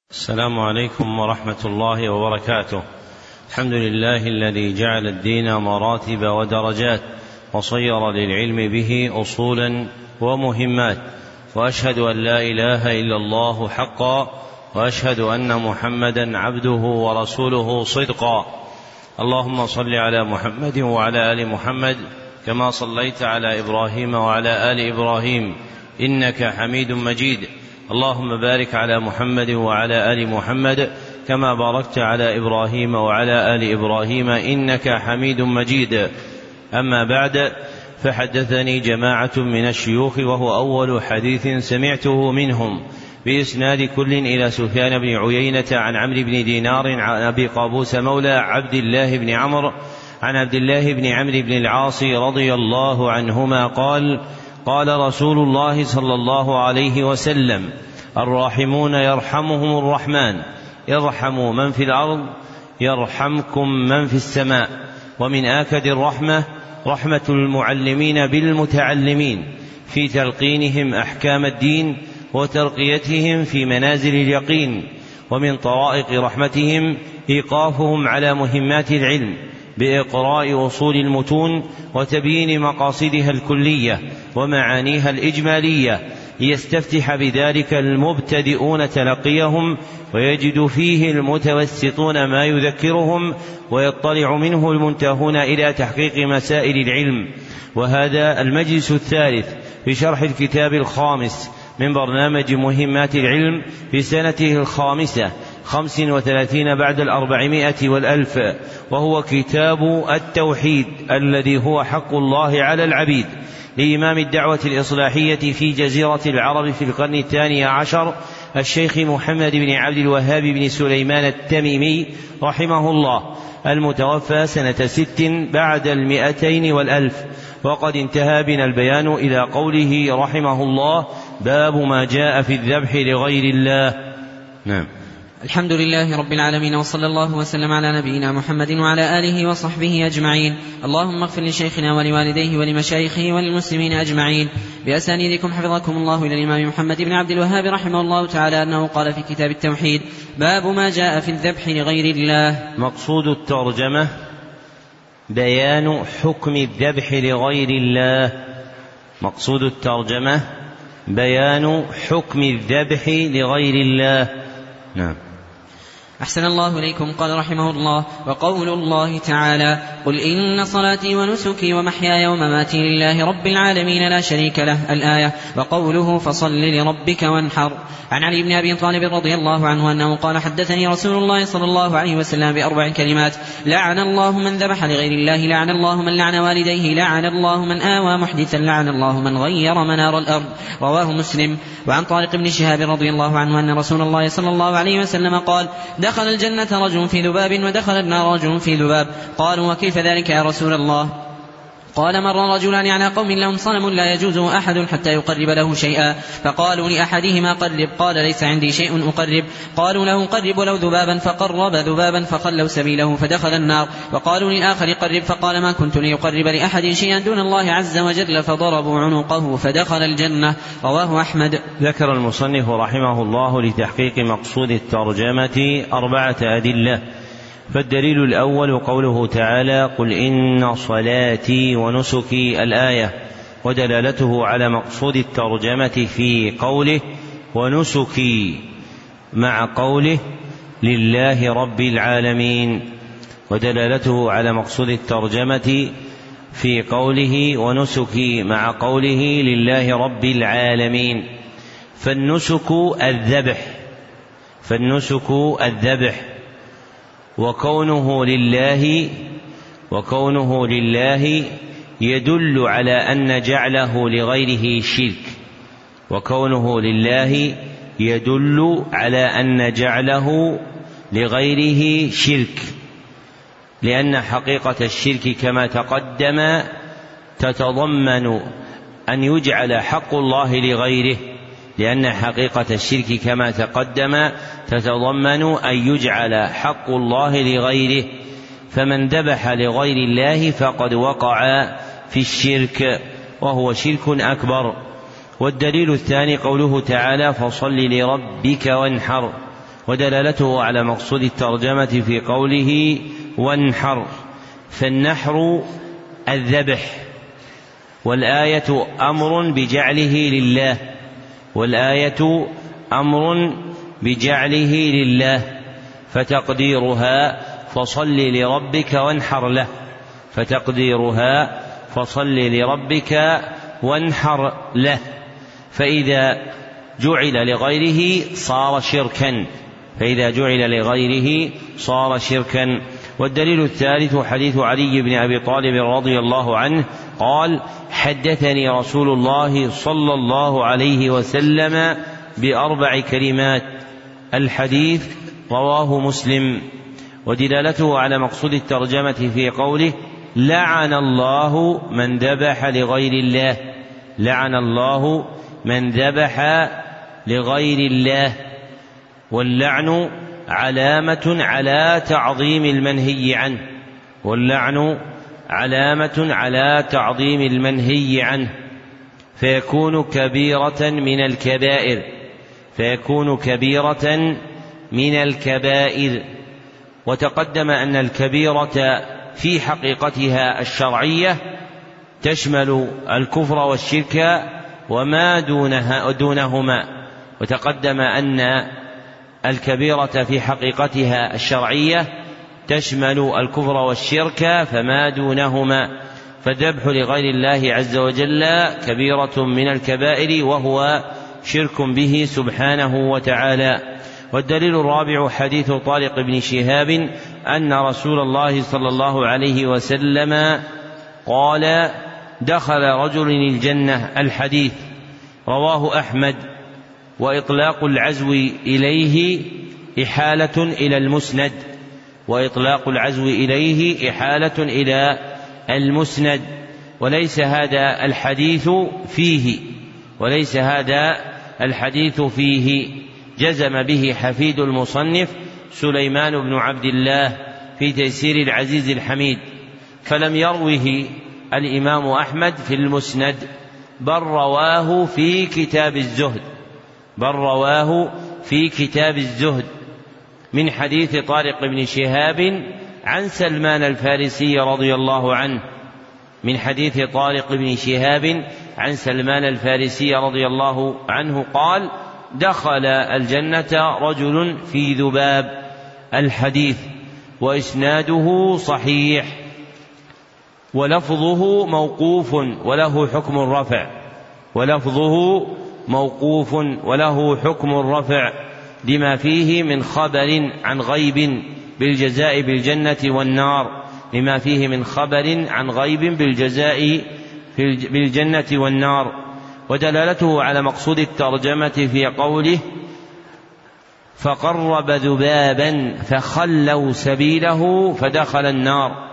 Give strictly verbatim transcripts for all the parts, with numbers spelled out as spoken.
السلام عليكم ورحمة الله وبركاته. الحمد لله الذي جعل الدين مراتب ودرجات وصير للعلم به أصولا ومهمات، وأشهد أن لا إله إلا الله حقا، وأشهد أن محمدا عبده ورسوله صدقا. اللهم صل على محمد وعلى آل محمد كما صليت على إبراهيم وعلى آل إبراهيم إنك حميد مجيد. اللهم بارك على محمد وعلى آل محمد كما باركت على إبراهيم وعلى آل إبراهيم إنك حميد مجيد. أما بعد، فحدثني جماعة من الشيوخ وهو أول حديث سمعته منهم بإسناد كل إلى سفيان بن عيينة عن عمرو بن دينار عن أبي قابوس مولى عبد الله بن عمرو عن عبد الله بن عمرو بن العاص رضي الله عنهما قال: قال رسول الله صلى الله عليه وسلم: الراحمون يرحمهم الرحمن، ارحموا من في الأرض يرحمكم من في السماء. ومن آكد الرحمة رحمة المعلمين بالمتعلمين في تلقينهم أحكام الدين وترقيتهم في منازل اليقين. ومن طرائق رحمتهم إيقافهم على مهمات العلم بإقراء أصول المتون وتبيين مقاصدها الكلية ومعانيها الإجمالية، ليستفتح بذلك المبتدئون تلقيهم ويجد فيه المتوسطون ما يذكرهم، ويطلع منه المنتهون إلى تحقيق مسائل العلم. وهذا المجلس الثالث في شرح الكتاب الخامس من برنامج مهمات العلم في سنته الخامسة خمس وثلاثين بعد الأربعمائة والألف، وهو كتاب التوحيد الذي هو حق الله على العبيد لإمام الدعوة الإصلاحية في جزيرة العرب في القرن الثاني عشر الشيخ محمد بن عبد الوهاب بن سليمان التميمي رحمه الله، المتوفى سنة ست بعد المئتين والألف. وقد انتهى بنا البيان إلى قوله رحمه الله: باب ما جاء في الذبح لغير الله. نعم. الحمد لله رب العالمين، وصلى الله وسلم على نبينا محمد وعلى آله وصحبه أجمعين. اللهم اغفر لشيخنا ولوالديه ولمشايخه وللمسلمين أجمعين. بأسانيدكم حفظكم الله إلى الإمام محمد بن عبد الوهاب رحمه الله تعالى أنه قال في كتاب التوحيد: باب ما جاء في الذبح لغير الله. مقصود الترجمة بيان حكم الذبح لغير الله. مقصود الترجمة بيان حكم الذبح لغير الله. نعم. أحسن الله إليكم. قال رحمه الله: وقول الله تعالى: قل إن صلاتي ونسكي ومحياي ومماتي لله رب العالمين لا شريك له، الآية. وقوله: فصل لربك وانحر. عن علي بن أبي طالب رضي الله عنه أنه قال: حدثني رسول الله صلى الله عليه وسلم بأربع كلمات: لعن الله من ذبح لغير الله، لعن الله من لعن والديه، لعن الله من آوى محدثا، لعن الله من غير منار الأرض. رواه مسلم. وعن طارق بن شهاب رضي الله عنه أن رسول الله صلى الله عليه وسلم قال: دخل الجنة رجل في ذباب ودخل النار رجل في ذباب. قالوا: وكيف ذلك يا رسول الله؟ قال: مر رجلان على قوم لهم صنم لا يجوزه أحد حتى يقرب له شيئا، فقالوا لأحدهما: قرب. قال: ليس عندي شيء أقرب. قالوا له: قرب ولو ذبابا، فقرب ذبابا فخلوا سبيله فدخل النار. وقالوا للآخر: قرب. فقال: ما كنت ليقرب لأحد شيئا دون الله عز وجل، فضربوا عنقه فدخل الجنة. رواه أحمد. ذكر المصنف رحمه الله لتحقيق مقصود الترجمة أربعة أدلة. فالدليل الأول قوله تعالى: قل إن صلاتي ونسكي، الآية، ودلالته على مقصود الترجمة في قوله ونسكي مع قوله لله رب العالمين، ودلالته على مقصود الترجمة في قوله ونسكي مع قوله لله رب العالمين. فالنسك الذبح فالنسك الذبح وكونه لله وكونه لله يدل على أن جعله لغيره شرك وكونه لله يدل على أن جعله لغيره شرك لأن حقيقة الشرك كما تقدم تتضمن أن يجعل حق الله لغيره لأن حقيقة الشرك كما تقدم تتضمن أن يجعل حق الله لغيره، فمن ذبح لغير الله فقد وقع في الشرك وهو شرك أكبر. والدليل الثاني قوله تعالى: فصل لربك وانحر، ودلالته على مقصود الترجمة في قوله وانحر، فالنحر الذبح، والآية أمر بجعله لله، والآية أمر بجعله لله، فتقديرها فصل لربك وانحر له، فتقديرها فصل لربك وانحر له، فإذا جعل لغيره صار شركا، فإذا جعل لغيره صار شركا. والدليل الثالث حديث علي بن أبي طالب رضي الله عنه قال: حدثني رسول الله صلى الله عليه وسلم بأربع كلمات. الحديث رواه مسلم. ودلالته على مقصود الترجمة في قوله: لعن الله من ذبح لغير الله، لعن الله من ذبح لغير الله. واللعن علامة على تعظيم المنهي عنه، واللعن علامة على تعظيم المنهي عنه، فيكون كبيرة من الكبائر، فيكون كبيرة من الكبائر. وتقدم أن الكبيرة في حقيقتها الشرعية تشمل الكفر والشرك وما دونها دونهما، وتقدم أن الكبيرة في حقيقتها الشرعية تشمل الكفر والشرك فما دونهما، فالذبح لغير الله عز وجل كبيرة من الكبائر وهو شرك به سبحانه وتعالى. والدليل الرابع حديث طارق بن شهاب أن رسول الله صلى الله عليه وسلم قال: دخل رجل الجنة. الحديث رواه أحمد. وإطلاق العزو إليه إحالة إلى المسند، وإطلاق العزو إليه إحالة إلى المسند، وليس هذا الحديث فيه، وليس هذا الحديث فيه. جزم به حفيد المصنف سليمان بن عبد الله في تيسير العزيز الحميد، فلم يروه الإمام أحمد في المسند، بل رواه في كتاب الزهد، بل رواه في كتاب الزهد من حديث طارق بن شهاب عن سلمان الفارسي رضي الله عنه، من حديث طارق بن شهاب عن سلمان الفارسي رضي الله عنه قال: دخل الجنة رجل في ذباب. الحديث وإسناده صحيح، ولفظه موقوف وله حكم الرفع، ولفظه موقوف وله حكم الرفع لما فيه من خبر عن غيب بالجزاء بالجنة والنار، لما فيه من خبر عن غيب بالجزاء بالجنة والنار. ودلالته على مقصود الترجمة في قوله: فقرب ذبابا فخلوا سبيله فدخل النار،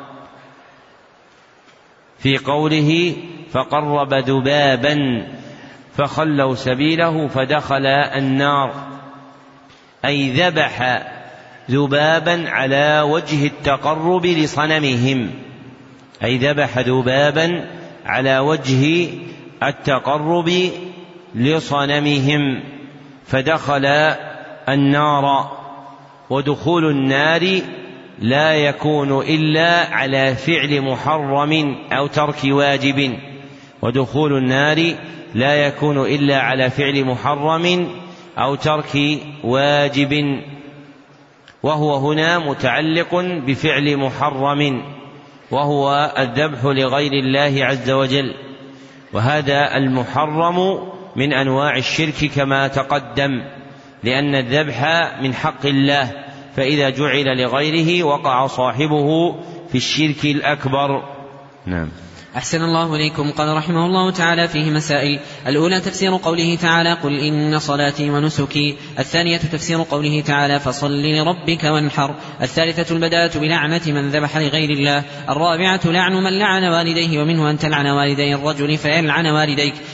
في قوله: فقرب ذبابا فخلوا سبيله فدخل النار، أي ذبح ذبابا على وجه التقرب لصنمهم، أي ذبح ذبابا على وجه التقرب لصنمهم فدخل النار. ودخول النار لا يكون إلا على فعل محرم أو ترك واجب، ودخول النار لا يكون إلا على فعل محرم أو ترك واجب، وهو هنا متعلق بفعل محرم وهو الذبح لغير الله عز وجل، وهذا المحرم من أنواع الشرك كما تقدم، لأن الذبح من حق الله، فإذا جعل لغيره وقع صاحبه في الشرك الأكبر. نعم. أحسن الله إليكم. قال رحمه الله تعالى فيه مسائل: الأولى تفسير قوله تعالى: قل إن صلاتي ونسكي. الثانية تفسير قوله تعالى: فصل لربك وانحر. الثالثة البداءة بلعنة من ذبح لغير الله. الرابعة لعن من لعن والديه، ومنه أن تلعن والدي الرجل فيلعن والديك.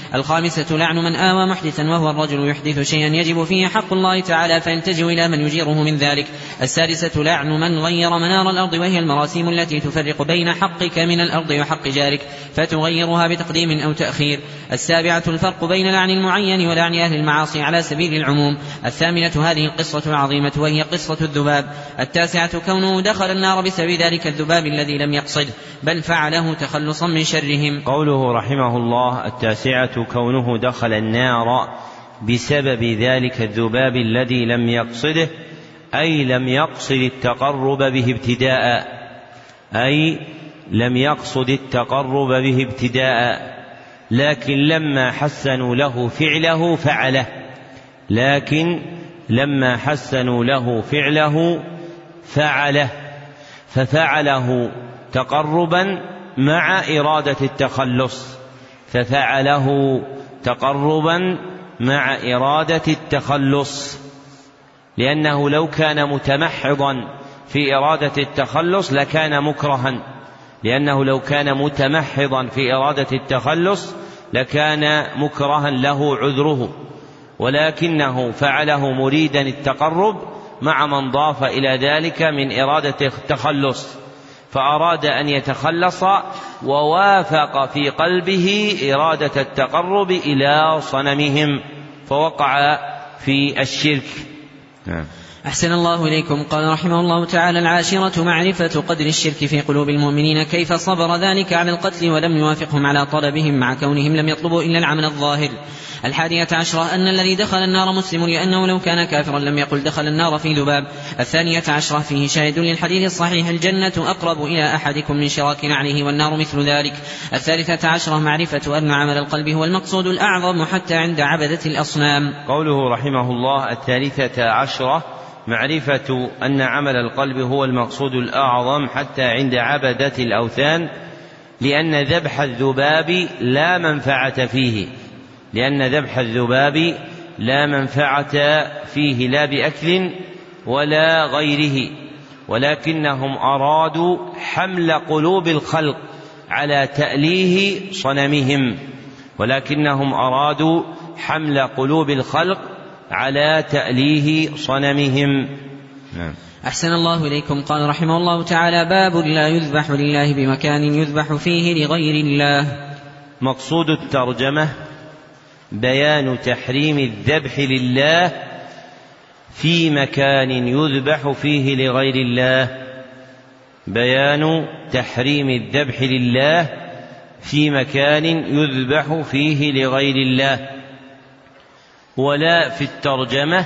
الخامسة لعن من آوى محدثا وهو الرجل يحدث شيئا يجب فيه حق الله تعالى فيلتجئ إلى من يجيره من ذلك. السادسة لعن من غير منار الأرض وهي المراسيم التي تفرق بين حقك من الأرض وحق جارك فتغيرها بتقديم أو تأخير. السابعة الفرق بين لعن المعين ولعن أهل المعاصي على سبيل العموم. الثامنة هذه القصة العظيمة وهي قصة الذباب. التاسعة كونه دخل النار بسبب ذلك الذباب الذي لم يقصده بل فعله تخلصا من شرهم. قوله رحمه الله التاسعة كونه دخل النار بسبب ذلك الذباب الذي لم يقصده أي لم يقصد التقرب به ابتداء أي لم يقصد التقرب به ابتداء لكن لما حسنوا له فعله فعله لكن لما حسنوا له فعله فعله ففعله تقربا مع إرادة التخلص ففعله تقربا مع إرادة التخلص لأنه لو كان متمحضا في إرادة التخلص لكان مكرها لأنه لو كان متمحضا في إرادة التخلص لكان مكرها له عذره ولكنه فعله مريدا التقرب مع من ضاف إلى ذلك من إرادة التخلص فأراد أن يتخلص ووافق في قلبه إرادة التقرب إلى صنمهم فوقع في الشرك. أحسن الله إليكم. قال رحمه الله تعالى العاشرة معرفة قدر الشرك في قلوب المؤمنين كيف صبر ذلك على القتل ولم يوافقهم على طلبهم مع كونهم لم يطلبوا إلا العمل الظاهر. الحادية عشرة أن الذي دخل النار مسلم لأنه لو كان كافرا لم يقل دخل النار في ذباب. الثانية عشرة فيه شاهد للحديث الصحيح الجنة أقرب إلى أحدكم من شراك نعله والنار مثل ذلك. الثالثة عشرة معرفة أن عمل القلب هو المقصود الأعظم حتى عند عبدة الأصنام. قوله رحمه الله الثالثة عشرة معرفة أن عمل القلب هو المقصود الأعظم حتى عند عبدة الأوثان لأن ذبح الذباب لا منفعة فيه لأن ذبح الذباب لا منفعة فيه لا بأكل ولا غيره ولكنهم أرادوا حمل قلوب الخلق على تأليه صنمهم ولكنهم أرادوا حمل قلوب الخلق على تأليه صنمهم. نعم. أحسن الله إليكم. قال رحمه الله تعالى باب لا يذبح لله بمكان يذبح فيه لغير الله. مقصود الترجمة بيان تحريم الذبح لله في مكان يذبح فيه لغير الله بيان تحريم الذبح لله في مكان يذبح فيه لغير الله. ولا في الترجمة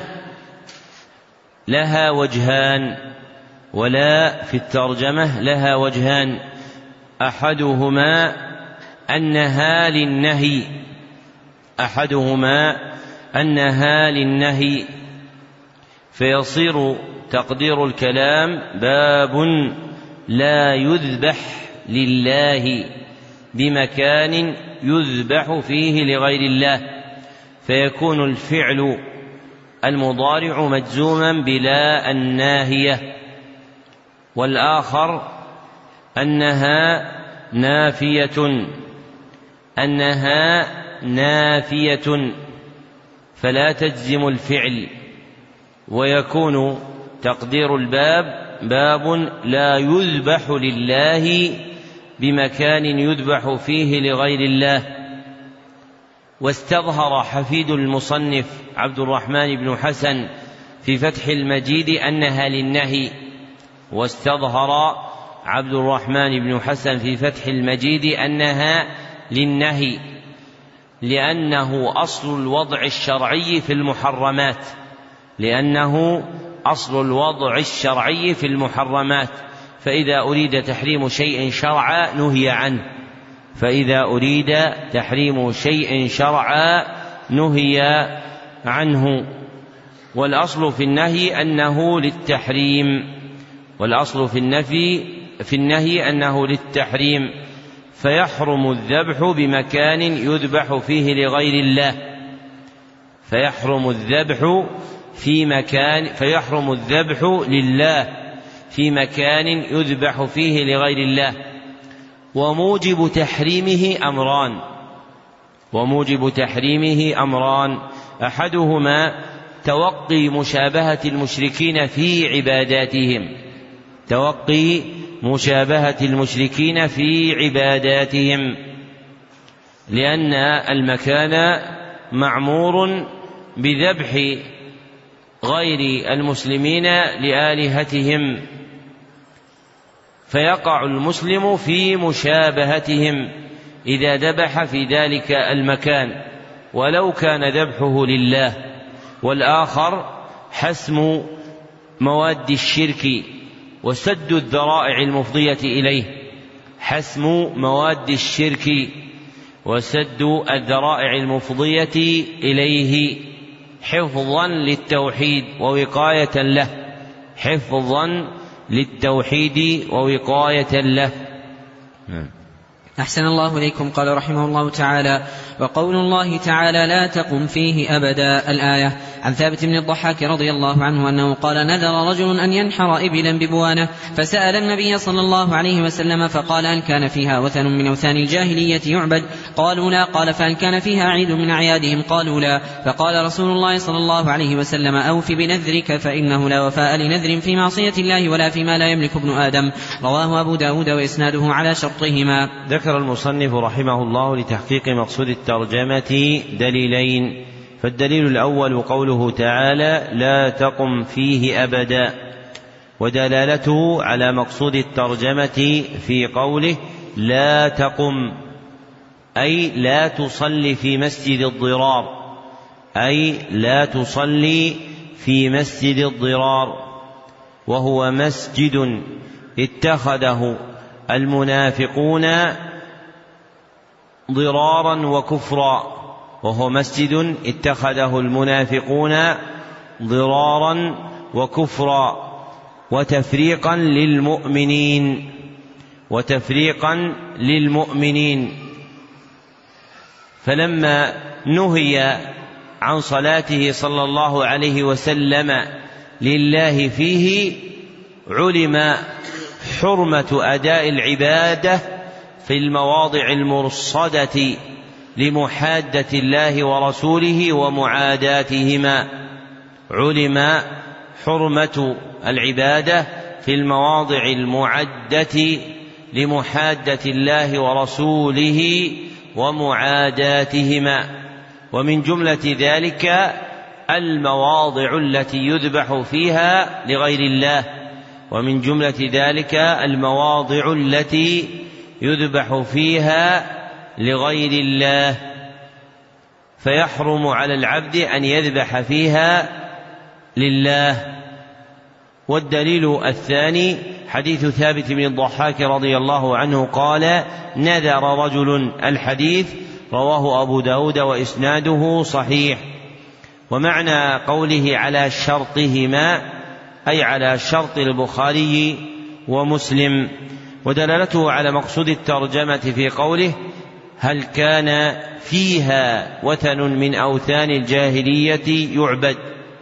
لها وجهان ولا في الترجمة لها وجهان أحدهما أنها للنهي أحدهما أنها للنهي فيصير تقدير الكلام باب لا يذبح لله بمكان يذبح فيه لغير الله فيكون الفعل المضارع مجزوما بلا الناهية. والآخر أنها نافية أنها نافية فلا تجزم الفعل ويكون تقدير الباب باب لا يذبح لله بمكان يذبح فيه لغير الله. واستظهر حفيد المصنف عبد الرحمن بن حسن في فتح المجيد أنها للنهي واستظهر عبد الرحمن بن حسن في فتح المجيد أنها للنهي لأنه أصل الوضع الشرعي في المحرمات لأنه أصل الوضع الشرعي في المحرمات فإذا أريد تحريم شيء شرعا نهي عنه فإذا أريد تحريم شيء شرعا نهي عنه. والأصل في النهي أنه للتحريم والأصل في النفي في النهي أنه للتحريم فيحرم الذبح بمكان يذبح فيه لغير الله فيحرم الذبح في مكان فيحرم الذبح لله في مكان يذبح فيه لغير الله. وموجب تحريمه أمران وموجب تحريمه أمران: أحدهما توقي مشابهة المشركين في عباداتهم توقي مشابهة المشركين في عباداتهم لأن المكان معمور بذبح غير المسلمين لآلهتهم، فيقع المسلم في مشابهتهم إذا ذبح في ذلك المكان ولو كان ذبحه لله. والآخر حسم مواد الشرك وسد الذرائع المفضية إليه حسم مواد الشرك وسد الذرائع المفضية إليه حفظا للتوحيد ووقاية له حفظا للتوحيد ووقاية له. أحسن الله إليكم. قال رحمه الله تعالى: وقول الله تعالى: لا تقم فيه أبدا. الآية. عن ثابت بن الضحاك رضي الله عنه أنه قال: نذر رجل أن ينحر إبلا ببوانة، فسأل النبي صلى الله عليه وسلم فقال: هل كان فيها وثن من أوثان الجاهلية يعبد؟ قالوا لا. قال: فهل كان فيها عيد من أعيادهم؟ قالوا لا. فقال رسول الله صلى الله عليه وسلم: أوف بنذرك، فإنه لا وفاء لنذر في معصية الله ولا فيما لا يملك ابن آدم. رواه أبو داود وإسناده على شرطهما. ذكر المصنف رحمه الله لتحقيق مقصود الترجمة دليلين: فالدليل الأول قوله تعالى: لا تقم فيه أبدا، ودلالته على مقصود الترجمة في قوله لا تقم، أي لا تصلي في مسجد الضرار أي لا تصلي في مسجد الضرار وهو مسجد اتخذه المنافقون ضرارا وكفرا وهو مسجد اتخذه المنافقون ضرارا وكفرا وتفريقا للمؤمنين وتفريقا للمؤمنين فلما نهي عن صلاته صلى الله عليه وسلم لله فيه علم حرمة أداء العبادة في المواضع المرصدة لمحادة الله ورسوله ومعاداتهما علم حرمة العبادة في المواضع المعدة لمحادة الله ورسوله ومعاداتهما، ومن جملة ذلك المواضع التي يذبح فيها لغير الله ومن جملة ذلك المواضع التي يذبح فيها لغير الله، فيحرم على العبد أن يذبح فيها لله. والدليل الثاني حديث ثابت بن الضحاك رضي الله عنه قال: نذر رجل، الحديث رواه أبو داود وإسناده صحيح. ومعنى قوله على شرطهما أي على شرط البخاري ومسلم، ودلالته على مقصود الترجمة في قوله هل كان فيها وثن من أوثان الجاهلية يعبد،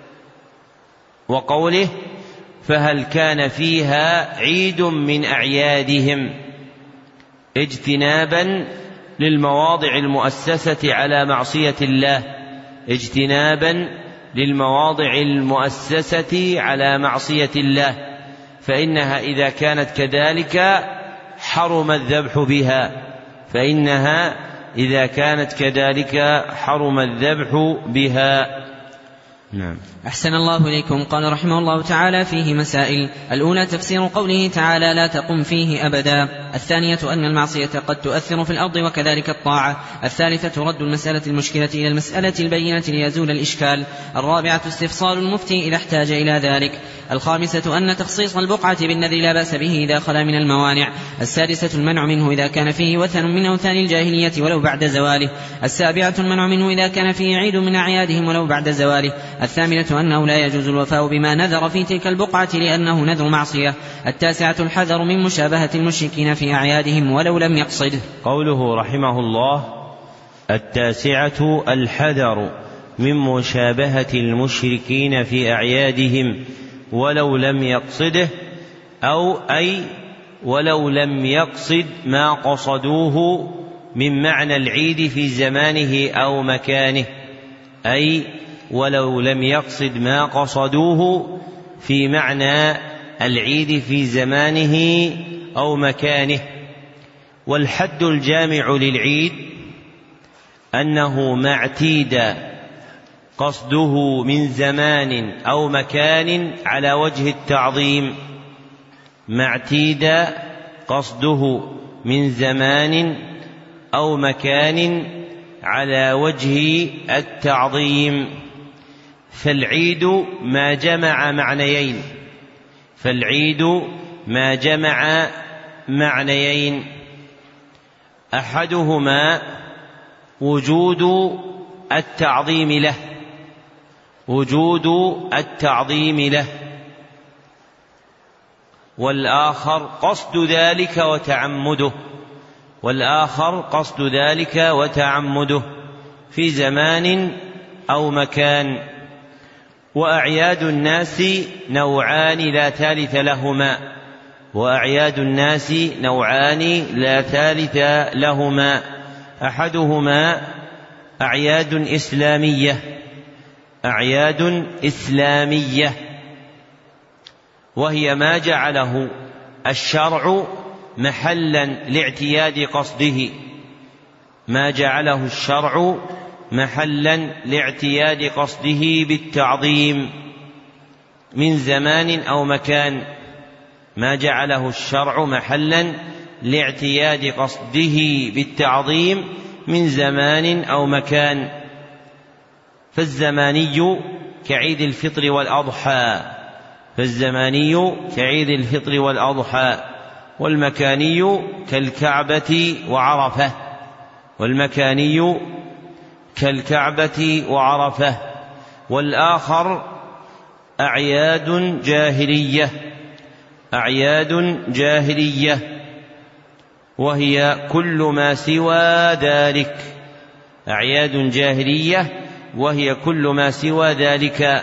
وقوله فهل كان فيها عيد من أعيادهم، اجتنابا للمواضع المؤسسة على معصية الله اجتنابا للمواضع المؤسسة على معصية الله، فإنها إذا كانت كذلك حرم الذبح بها فإنها إذا كانت كذلك حرم الذبح بها. نعم. أحسن الله إليكم. قال رحمه الله تعالى: فيه مسائل. الأولى تفسير قوله تعالى: لا تقم فيه أبدا. الثانية أن المعصية قد تؤثر في الأرض وكذلك الطاعة. الثالثة رد المسألة المشكلة إلى المسألة البينة ليزول الإشكال. الرابعة استفصال المفتي إذا احتاج إلى ذلك. الخامسة أن تخصيص البقعة بالنذر لا بأس به إذا خلا من الموانع. السادسة المنع منه إذا كان فيه وثن من أوثان الجاهلية ولو بعد زواله. السابعة المنع منه إذا كان فيه عيد من أعيادهم ولو بعد زواله. الثامنة أنه لا يجوز الوفاء بما نذر في تلك البقعة لأنه نذر معصية. التاسعة الحذر من مشابهة المشركين في أعيادهم ولو لم يقصده. قوله رحمه الله: التاسعة الحذر من مشابهة المشركين في أعيادهم ولو لم يقصده، أو أي ولو لم يقصد ما قصدوه من معنى العيد في زمانه أو مكانه، أي ولو لم يقصد ما قصدوه في معنى العيد في زمانه أو مكانه. والحد الجامع للعيد أنه ما اعتيد قصده من زمان أو مكان على وجه التعظيم، ما اعتيد قصده من زمان أو مكان على وجه التعظيم. فالعيد ما جمع معنيين فالعيد ما جمع معنيين أحدهما وجود التعظيم له وجود التعظيم له والآخر قصد ذلك وتعمده والآخر قصد ذلك وتعمده في زمان أو مكان. وأعياد الناس نوعان لا ثالث لهما وأعياد الناس نوعان لا ثالث لهما أحدهما أعياد إسلامية أعياد إسلامية وهي ما جعله الشرع محلا لاعتياد قصده ما جعله الشرع محلا لاعتياد قصده بالتعظيم من زمان أو مكان ما جعله الشرع محلا لاعتياد قصده بالتعظيم من زمان أو مكان. فالزماني كعيد الفطر والأضحى فالزماني كعيد الفطر والأضحى والمكاني كالكعبة وعرفة والمكاني كالكعبة وعرفة والآخر أعياد جاهلية أعياد جاهلية وهي كل ما سوى ذلك أعياد جاهلية وهي كل ما سوى ذلك.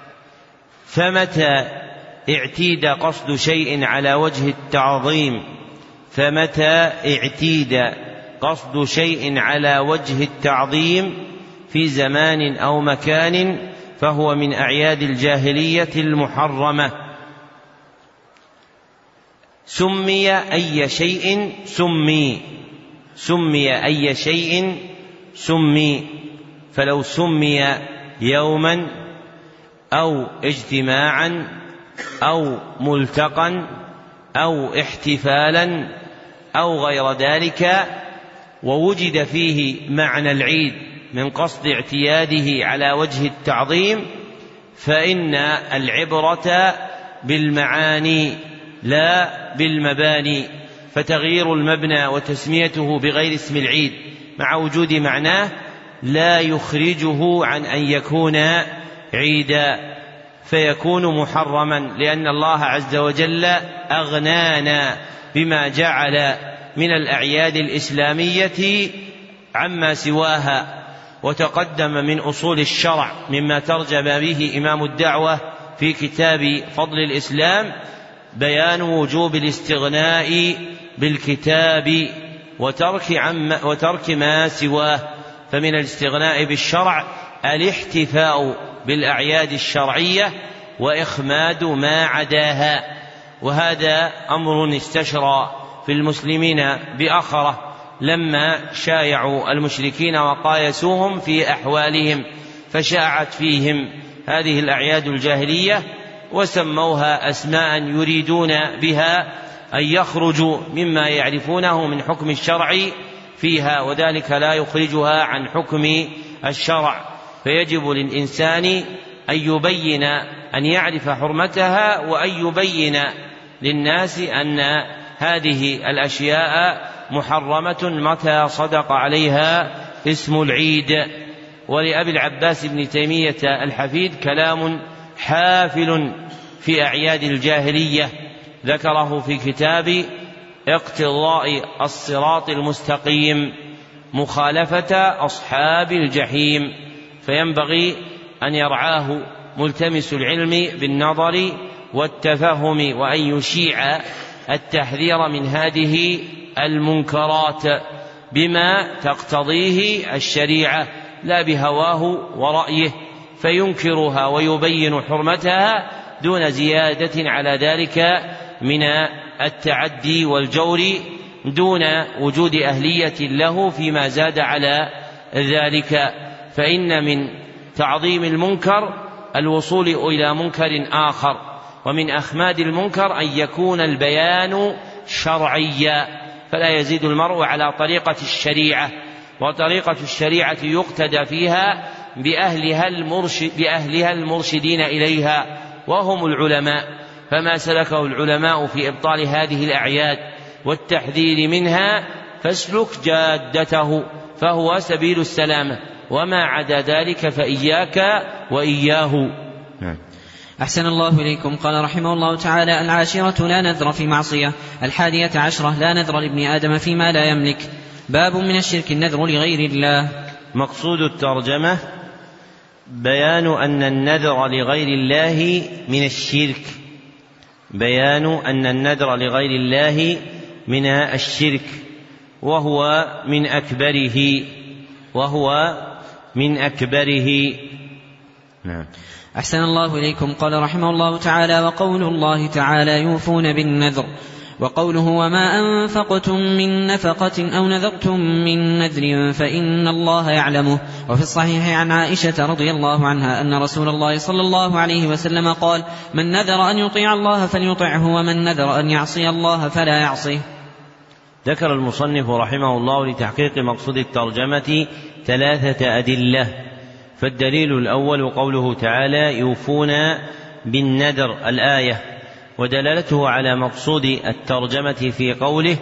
فمتى اعتيد قصد شيء على وجه التعظيم فمتى اعتيد قصد شيء على وجه التعظيم في زمان أو مكان فهو من أعياد الجاهلية المحرمة. سمي أي شيء سمي سمي أي شيء سمي فلو سمي يوما أو اجتماعا أو ملتقا أو احتفالا أو غير ذلك ووجد فيه معنى العيد من قصد اعتياده على وجه التعظيم فإن العبرة بالمعاني لا بالمباني. فتغيير المبنى وتسميته بغير اسم العيد مع وجود معناه لا يخرجه عن أن يكون عيدا فيكون محرما، لأن الله عز وجل أغنانا بما جعل من الأعياد الإسلامية عما سواها. وتقدم من أصول الشرع مما ترجم به إمام الدعوة في كتاب فضل الإسلام بيان وجوب الاستغناء بالكتاب وترك, عم وترك ما سواه. فمن الاستغناء بالشرع الاحتفاء بالأعياد الشرعية وإخماد ما عداها، وهذا أمر استشرى في المسلمين بأخرة لما شايعوا المشركين وقايسوهم في أحوالهم فشاعت فيهم هذه الأعياد الجاهلية وسموها أسماء يريدون بها أن يخرجوا مما يعرفونه من حكم الشرع فيها، وذلك لا يخرجها عن حكم الشرع. فيجب للإنسان أن يبين أن يعرف حرمتها وأن يبين للناس أن هذه الأشياء محرمة متى صدق عليها اسم العيد. ولأبي العباس بن تيمية الحفيد كلام حافل في أعياد الجاهلية ذكره في كتاب اقتضاء الصراط المستقيم مخالفة أصحاب الجحيم، فينبغي أن يرعاه ملتمس العلم بالنظر والتفهم وأن يشيع التحذير من هذه المنكرات. بما تقتضيه الشريعة لا بهواه ورأيه، فينكرها ويبين حرمتها دون زيادة على ذلك من التعدي والجور، دون وجود أهلية له فيما زاد على ذلك. فإن من تعظيم المنكر الوصول إلى منكر آخر، ومن أخماد المنكر أن يكون البيان شرعيا، فلا يزيد المرء على طريقة الشريعة، وطريقة الشريعة يقتدى فيها بأهلها, المرشد بأهلها المرشدين إليها وهم العلماء، فما سلكه العلماء في إبطال هذه الأعياد والتحذير منها فاسلك جادته، فهو سبيل السلامة، وما عدا ذلك فإياك وإياه. أحسن الله إليكم. قال رحمه الله تعالى: العاشرة لا نذر في معصية. الحادية عشرة لا نذر لابن آدم فيما لا يملك. باب من الشرك النذر لغير الله. مقصود الترجمة بيان أن النذر لغير الله من الشرك، بيان أن النذر لغير الله من الشرك، وهو من أكبره وهو من أكبره. نعم. أحسن الله إليكم. قال رحمه الله تعالى: وقول الله تعالى: يوفون بالنذر. وقوله: وما أنفقتم من نفقة أو نذرتم من نذر فإن الله يعلمه. وفي الصحيح عن عائشة رضي الله عنها أن رسول الله صلى الله عليه وسلم قال: من نذر أن يطيع الله فليطعه، ومن نذر أن يعصي الله فلا يعصيه. ذكر المصنف رحمه الله لتحقيق مقصود الترجمة ثلاثة أدلة. فالدليل الأول قوله تعالى: يوفون بالنذر الآية، ودلالته على مقصود الترجمة في قوله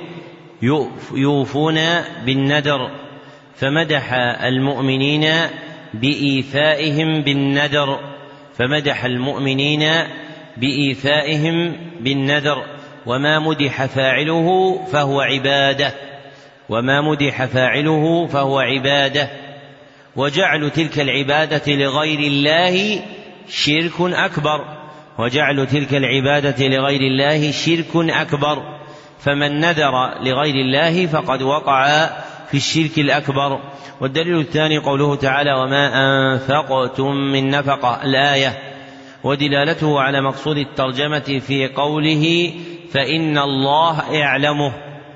يوفون بالنذر، فمدح المؤمنين بإيفائهم بالنذر فمدح المؤمنين بإيفائهم بالنذر وما مدح فاعله فهو عبادة وما مدح فاعله فهو عبادة وجعل تلك العبادة لغير الله شرك أكبر وجعل تلك العبادة لغير الله شرك أكبر فمن نذر لغير الله فقد وقع في الشرك الأكبر. والدليل الثاني قوله تعالى: وما أنفقتم من نفقة الآية، ودلالته على مقصود الترجمة في قوله فإن الله يعلمه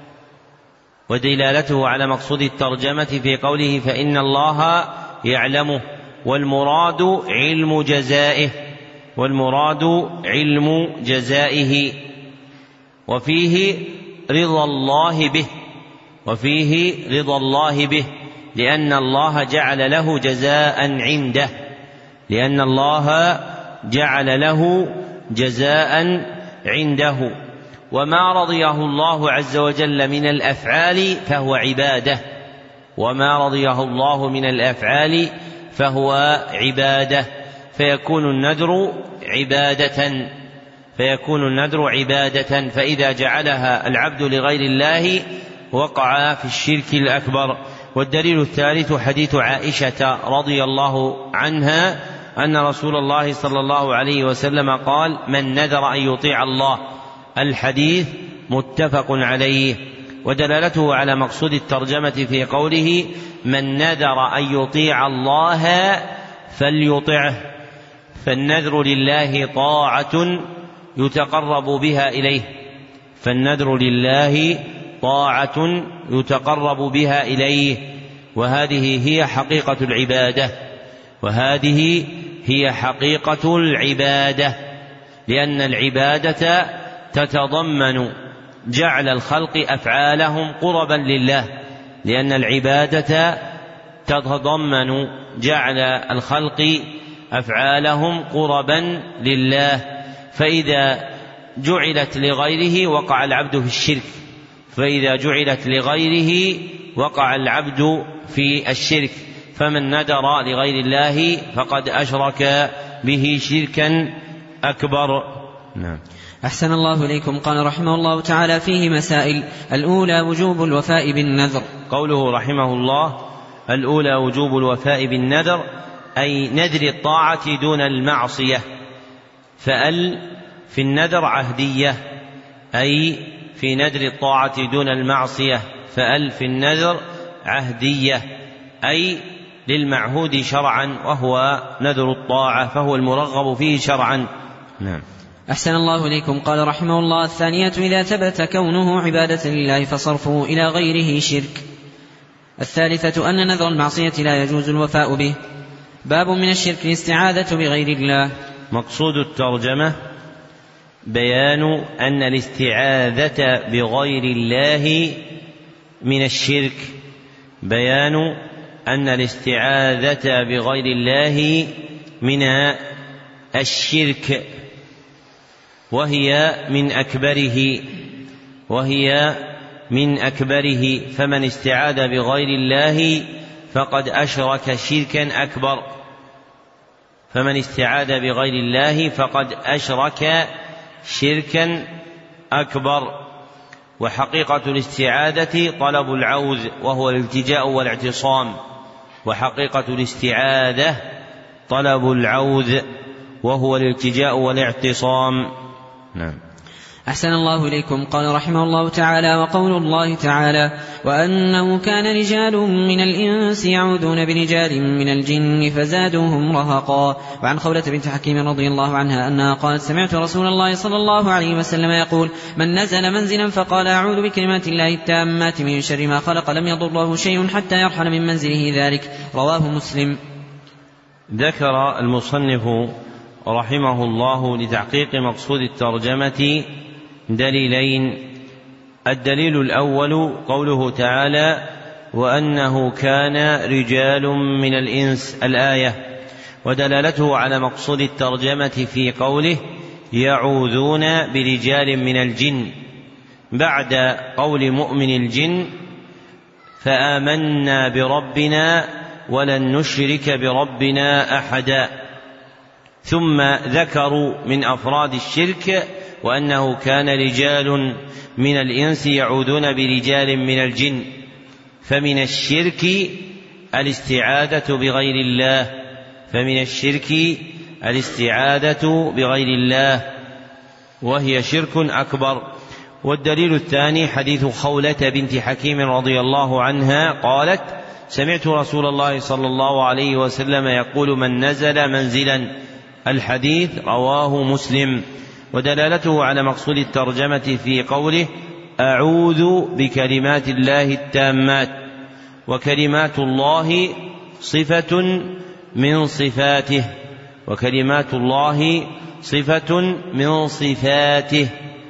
ودلالته على مقصود الترجمة في قوله فإن الله يعلمه والمراد علم جزائه والمراد علم جزائه وفيه رضا الله به وفيه رضا الله به لأن الله جعل له جزاء عنده لأن الله جعل له جزاء عنده وما رضيه الله عز وجل من الأفعال فهو عبادة وما رضيه الله من الأفعال فهو عبادة فيكون النذر عبادة فيكون النذر عبادة فإذا جعلها العبد لغير الله وقع في الشرك الأكبر. والدليل الثالث حديث عائشة رضي الله عنها أن رسول الله صلى الله عليه وسلم قال: من نذر أن يطيع الله. الحديث متفق عليه. ودلالته على مقصود الترجمة في قوله من نذر أن يطيع الله فليطعه، فالنذر لله طاعة يتقرب بها إليه فالنذر لله طاعة يتقرب بها إليه وهذه هي حقيقة العبادة وهذه هي حقيقة العبادة لأن العبادة تتضمن جعل الخلق أفعالهم قربا لله لأن العبادة تتضمن جعل الخلق أفعالهم قربا لله فإذا جعلت لغيره وقع العبد في الشرك فإذا جعلت لغيره وقع العبد في الشرك فمن نذر لغير الله فقد أشرك به شركا أكبر. نعم. أحسن الله إليكم. قال رحمه الله تعالى: فيه مسائل. الأولى وجوب الوفاء بالنذر. قوله رحمه الله: الأولى وجوب الوفاء بالنذر أي نذر الطاعة دون المعصية، فأل في النذر عهدية أي في نذر الطاعة دون المعصية فأل في النذر عهدية أي للمعهود شرعا، وهو نذر الطاعة فهو المرغب فيه شرعا. نعم. أحسن الله إليكم. قال رحمه الله: الثانية إذا ثبت كونه عبادة لله فصرفه إلى غيره شرك. الثالثة أن نذر المعصية لا يجوز الوفاء به. باب من الشرك الاستعاذة بغير الله. مقصود الترجمة بيان أن الاستعاذة بغير الله من الشرك، بيان أن الاستعاذة بغير الله من الشرك، وهي من أكبره وهي من أكبره فمن استعاذ بغير الله فقد أشرك شركا أكبر فمن استعاذ بغير الله فقد أشرك شركا أكبر. وحقيقة الاستعاذة طلب العوذ وهو الالتجاء والاعتصام، وحقيقة الاستعاذة طلب العوذ وهو الالتجاء والاعتصام. نعم. أحسن الله إليكم. قال رحمه الله تعالى: وقول الله تعالى: وأنه كان رجال من الإنس يعوذون برجال من الجن فزادوهم رهقا. وعن خولة بنت حكيم رضي الله عنها أنها قالت: سمعت رسول الله صلى الله عليه وسلم يقول: من نزل منزلا فقال أعوذ بكلمات الله التامات من شر ما خلق لم يضره شيء حتى يرحل من منزله ذلك. رواه مسلم. ذكر المصنف رحمه الله لتحقيق مقصود الترجمة دليلين. الدليل الأول قوله تعالى: وأنه كان رجال من الإنس، الآية، ودلالته على مقصود الترجمة في قوله: يعوذون برجال من الجن، بعد قول مؤمن الجن: فآمنا بربنا ولن نشرك بربنا أحدا. ثم ذكروا من أفراد الشرك وأنه كان رجال من الإنس يعوذون برجال من الجن، فمن الشرك الاستعاذة بغير الله فمن الشرك الاستعاذة بغير الله وهي شرك أكبر. والدليل الثاني حديث خولة بنت حكيم رضي الله عنها قالت: سمعت رسول الله صلى الله عليه وسلم يقول: من نزل منزلا. الحديث رواه مسلم. ودلالته على مقصود الترجمة في قوله: أعوذ بكلمات الله التامات. وكلمات الله صفة من صفاته وكلمات الله صفة من صفاته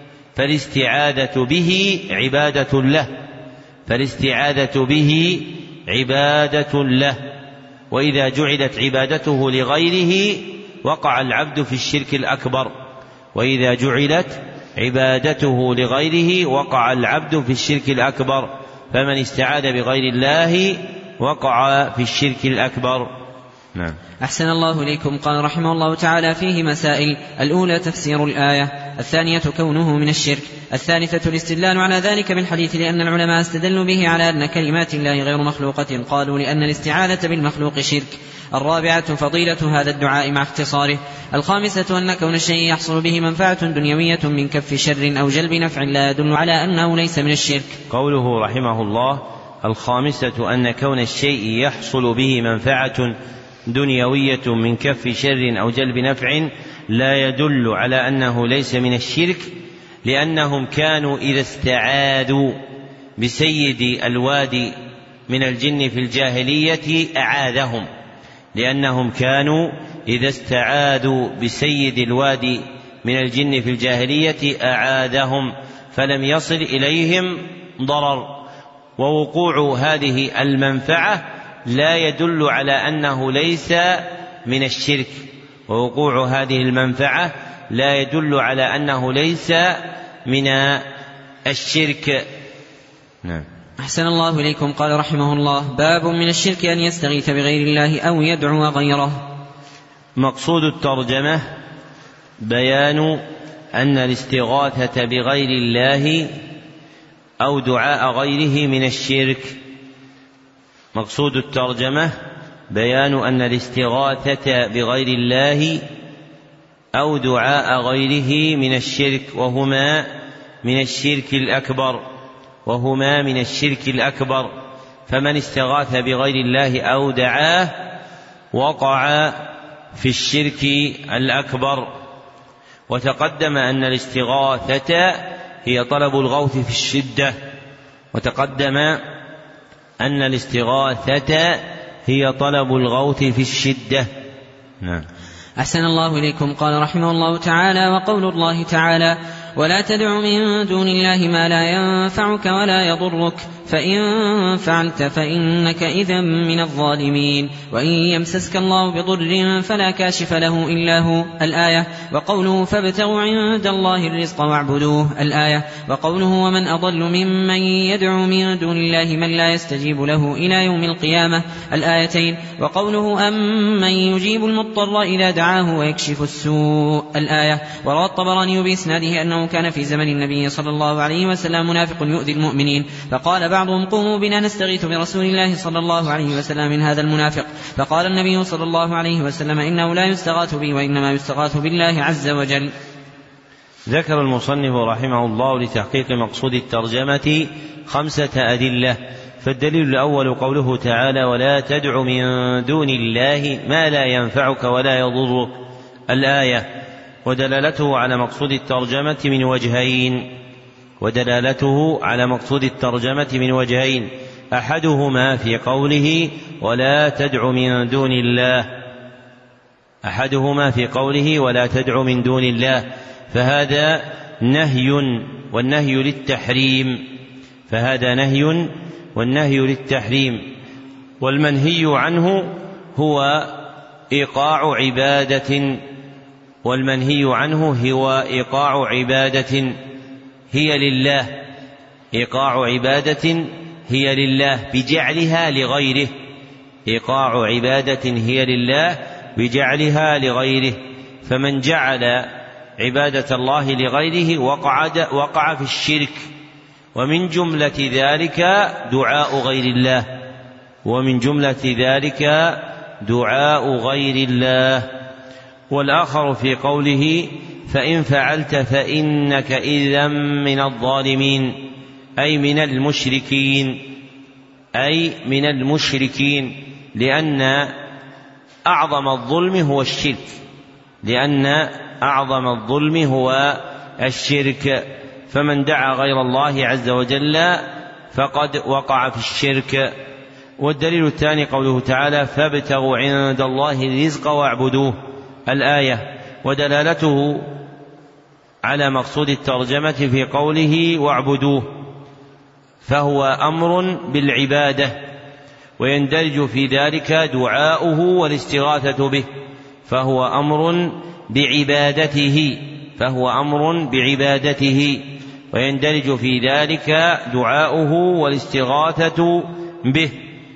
فالاستعاذة به عبادة له فالاستعاذة به عبادة له وإذا جعلت عبادته لغيره وقع العبد في الشرك الأكبر وإذا جعلت عبادته لغيره وقع العبد في الشرك الأكبر فمن استعاذ بغير الله وقع في الشرك الأكبر. نعم. أحسن الله إليكم. قال رحمه الله تعالى: فيه مسائل. الأولى تفسير الآية، الثانية كونه من الشرك، الثالثة الاستدلال على ذلك بالحديث لأن العلماء استدلوا به على أن كلمات الله غير مخلوقة، قالوا لأن الاستعاذة بالمخلوق شرك. الرابعة فضيلة هذا الدعاء مع اختصاره. الخامسة أن كون الشيء يحصل به منفعة دنيوية من كف شر أو جلب نفع لا يدل على أنه ليس من الشرك. قوله رحمه الله: الخامسة أن كون الشيء يحصل به منفعة دنيوية من كف شر أو جلب نفع لا يدل على أنه ليس من الشرك، لأنهم كانوا إذا استعاذوا بسيد الوادي من الجن في الجاهلية أعاذهم لأنهم كانوا إذا استعاذوا بسيد الوادي من الجن في الجاهلية أعاذهم فلم يصل إليهم ضرر. ووقوع هذه المنفعة لا يدل على أنه ليس من الشرك ووقوع هذه المنفعة لا يدل على أنه ليس من الشرك. نعم. أحسن الله إليكم. قال رحمه الله: باب من الشرك أن يستغيث بغير الله أو يدعو غيره. مقصود الترجمة بيان أن الاستغاثة بغير الله أو دعاء غيره من الشرك. مقصود الترجمة بيان أن الاستغاثة بغير الله أو دعاء غيره من الشرك وهما من الشرك الأكبر وهما من الشرك الأكبر فمن استغاث بغير الله أو دعاه وقع في الشرك الأكبر. وتقدم أن الاستغاثة هي طلب الغوث في الشدة وتقدم أن الاستغاثة هي طلب الغوث في الشدة. نعم. أحسن الله إليكم. قال رحمه الله تعالى: وقول الله تعالى: ولا تدع من دون الله ما لا ينفعك ولا يضرك فإن فعلت فإنك إذا من الظالمين. وإن يمسسك الله بضر فلا كاشف له إلا هو الآية. وقوله: فابتغوا عند الله الرزق واعبدوه الآية. وقوله: ومن أضل ممن يدعو من دون الله من لا يستجيب له إلى يوم القيامة الآيتين. وقوله: أمن يجيب المضطر إذا دعاه ويكشف السوء الآية. وروى الطبراني بإسناده أنه كان في زمن النبي صلى الله عليه وسلم منافق يؤذي المؤمنين، فقال بعضهم: قوموا بنا نستغيث برسول الله صلى الله عليه وسلم من هذا المنافق. فقال النبي صلى الله عليه وسلم: إنه لا يستغاث بي وإنما يستغاث بالله عز وجل. ذكر المصنف رحمه الله لتحقيق مقصود الترجمة خمسة أدلة. فالدليل الأول قوله تعالى: ولا تدع من دون الله ما لا ينفعك ولا يضرك الآية. ودلالته على مقصود الترجمة من وجهين ودلالته على مقصود الترجمة من وجهين أحدهما في قوله: ولا تدع من دون الله أحدهما في قوله ولا تدع من دون الله فهذا نهي والنهي للتحريم فهذا نهي والنهي للتحريم والمنهي عنه هو إيقاع عبادة والمنهي عنه هو إيقاع عبادة هي لله إيقاع عبادة هي لله بجعلها لغيره إيقاع عبادة هي لله بجعلها لغيره. فمن جعل عبادة الله لغيره وقع, وقع في الشرك. ومن جملة ذلك دعاء غير الله ومن جملة ذلك دعاء غير الله. والآخر في قوله: فإن فعلت فإنك إذا من الظالمين أي من المشركين أي من المشركين لأن أعظم الظلم هو الشرك لأن أعظم الظلم هو الشرك. فمن دعا غير الله عز وجل فقد وقع في الشرك. والدليل الثاني قوله تعالى: فابتغوا عند الله الرزق واعبدوه الآية. ودلالته على مقصود الترجمة في قوله واعبدوه فهو أمر بالعبادة ويندرج في ذلك دعاؤه والاستغاثة به فهو أمر بعبادته فهو أمر بعبادته ويندرج في ذلك دعاؤه والاستغاثة به.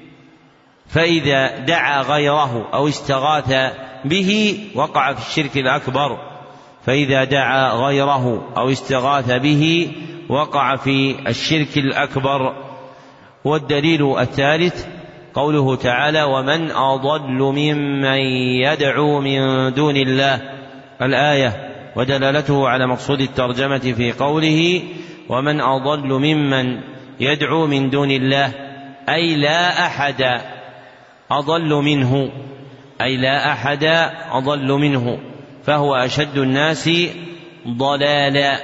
فإذا دعا غيره أو استغاث به وقع في الشرك الأكبر فإذا دعا غيره أو استغاث به وقع في الشرك الأكبر. والدليل الثالث قوله تعالى: ومن أضل ممن يدعو من دون الله الآية. ودلالته على مقصود الترجمة في قوله: ومن أضل ممن يدعو من دون الله أي لا أحد أضل منه أي لا أحد أضل منه فهو أشد الناس ضلالا.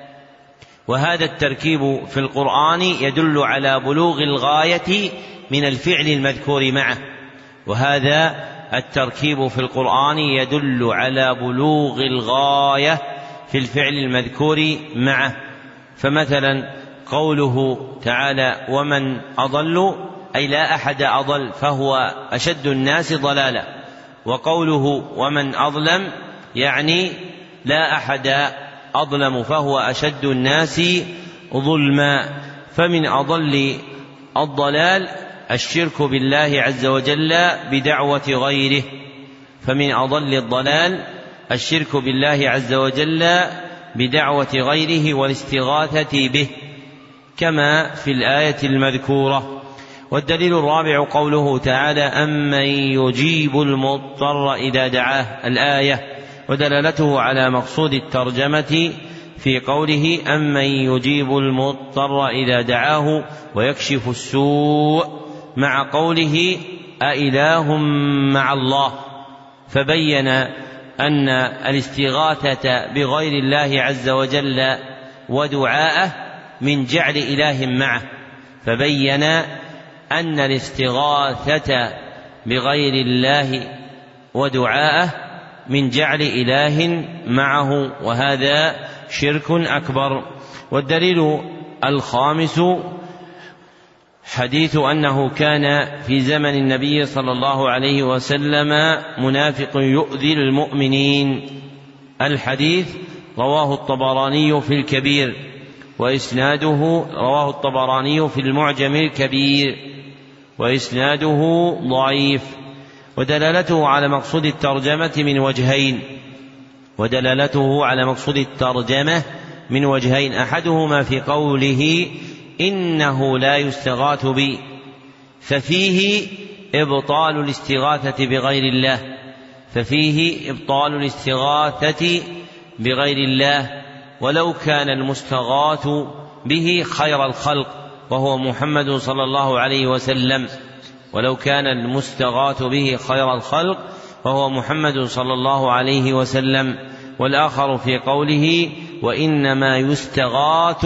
وهذا التركيب في القرآن يدل على بلوغ الغاية من الفعل المذكور معه وهذا التركيب في القرآن يدل على بلوغ الغاية في الفعل المذكور معه. فمثلا قوله تعالى: ومن أضل أي لا أحد أضل فهو أشد الناس ضلالا. وقوله: ومن أظلم يعني لا أحد أظلم فهو أشد الناس ظلما. فمن أضل الضلال الشرك بالله عز وجل بدعوة غيره فمن أضل الضلال الشرك بالله عز وجل بدعوة غيره والاستغاثة به كما في الآية المذكورة. والدليل الرابع قوله تعالى: أمن يجيب المضطر إذا دعاه الآية. ودلالته على مقصود الترجمة في قوله: أمن يجيب المضطر إذا دعاه ويكشف السوء مع قوله أإله مع الله، فبين أن الاستغاثة بغير الله عز وجل ودعاءه من جعل إله معه، فبين أن الاستغاثة بغير الله ودعاءه من جعل إله معه، وهذا شرك أكبر. والدليل الخامس حديث أنه كان في زمن النبي صلى الله عليه وسلم منافق يؤذي المؤمنين. الحديث رواه الطبراني في الكبير، وإسناده رواه الطبراني في المعجم الكبير، وإسناده ضعيف. ودلالته على مقصود الترجمة من وجهين ودلالته على مقصود الترجمة من وجهين أحدهما في قوله إنه لا يستغاث بي، ففيه إبطال الاستغاثة بغير الله ففيه إبطال الاستغاثة بغير الله ولو كان المستغاث به خير الخلق وهو محمد صلى الله عليه وسلم ولو كان المستغاث به خير الخلق وهو محمد صلى الله عليه وسلم. والآخر في قوله وإنما يستغاث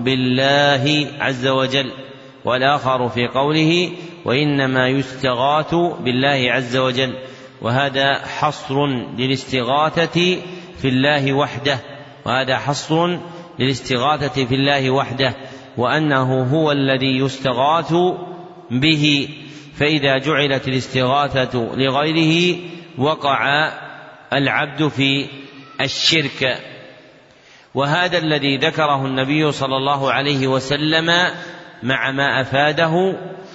بالله عز وجل والآخر في قوله وإنما يستغاث بالله عز وجل، وهذا حصر للاستغاثة في الله وحده وهذا حصر للاستغاثة في الله وحده وأنه هو الذي يستغاث به، فإذا جعلت الاستغاثة لغيره وقع العبد في الشرك. وهذا الذي ذكره النبي صلى الله عليه وسلم مع ما أفاده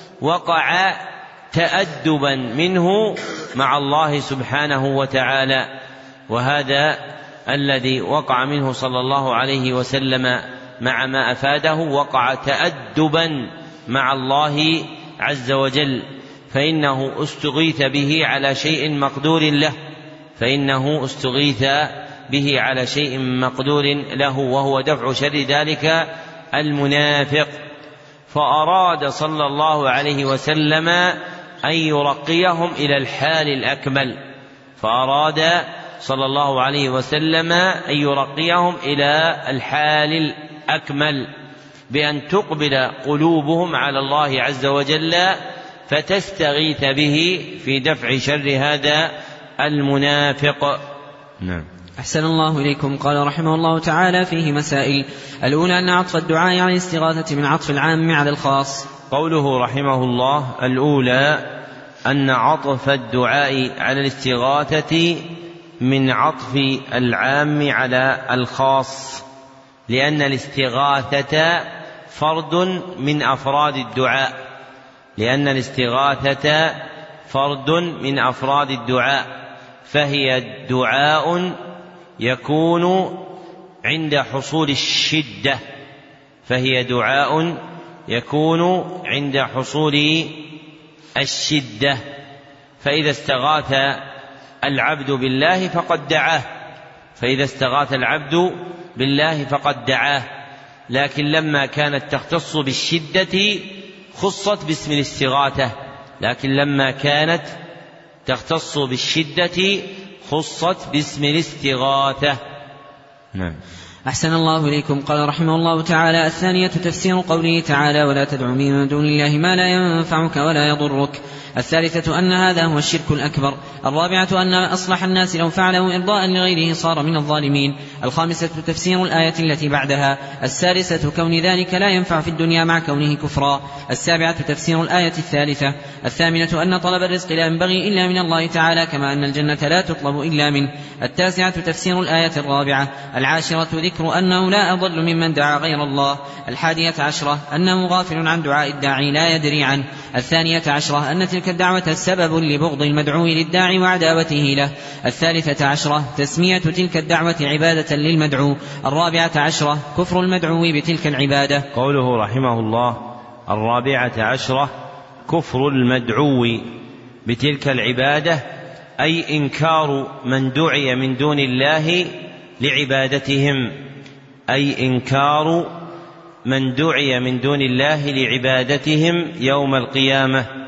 وقع تأدبا منه مع الله سبحانه وتعالى، وهذا الذي وقع منه صلى الله عليه وسلم مع ما أفاده وقع تأدبا مع الله عز وجل، فإنه استغيث به على شيء مقدور له فإنه استغيث به على شيء مقدور له وهو دفع شر ذلك المنافق، فأراد صلى الله عليه وسلم أن يرقيهم إلى الحال الأكمل فأراد صلى الله عليه وسلم أن يرقيهم إلى الحال الأكمل بأن تقبل قلوبهم على الله عز وجل فتستغيث به في دفع شر هذا المنافق. نعم. أحسن الله إليكم. قال رحمه الله تعالى فيه مسائل: الأولى أن عطف الدعاء على الاستغاثة من عطف العام على الخاص. قوله رحمه الله: الأولى أن عطف الدعاء على الاستغاثة من عطف العام على الخاص، لأن الاستغاثة فرد من أفراد الدعاء لأن الاستغاثة فرد من أفراد الدعاء فهي دعاء يكون عند حصول الشدة فهي دعاء يكون عند حصول الشدة فإذا استغاث العبد بالله فقد دعاه فإذا استغاث العبد بالله فقد دعاه لكن لما كانت تختص بالشدة خصت باسم الاستغاثة لكن لما كانت تختص بالشدة خصت باسم الاستغاثة. نعم. أحسن الله إليكم. قال رحمه الله تعالى: الثانية تفسير قوله تعالى: ولا تدع من دون الله ما لا ينفعك ولا يضرك. الثالثة أن هذا هو الشرك الأكبر. الرابعة أن أصلح الناس لو فعله إرضاء لغيره صار من الظالمين. الخامسة تفسير الآية التي بعدها. السادسة كون ذلك لا ينفع في الدنيا مع كونه كفرا. السابعة تفسير الآية الثالثة. الثامنة أن طلب الرزق لا ينبغي إلا من الله تعالى كما أن الجنة لا تطلب إلا منه. التاسعة تفسير الآية الرابعة. العاشرة ذكر أنه لا أضل ممن دعا غير الله. الحادية عشرة أنه غافل عن دعاء الداعي لا يدري عنه. الثانية عشرة أن تلك الدعوة السبب لبغض المدعو للداعي وعداوته له. الثالثة عشرة تسمية تلك الدعوة عبادة للمدعو. الرابعة عشرة كفر المدعو بتلك العبادة. قوله رحمه الله: الرابعة عشرة كفر المدعو بتلك العبادة، أي إنكار من دعي من دون الله لعبادتهم أي إنكار من دعي من دون الله لعبادتهم يوم القيامة.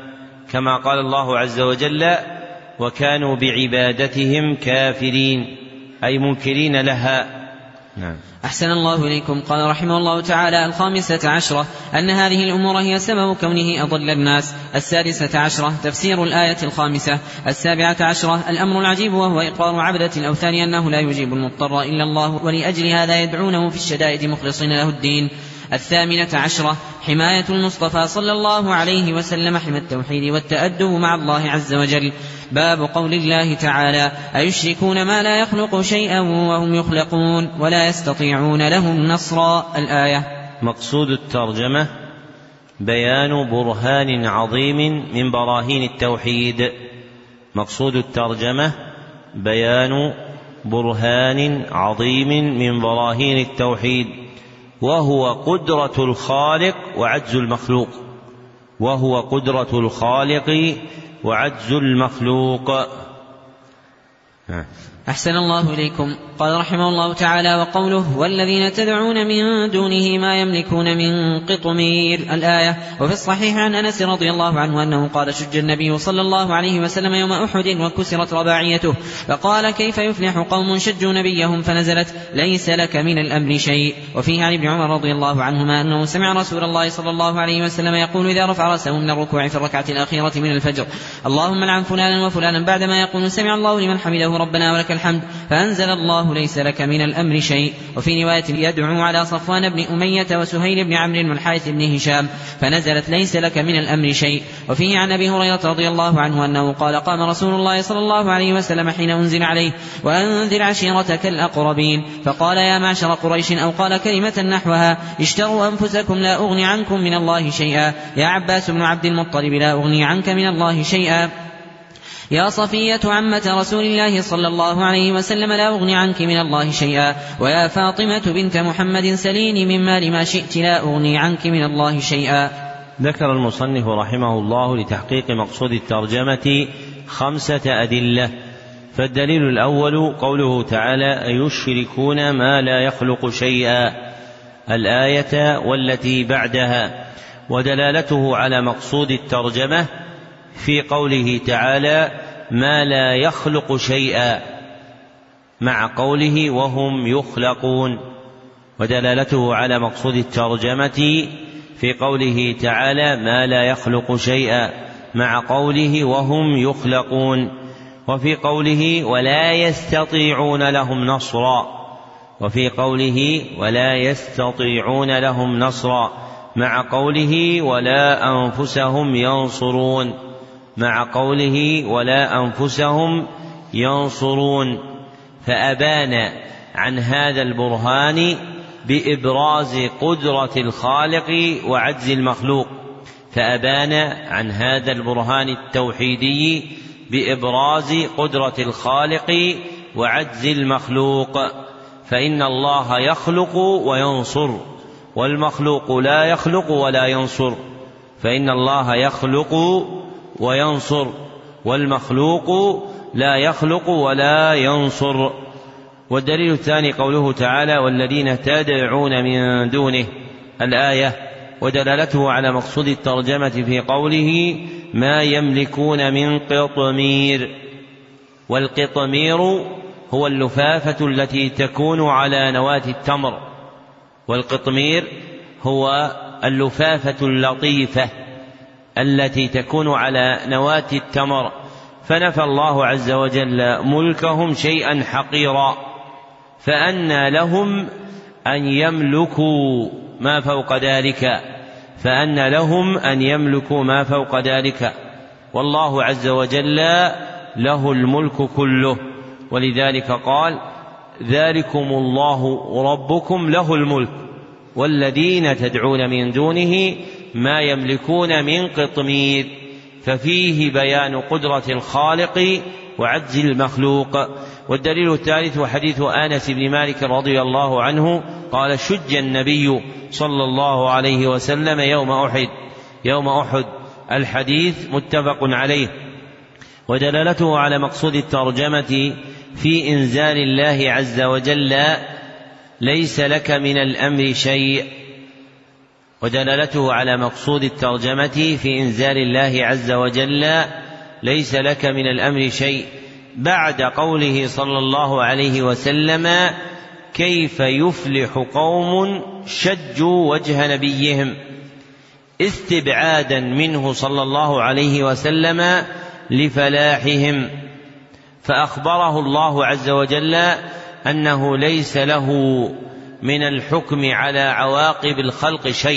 كما قال الله عز وجل وكانوا بعبادتهم كافرين أي منكرين لها. نعم. أحسن الله إليكم. قال رحمه الله تعالى: الخامسة عشرة أن هذه الأمور هي سبب كونه أضل الناس. السادسة عشرة تفسير الآية الخامسة. السابعة عشرة الأمر العجيب وهو إقرار عبدة الأوثان أنه لا يجيب المضطر إلا الله، ولأجل هذا يدعونه في الشدائد مخلصين له الدين. الثامنة عشرة حماية المصطفى صلى الله عليه وسلم، حمى التوحيد والتأدب مع الله عز وجل. باب قول الله تعالى: أيشركون ما لا يخلق شيئا وهم يخلقون ولا يستطيعون لهم نصرا. الآية. مقصود الترجمة بيان برهان عظيم من براهين التوحيد. مقصود الترجمة بيان برهان عظيم من براهين التوحيد، وهو قدرة الخالق وعجز المخلوق. وهو قدرة الخالق وعجز المخلوق. أحسن الله إليكم. قال رحمه الله تعالى: وقوله: والذين تدعون من دونه ما يملكون من قطمير. الآية. وفي الصحيح عن أنس رضي الله عنه أنه قال: شج النبي صلى الله عليه وسلم يوم أحد وكسرت رباعيته، فقال: كيف يفلح قوم شجوا نبيهم؟ فنزلت: ليس لك من الأمر شيء. وفيه عن ابن عمر رضي الله عنهما أنه سمع رسول الله صلى الله عليه وسلم يقول إذا رفع رأسه من الركوع في الركعة الأخيرة من الفجر: اللهم لعن فلانا وفلانا، بعدما يقول سمع الله لمن حمده ربنا ولك الحمد، فأنزل الله: ليس لك من الأمر شيء. وفي رواية: يدعو على صفوان بن أمية وسهيل بن عمرو والحارث بن هشام، فنزلت: ليس لك من الأمر شيء. وفيه عن أبي هريرة رضي الله عنه أنه قال: قام رسول الله صلى الله عليه وسلم حين أنزل عليه: وأنذر عشيرتك الأقربين، فقال: يا معشر قريش، أو قال كلمة نحوها: اشتروا أنفسكم لا أغني عنكم من الله شيئا. يا عباس بن عبد المطلب، لا أغني عنك من الله شيئا. يا صفية عمة رسول الله صلى الله عليه وسلم، لا أغني عنك من الله شيئا. ويا فاطمة بنت محمد، سليني من مال ما شئت، لا أغني عنك من الله شيئا. ذكر المصنف رحمه الله لتحقيق مقصود الترجمة خمسة أدلة. فالدليل الأول قوله تعالى: أيشركون ما لا يخلق شيئا، الآية والتي بعدها. ودلالته على مقصود الترجمة في قوله تعالى: ما لا يخلق شيئا، مع قوله وهم يخلقون. ودلالته على مقصود الترجمة في قوله تعالى: ما لا يخلق شيئا، مع قوله وهم يخلقون. وفي قوله: ولا يستطيعون لهم نصرا. وفي قوله: ولا يستطيعون لهم نصرا، مع قوله: ولا أنفسهم ينصرون، مع قوله: ولا أنفسهم ينصرون. فأبان عن هذا البرهان بإبراز قدرة الخالق وعجز المخلوق. فأبان عن هذا البرهان التوحيدي بإبراز قدرة الخالق وعجز المخلوق. فإن الله يخلق وينصر، والمخلوق لا يخلق ولا ينصر. فإن الله يخلق وينصر، والمخلوق لا يخلق ولا ينصر. والدليل الثاني قوله تعالى: والذين تدعون من دونه. الآية. ودلالته على مقصود الترجمة في قوله: ما يملكون من قطمير. والقطمير هو اللفافة التي تكون على نواة التمر. والقطمير هو اللفافة اللطيفة التي تكون على نواة التمر. فنفى الله عز وجل ملكهم شيئا حقيرا، فأنى لهم أن يملكوا ما فوق ذلك فأنى لهم أن يملكوا ما فوق ذلك والله عز وجل له الملك كله. ولذلك قال: ذلكم الله ربكم له الملك والذين تدعون من دونه ما يملكون من قطمير. ففيه بيان قدرة الخالق وعجز المخلوق. والدليل الثالث حديث أنس بن مالك رضي الله عنه قال: شج النبي صلى الله عليه وسلم يوم أحد يوم أحد الحديث متفق عليه. ودلالته على مقصود الترجمة في إنزال الله عز وجل: ليس لك من الأمر شيء. ودلالته على مقصود الترجمة في إنزال الله عز وجل ليس لك من الأمر شيء بعد قوله صلى الله عليه وسلم كيف يفلح قوم شجوا وجه نبيهم، استبعادا منه صلى الله عليه وسلم لفلاحهم، فأخبره الله عز وجل أنه ليس له من الحكم على عواقب الخلق شيء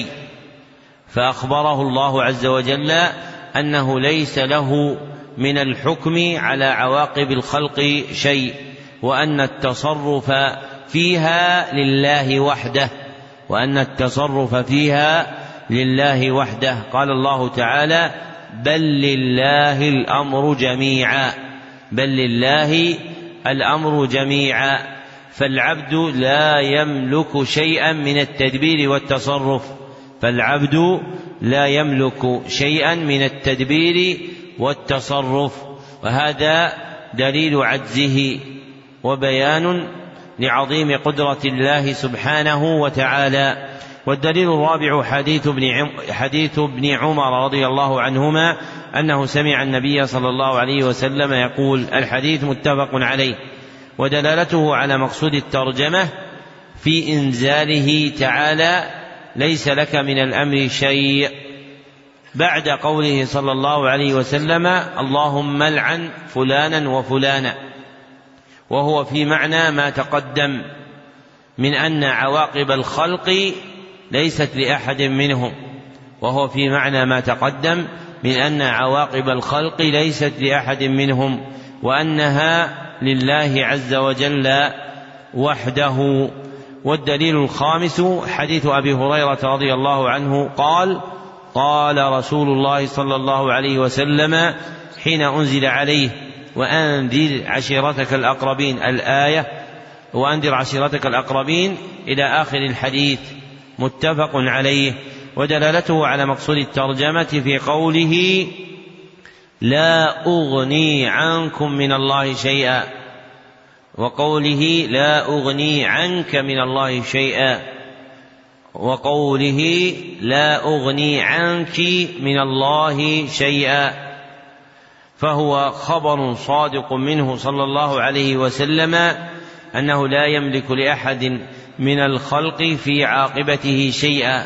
فأخبره الله عز وجل أنه ليس له من الحكم على عواقب الخلق شيء، وأن التصرف فيها لله وحده وأن التصرف فيها لله وحده. قال الله تعالى بل لله الأمر جميعا بل لله الأمر جميعا فالعبد لا يملك شيئا من التدبير والتصرف فالعبد لا يملك شيئا من التدبير والتصرف وهذا دليل عجزه وبيان لعظيم قدرة الله سبحانه وتعالى. والدليل الرابع حديث ابن حديث ابن عمر رضي الله عنهما أنه سمع النبي صلى الله عليه وسلم يقول، الحديث متفق عليه. ودلالته على مقصود الترجمة في إنزاله تعالى ليس لك من الأمر شيء بعد قوله صلى الله عليه وسلم اللهم العن فلانا وفلانا، وهو في معنى ما تقدم من أن عواقب الخلق ليست لأحد منهم وهو في معنى ما تقدم من أن عواقب الخلق ليست لأحد منهم وأنها لله عز وجل وحده. والدليل الخامس حديث أبي هريرة رضي الله عنه قال قال رسول الله صلى الله عليه وسلم حين أنزل عليه وأنذر عشيرتك الأقربين الآية وأنذر عشيرتك الأقربين إلى آخر الحديث متفق عليه. ودلالته على مقصود الترجمة في قوله لا أغني عنكم من الله شيئا وقوله لا أغني عنك من الله شيئا وقوله لا أغني عنك من الله شيئا، فهو خبر صادق منه صلى الله عليه وسلم أنه لا يملك لأحد من الخلق في عاقبته شيئا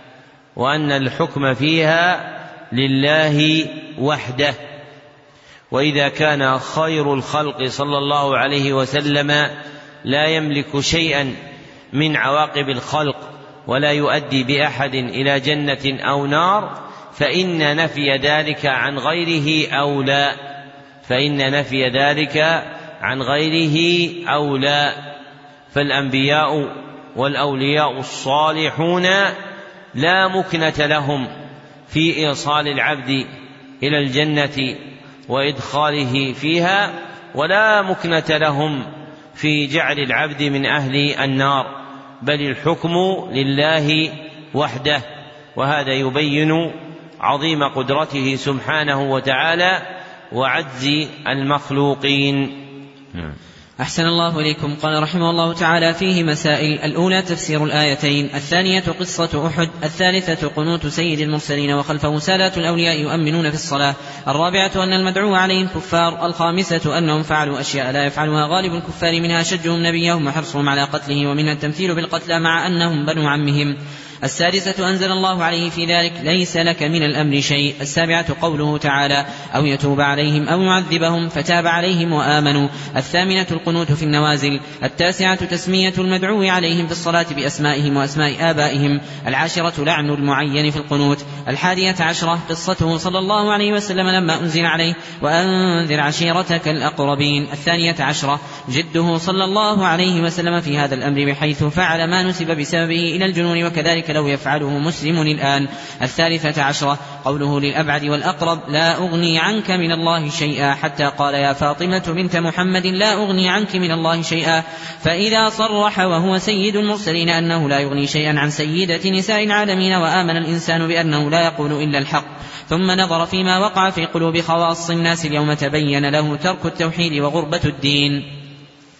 وأن الحكم فيها لله وحده. وإذا كان خير الخلق صلى الله عليه وسلم لا يملك شيئا من عواقب الخلق ولا يؤدي بأحد إلى جنة أو نار فإن نفي ذلك عن غيره أولى فإن نفي ذلك عن غيره أولى فالأنبياء والأولياء الصالحون لا مكنة لهم في إيصال العبد إلى الجنة وإدخاله فيها ولا مكنة لهم في جعل العبد من أهل النار، بل الحكم لله وحده. وهذا يبين عظيم قدرته سبحانه وتعالى وعجز المخلوقين. أحسن الله إليكم. قال رحمه الله تعالى فيه مسائل: الأولى تفسير الآيتين، الثانية قصة أحد، الثالثة قنوت سيد المرسلين وخلفه سادات الأولياء يؤمنون في الصلاة، الرابعة أن المدعو عليهم كفار، الخامسة أنهم فعلوا أشياء لا يفعلها غالب الكفار، منها شجهم نبيهم وحرصهم على قتله، ومنها التمثيل بالقتلى مع أنهم بنو عمهم، السادسة أنزل الله عليه في ذلك ليس لك من الأمر شيء، السابعة قوله تعالى أو يتوب عليهم أو يعذبهم فتاب عليهم وآمنوا، الثامنة القنوت في النوازل، التاسعة تسمية المدعو عليهم في الصلاة بأسمائهم وأسماء آبائهم، العاشرة لعن المعين في القنوت، الحادية عشرة قصته صلى الله عليه وسلم لما أنزل عليه وأنذر عشيرتك الأقربين، الثانية عشرة جده صلى الله عليه وسلم في هذا الأمر بحيث فعل ما نسب بسببه إلى الجنون وكذلك لو يفعله مسلم الآن، الثالثة عشرة قوله للأبعد والأقرب لا أغني عنك من الله شيئا، حتى قال يا فاطمة بنت محمد لا أغني عنك من الله شيئا، فإذا صرح وهو سيد المرسلين أنه لا يغني شيئا عن سيدة نساء العالمين وآمن الإنسان بأنه لا يقول إلا الحق، ثم نظر فيما وقع في قلوب خواص الناس اليوم تبين له ترك التوحيد وغربة الدين.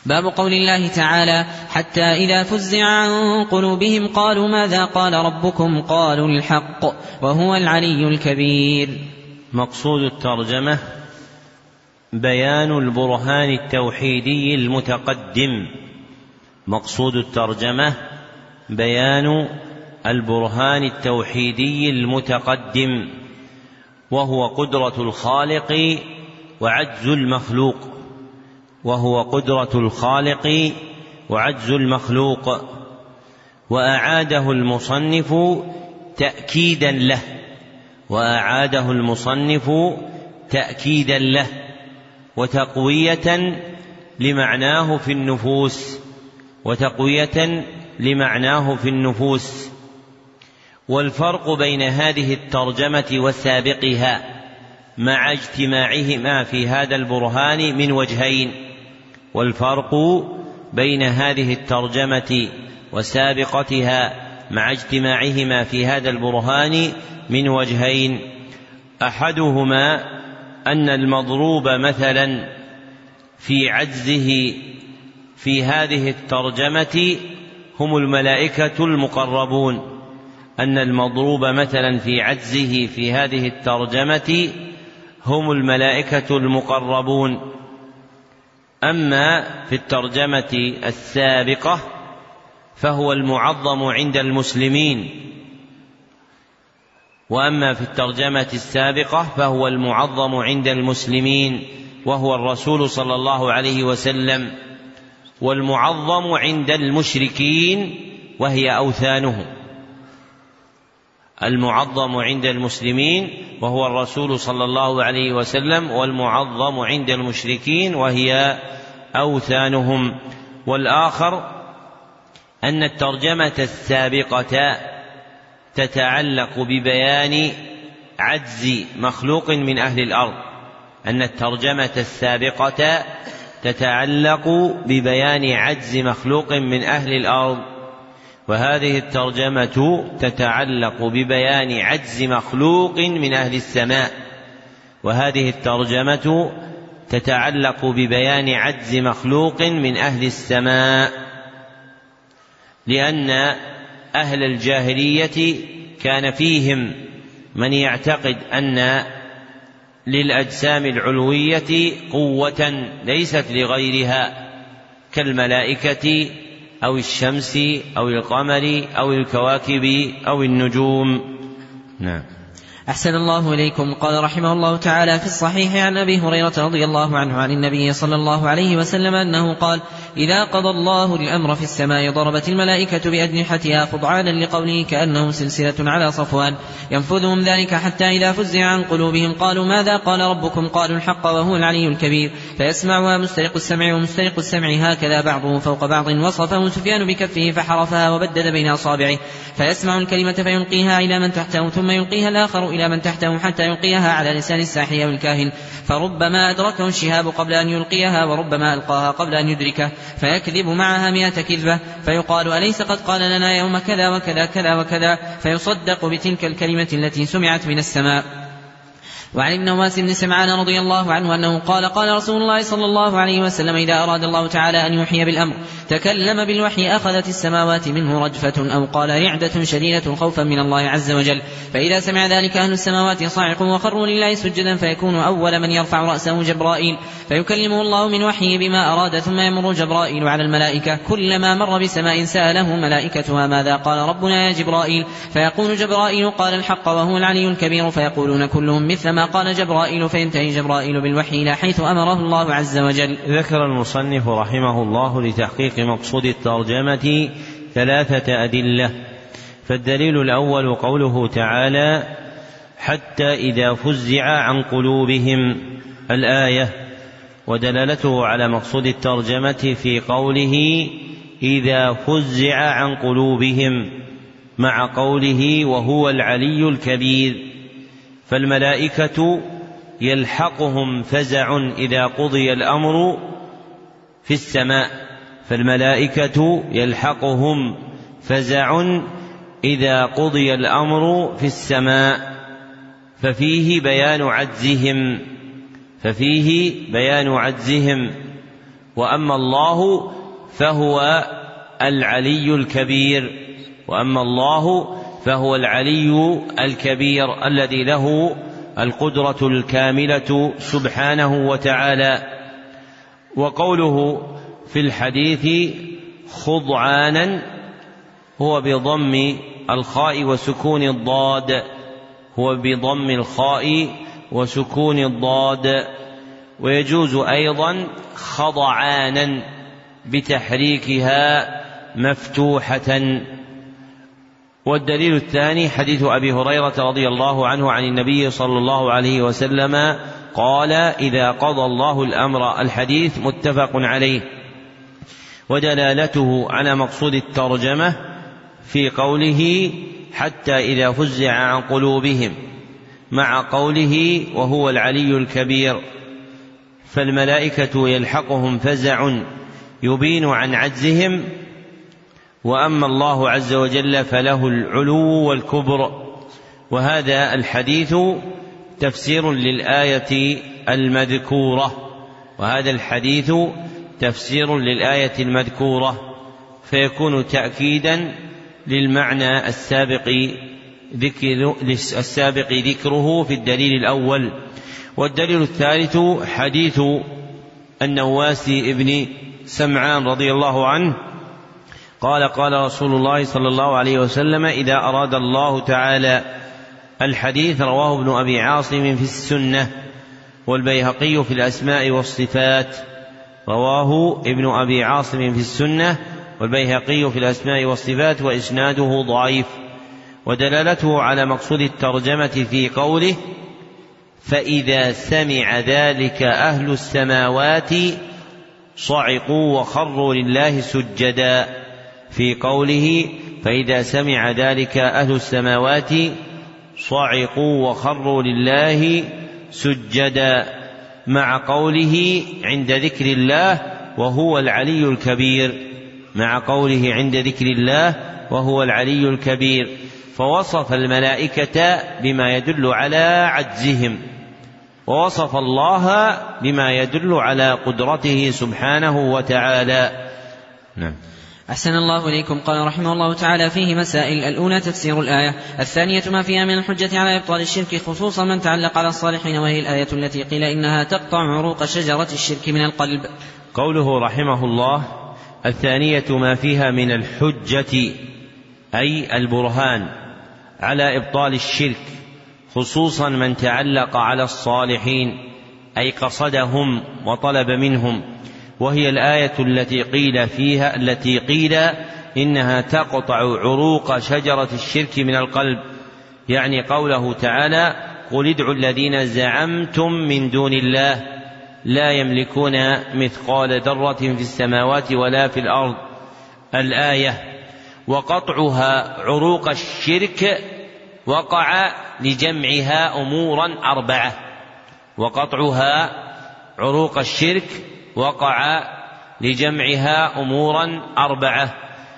باب قول الله تعالى حتى إذا فزع عن قلوبهم قالوا ماذا قال ربكم قالوا الحق وهو العلي الكبير. مقصود الترجمة بيان البرهان التوحيدي المتقدم. مقصود الترجمة بيان البرهان التوحيدي المتقدم، وهو قدرة الخالق وعجز المخلوق وهو قدرة الخالق وعجز المخلوق وأعاده المصنف تأكيدا له وأعاده المصنف تأكيدا له وتقوية لمعناه في النفوس وتقوية لمعناه في النفوس. والفرق بين هذه الترجمة وسابقها مع اجتماعهما في هذا البرهان من وجهين والفرق بين هذه الترجمة وسابقتها مع اجتماعهما في هذا البرهان من وجهين. أحدهما أن المضروب مثلا في عجزه في هذه الترجمة هم الملائكة المقربون أن المضروب مثلا في عجزه في هذه الترجمة هم الملائكة المقربون. أما في الترجمة السابقة فهو المعظم عند المسلمين وأما في الترجمة السابقة فهو المعظم عند المسلمين وهو الرسول صلى الله عليه وسلم، والمعظم عند المشركين وهي أوثانهم. المعظم عند المسلمين وهو الرسول صلى الله عليه وسلم، والمعظم عند المشركين وهي أوثانهم. والآخر أن الترجمة السابقة تتعلق ببيان عجز مخلوق من أهل الأرض أن الترجمة السابقة تتعلق ببيان عجز مخلوق من أهل الأرض، وهذه الترجمة تتعلق ببيان عجز مخلوق من أهل السماء وهذه الترجمة تتعلق ببيان عجز مخلوق من أهل السماء، لأن أهل الجاهلية كان فيهم من يعتقد أن للأجسام العلوية قوة ليست لغيرها كالملائكة أو الشمس أو القمر أو الكواكب أو النجوم. نعم. أحسن الله إليكم. قال رحمه الله تعالى في الصحيح عن أبي هريرة رضي الله عنه عن النبي صلى الله عليه وسلم أنه قال إذا قضى الله الأمر في السماء ضربت الملائكة بأجنحتها خضعانا لقوله كأنه سلسلة على صفوان ينفذهم ذلك حتى إذا فزع عن قلوبهم قالوا ماذا قال ربكم قالوا الحق وهو العلي الكبير فيسمعها مسترق السمع ومسترق السمع هكذا بعضه فوق بعض وصفه سفيان بكفه فحرفها وبدد بين أصابعه فيسمع الكلمة فيلقيها إلى من تحته ثم يلقيها الآخر إلى من تحته حتى يلقيها على لسان الساحر أو الكاهن فربما أدركه الشهاب قبل أن يلقيها وربما ألقاها قبل أن يدركه فيكذب معها مئة كذبة فيقال أليس قد قال لنا يوم كذا وكذا كذا وكذا فيصدق بتلك الكلمة التي سمعت من السماء. وعن النواس بن سمعان رضي الله عنه أنه قال قال رسول الله صلى الله عليه وسلم إذا أراد الله تعالى أن يحيي بالأمر تكلم بالوحي أخذت السماوات منه رجفة أو قال رعدة شديدة خوفا من الله عز وجل فإذا سمع ذلك أهل السماوات صاعقوا وخروا لله سجدا فيكون أول من يرفع رأسه جبرائيل فيكلمه الله من وحيه بما أراد ثم يمر جبرائيل على الملائكة كلما مر بسماء سأله ملائكتها ماذا قال ربنا يا جبرائيل فيقول جبرائيل قال الحق وهو العلي الكبير فيقولون كلهم مثل ما قال جبرائيل فينتهي جبرائيل بالوحي إلى حيث أمره الله عز وجل. ذكر المصنف رحمه الله لتحقيق مقصود الترجمة ثلاثة أدلة. فالدليل الأول قوله تعالى حتى إذا فزع عن قلوبهم الآية، ودلالته على مقصود الترجمة في قوله إذا فزع عن قلوبهم مع قوله وهو العلي الكبير. فالملائكة يلحقهم فزع إذا قضي الأمر في السماء فالملائكة يلحقهم فزع إذا قضي الأمر في السماء ففيه بيان عجزهم ففيه بيان عجزهم وأما الله فهو العلي الكبير وأما الله فهو العلي الكبير الذي له القدرة الكاملة سبحانه وتعالى. وقوله في الحديث خضعانا هو بضم الخاء وسكون الضاد هو بضم الخاء وسكون الضاد ويجوز أيضا خضعانا بتحريكها مفتوحة. والدليل الثاني حديث أبي هريرة رضي الله عنه عن النبي صلى الله عليه وسلم قال إذا قضى الله الأمر، الحديث متفق عليه. ودلالته على مقصود الترجمة في قوله حتى إذا فزع عن قلوبهم مع قوله وهو العلي الكبير، فالملائكة يلحقهم فزع يبين عن عجزهم، وأما الله عز وجل فله العلو والكبر. وهذا الحديث تفسير للآية المذكورة وهذا الحديث تفسير للآية المذكورة فيكون تأكيدا للمعنى السابق ذكر السابق ذكره في الدليل الأول. والدليل الثالث حديث النواس ابن سمعان رضي الله عنه قال قال رسول الله صلى الله عليه وسلم إذا أراد الله تعالى، الحديث رواه ابن أبي عاصم في السنة والبيهقي في الأسماء والصفات، رواه ابن أبي عاصم في السنة والبيهقي في الأسماء والصفات وإسناده ضعيف. ودلالته على مقصود الترجمة في قوله فإذا سمع ذلك أهل السماوات صعقوا وخروا لله سجدا، في قوله فإذا سمع ذلك أهل السماوات صعقوا وخروا لله سجدا، مع قوله عند ذكر الله وهو العلي الكبير مع قوله عند ذكر الله وهو العلي الكبير. فوصف الملائكة بما يدل على عجزهم، ووصف الله بما يدل على قدرته سبحانه وتعالى. نعم. أحسن الله إليكم. قال رحمه الله تعالى فيه مسائل: الأولى تفسير الآية، الثانية ما فيها من الحجة على إبطال الشرك خصوصا من تعلق على الصالحين، وهي الآية التي قيل إنها تقطع عروق شجرة الشرك من القلب. قوله رحمه الله الثانية ما فيها من الحجة أي البرهان على إبطال الشرك خصوصا من تعلق على الصالحين أي قصدهم وطلب منهم، وهي الآية التي قيل فيها التي قيل إنها تقطع عروق شجرة الشرك من القلب، يعني قوله تعالى قل ادعوا الذين زعمتم من دون الله لا يملكون مثقال ذرة في السماوات ولا في الأرض، الآية. وقطعها عروق الشرك وقع لجمعها أمورا أربعة وقطعها عروق الشرك وقع لجمعها أمورا أربعة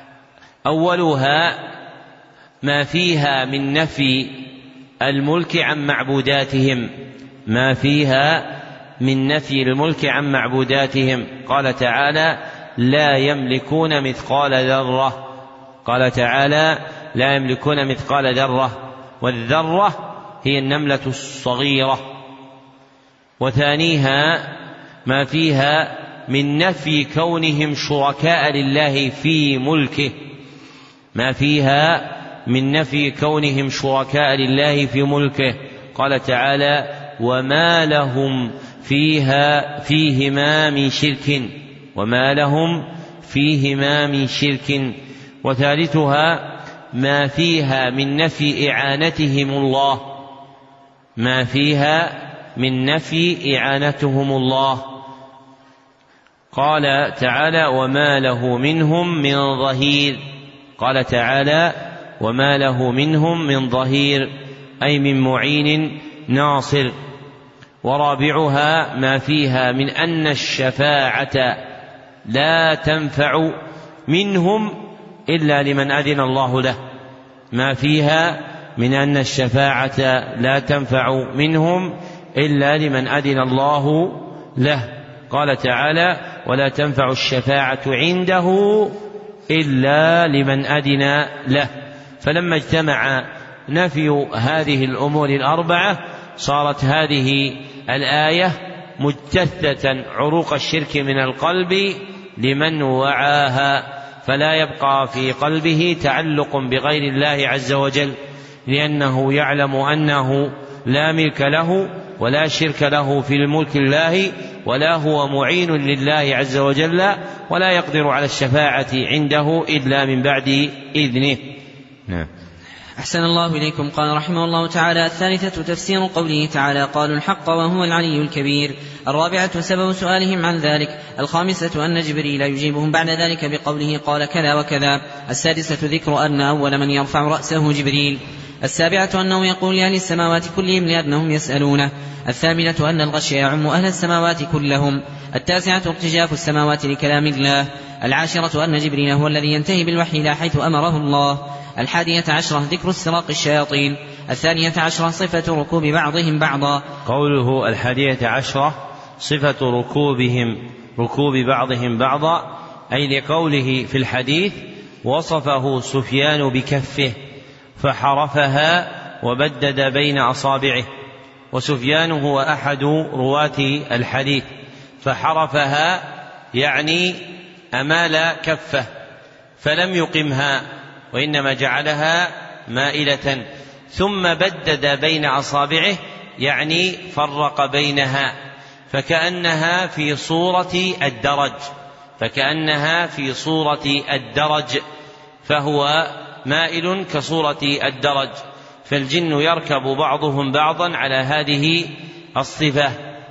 أولها ما فيها من نفي الملك عن معبوداتهم ما فيها من نفي الملك عن معبوداتهم قال تعالى لا يملكون مثقال ذرة قال تعالى لا يملكون مثقال ذرة، والذرة هي النملة الصغيرة. وثانيها ما فيها من نفي كونهم شركاء لله في ملكه ما فيها من نفي كونهم شركاء لله في ملكه قال تعالى وما لهم فيها فيهما من شرك وما لهم فيهما من شرك. وثالثها ما فيها من نفي إعانتهم الله ما فيها من نفي إعانتهم الله قال تعالى وما له منهم من ظهير قال تعالى وما له منهم من ظهير أي من معين ناصر. ورابعها ما فيها من أن الشفاعة لا تنفع منهم إلا لمن أذن الله له ما فيها من أن الشفاعة لا تنفع منهم إلا لمن أذن الله له قال تعالى ولا تنفع الشفاعة عنده إلا لمن أذن له. فلما اجتمع نفي هذه الأمور الأربعة صارت هذه الآية مجتثة عروق الشرك من القلب لمن وعاها، فلا يبقى في قلبه تعلق بغير الله عز وجل، لأنه يعلم أنه لا ملك له ولا شرك له في الملك الله، ولا هو معين لله عز وجل، ولا يقدر على الشفاعة عنده إلا من بعد إذنه. نعم. أحسن الله إليكم. قال رحمه الله تعالى: الثالثة تفسير قوله تعالى: قالوا الحق وهو العلي الكبير. الرابعة سبب سؤالهم عن ذلك. الخامسة أن جبريل يجيبهم بعد ذلك بقوله قال كذا وكذا. السادسة ذكر أن أول من يرفع رأسه جبريل. السابعة أنه يقول لأهل السماوات كلهم لأنهم يسألونه. الثامنة أن الغشي يعم أهل السماوات كلهم. التاسعة ارتجاف السماوات لكلام الله. العاشرة أن جبريل هو الذي ينتهي بالوحي إلى حيث أمره الله. الحادية عشرة ذكر استراق الشياطين. الثانية عشرة صفة ركوب بعضهم بعضا. قوله الحادية عشرة صفة ركوبهم ركوب بعضهم بعضا، أي لقوله في الحديث: وصفه سفيان بكفه فحرفها وبدد بين أصابعه. وسفيان هو أحد رواة الحديث، فحرفها يعني أمال كفه فلم يقمها وإنما جعلها مائلة، ثم بدد بين أصابعه يعني فرق بينها، فكأنها في صورة الدرج فكأنها في صورة الدرج فهو مائل كصورة الدرج. فالجن يركب بعضهم بعضا على هذه الصفة.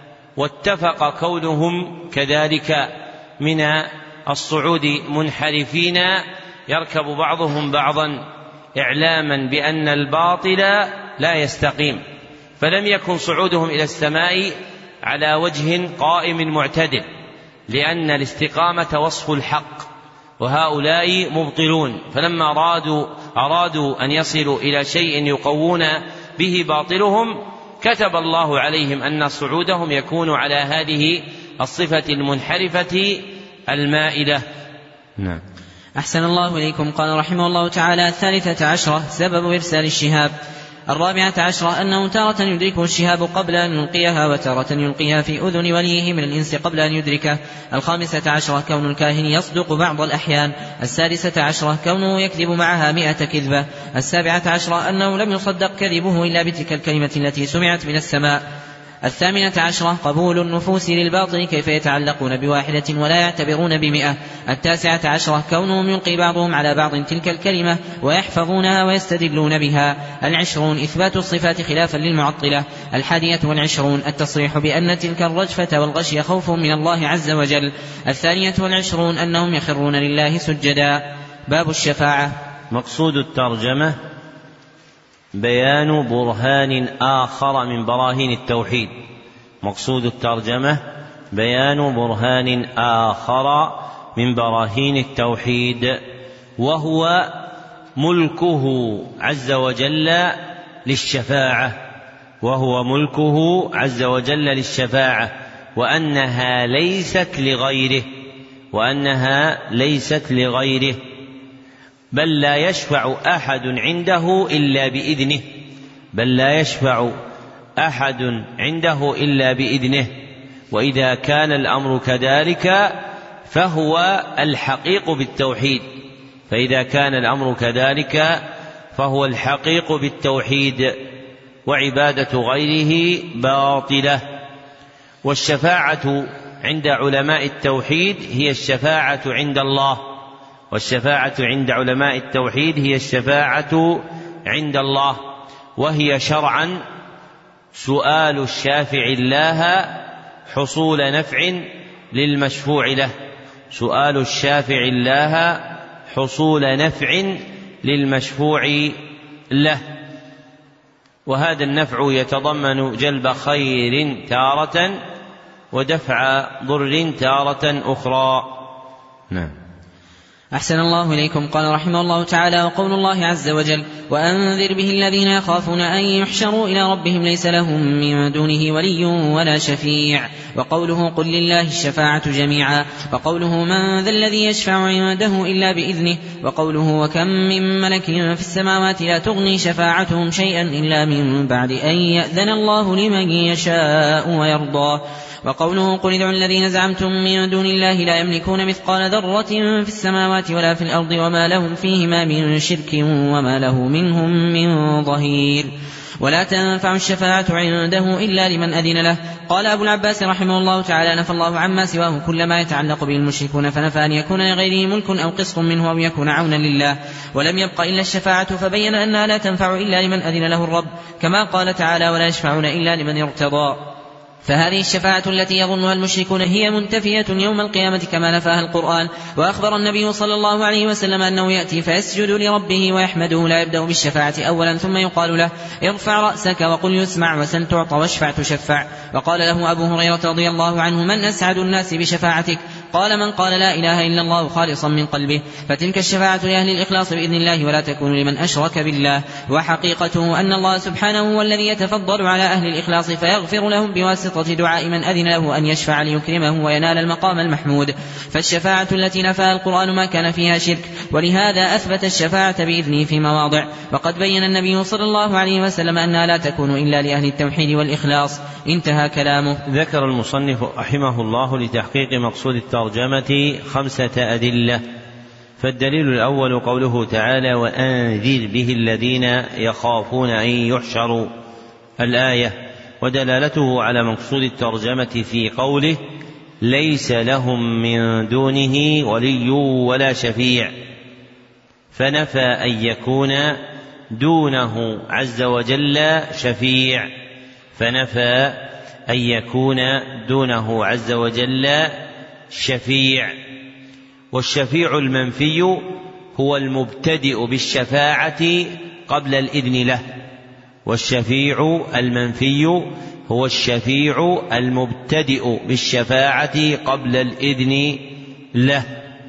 واتفق كونهم كذلك من الصعود منحرفين يركب بعضهم بعضا إعلاما بأن الباطل لا يستقيم، فلم يكن صعودهم إلى السماء على وجه قائم معتدل، لأن الاستقامة وصف الحق، وهؤلاء مبطلون، فلما أرادوا, أرادوا أن يصلوا إلى شيء يقوون به باطلهم كتب الله عليهم أن صعودهم يكون على هذه الصفة المنحرفة المائلة. نعم. أحسن الله إليكم. قال رحمه الله تعالى: الثالثة عشرة سبب إرسال الشهاب. الرابعة عشرة أنه تارة يدركه الشهاب قبل أن يلقيها، وتارة يلقيها في أذن وليه من الإنس قبل أن يدركه. الخامسة عشرة كون الكاهن يصدق بعض الأحيان. السادسة عشرة كونه يكذب معها مئة كذبة. السابعة عشرة أنه لم يصدق كذبه إلا بتلك الكلمة التي سمعت من السماء. الثامنة عشرة قبول النفوس للباطل، كيف يتعلقون بواحدة ولا يعتبرون بمئة. التاسعة عشرة كونهم يلقي بعضهم على بعض تلك الكلمة ويحفظونها ويستدلون بها. العشرون إثبات الصفات خلافا للمعطلة. الحادية والعشرون التصريح بأن تلك الرجفة والغشي خوف من الله عز وجل. الثانية والعشرون أنهم يخرون لله سجدا. باب الشفاعة. مقصود الترجمة بيان برهان آخر من براهين التوحيد. مقصود الترجمة بيان برهان آخر من براهين التوحيد، وهو ملكه عز وجل للشفاعة وهو ملكه عز وجل للشفاعة وأنها ليست لغيره وأنها ليست لغيره بل لا يشفع أحد عنده إلا بإذنه بل لا يشفع أحد عنده إلا بإذنه وإذا كان الأمر كذلك فهو الحقيق بالتوحيد فإذا كان الأمر كذلك فهو الحقيق بالتوحيد وعبادة غيره باطلة. والشفاعة عند علماء التوحيد هي الشفاعة عند الله والشفاعة عند علماء التوحيد هي الشفاعة عند الله وهي شرعا سؤال الشافع الله حصول نفع للمشفوع له سؤال الشافع الله حصول نفع للمشفوع له وهذا النفع يتضمن جلب خير تارة ودفع ضر تارة أخرى. نعم. أحسن الله إليكم. قال رحمه الله تعالى: وقول الله عز وجل: وأنذر به الذين يخافون أن يحشروا إلى ربهم ليس لهم من دونه ولي ولا شفيع. وقوله: قل لله الشفاعة جميعا. وقوله: من ذا الذي يشفع عنده إلا بإذنه. وقوله: وكم من ملك في السماوات لا تغني شفاعتهم شيئا إلا من بعد أن يأذن الله لمن يشاء ويرضى. وقوله: قل ادعوا الذين زعمتم من دون الله لا يملكون مثقال ذرة في السماوات ولا في الأرض وما لهم فيهما من شرك وما له منهم من ظهير. ولا تنفع الشفاعة عنده إلا لمن أذن له. قال أبو العباس رحمه الله تعالى: نفى الله عما سواه كل ما يتعلق به المشركون، فنفى أن يكون لغيره ملك أو قسط منه أو يكون عونا لله، ولم يبق إلا الشفاعة، فبين أنها لا تنفع إلا لمن أذن له الرب، كما قال تعالى: ولا يشفعون إلا لمن ارتضى. فهذه الشفاعة التي يظنها المشركون هي منتفية يوم القيامة كما نفاها القرآن. وأخبر النبي صلى الله عليه وسلم أنه يأتي فيسجد لربه ويحمده، لا يبدأ بالشفاعة أولا ثم يقال له: ارفع رأسك وقل يسمع وسل تعطى واشفع تشفع. وقال له أبو هريرة رضي الله عنه: من أسعد الناس بشفاعتك؟ قال: من قال لا إله إلا الله خالصا من قلبه. فتلك الشفاعة لأهل الإخلاص بإذن الله، ولا تكون لمن أشرك بالله. وحقيقته أن الله سبحانه هو الذي يتفضل على أهل الإخلاص فيغفر لهم بواسطة دعاء من أذن له أن يشفع ليكرمه وينال المقام المحمود. فالشفاعة التي نفاها القرآن ما كان فيها شرك، ولهذا أثبت الشفاعة بإذنه في مواضع. وقد بين النبي صلى الله عليه وسلم أنها لا تكون إلا لأهل التوحيد والإخلاص. انتهى كلامه. ذكر المصنف رحمه الله لتحقيق مقصود الترجمة خمسة أدلة. فالدليل الأول قوله تعالى: وأنذر به الذين يخافون أن يحشروا، الآية، ودلالته على مقصود الترجمة في قوله: ليس لهم من دونه ولي ولا شفيع، فنفى أن يكون دونه عز وجل شفيع، فنفى أن يكون دونه عز وجل شفيع. والشفيع المنفي هو المبتدئ بالشفاعة قبل الإذن له، والشفيع المنفي هو الشفيع المبتدئ بالشفاعة قبل الإذن له.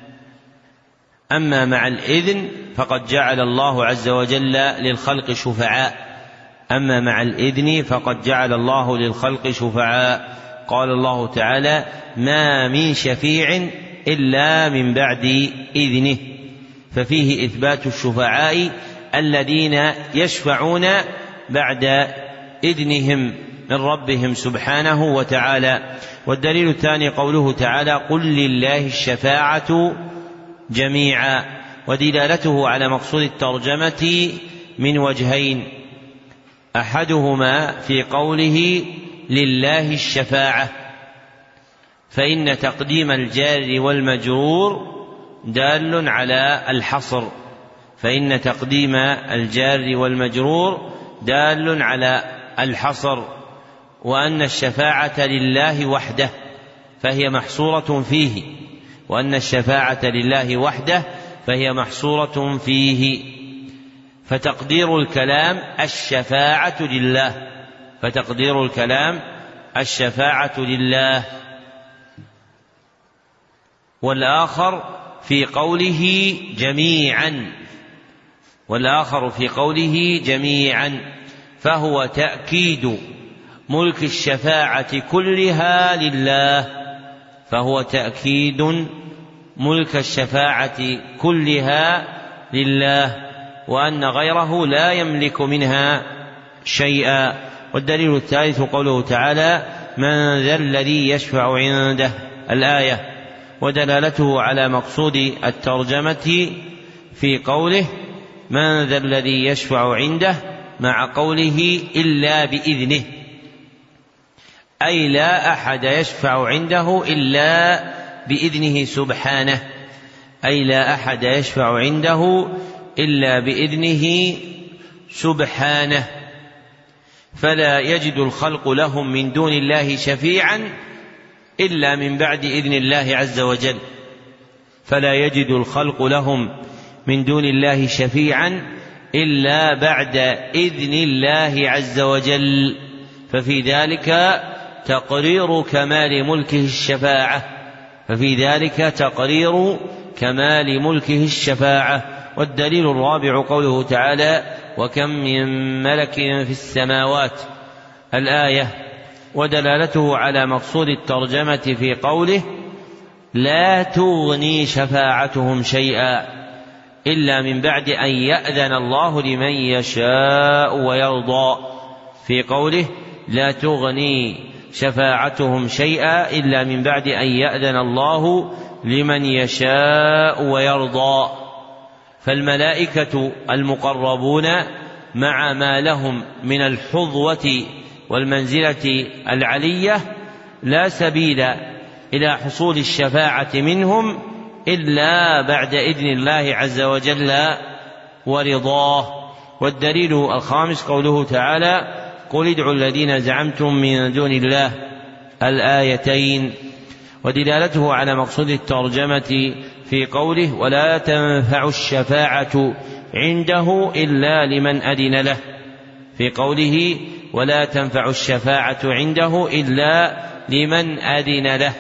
أما مع الإذن فقد جعل الله عز وجل للخلق شفعاء أما مع الإذن فقد جعل الله للخلق شفعاء قال الله تعالى: ما من شفيع إلا من بعد إذنه، ففيه إثبات الشفعاء الذين يشفعون بعد إذنهم من ربهم سبحانه وتعالى. والدليل الثاني قوله تعالى: قل لله الشفاعة جميعا، ودلالته على مقصود الترجمة من وجهين: أحدهما في قوله لله الشفاعة، فإن تقديم الجار والمجرور دال على الحصر، فإن تقديم الجار والمجرور دال على الحصر، وأن الشفاعة لله وحده فهي محصورة فيه، وأن الشفاعة لله وحده فهي محصورة فيه. فتقدير الكلام الشفاعة لله، فتقدير الكلام الشفاعة لله. والآخر في قوله جميعا، والآخر في قوله جميعا فهو تأكيد ملك الشفاعة كلها لله، فهو تأكيد ملك الشفاعة كلها لله، وأن غيره لا يملك منها شيئا. والدليل الثالث قوله تعالى: من ذا الذي يشفع عنده، الآية، ودلالته على مقصود الترجمة في قوله: من ذا الذي يشفع عنده، مع قوله إلا بإذنه، أي لا أحد يشفع عنده إلا بإذنه سبحانه، أي لا أحد يشفع عنده إلا بإذنه سبحانه، فلا يجد الخلق لهم من دون الله شفيعا إلا من بعد إذن الله عز وجل، فلا يجد الخلق لهم من دون الله شفيعا إلا بعد إذن الله عز وجل، ففي ذلك تقرير كمال ملكه الشفاعة، ففي ذلك تقرير كمال ملكه الشفاعة. والدليل الرابع قوله تعالى: وكم من ملك في السماوات، الآية. ودلالته على مقصود الترجمة في قوله: لا تغني شفاعتهم شيئا إلا من بعد أن يأذن الله لمن يشاء ويرضى، في قوله: لا تغني شفاعتهم شيئا إلا من بعد أن يأذن الله لمن يشاء ويرضى. فالملائكة المقربون مع ما لهم من الحظوة والمنزلة العلية لا سبيل إلى حصول الشفاعة منهم إلا بعد إذن الله عز وجل ورضاه. والدليل الخامس قوله تعالى: قل ادعوا الذين زعمتم من دون الله، الآيتين. ودلالته على مقصود الترجمة في قوله: ولا تنفع الشفاعة عنده إلا لمن أذن له، في قوله: ولا تنفع الشفاعة عنده إلا لمن أذن له،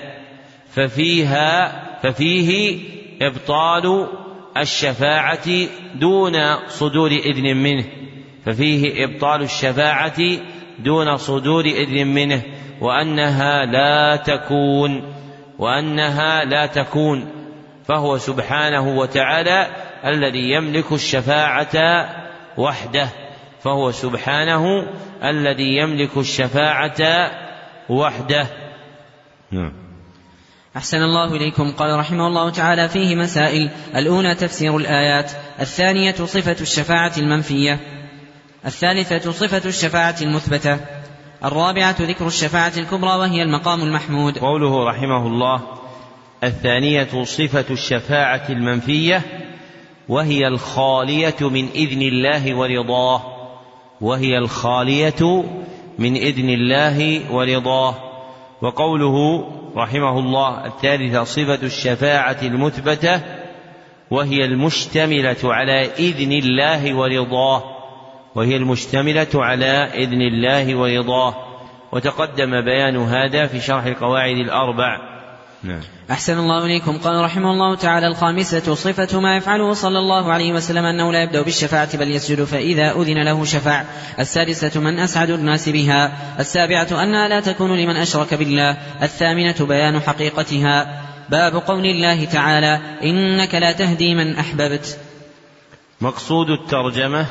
ففيها ففيه إبطال الشفاعة دون صدور إذن منه ففيه إبطال الشفاعة دون صدور إذن منه وأنها لا تكون وأنها لا تكون فهو سبحانه وتعالى الذي يملك الشفاعة وحده فهو سبحانه الذي يملك الشفاعة وحده. نعم. أحسن الله إليكم. قال رحمه الله تعالى: فيه مسائل: الأولى تفسير الآيات، الثانية صفة الشفاعة المنفية، الثالثة صفة الشفاعة المثبتة، الرابعة ذكر الشفاعة الكبرى وهي المقام المحمود. قوله رحمه الله: الثانية صفة الشفاعة المنفية وهي الخالية من إذن الله ورضاه وهي الخالية من إذن الله ورضاه. وقوله رحمه الله: الثالثة صفة الشفاعة المثبتة وهي المشتملة على إذن الله ورضاه وهي المشتملة على إذن الله ورضاه وتقدم بيان هذا في شرح القواعد الأربع. نعم. أحسن الله إليكم. قال رحمه الله تعالى: الخامسة صفة ما يفعله صلى الله عليه وسلم أنه لا يبدأ بالشفاعة بل يسجد فإذا أذن له شفع. السادسة من أسعد الناس بها. السابعة أنها لا تكون لمن أشرك بالله. الثامنة بيان حقيقتها. باب قول الله تعالى: إنك لا تهدي من أحببت. مقصود الترجمة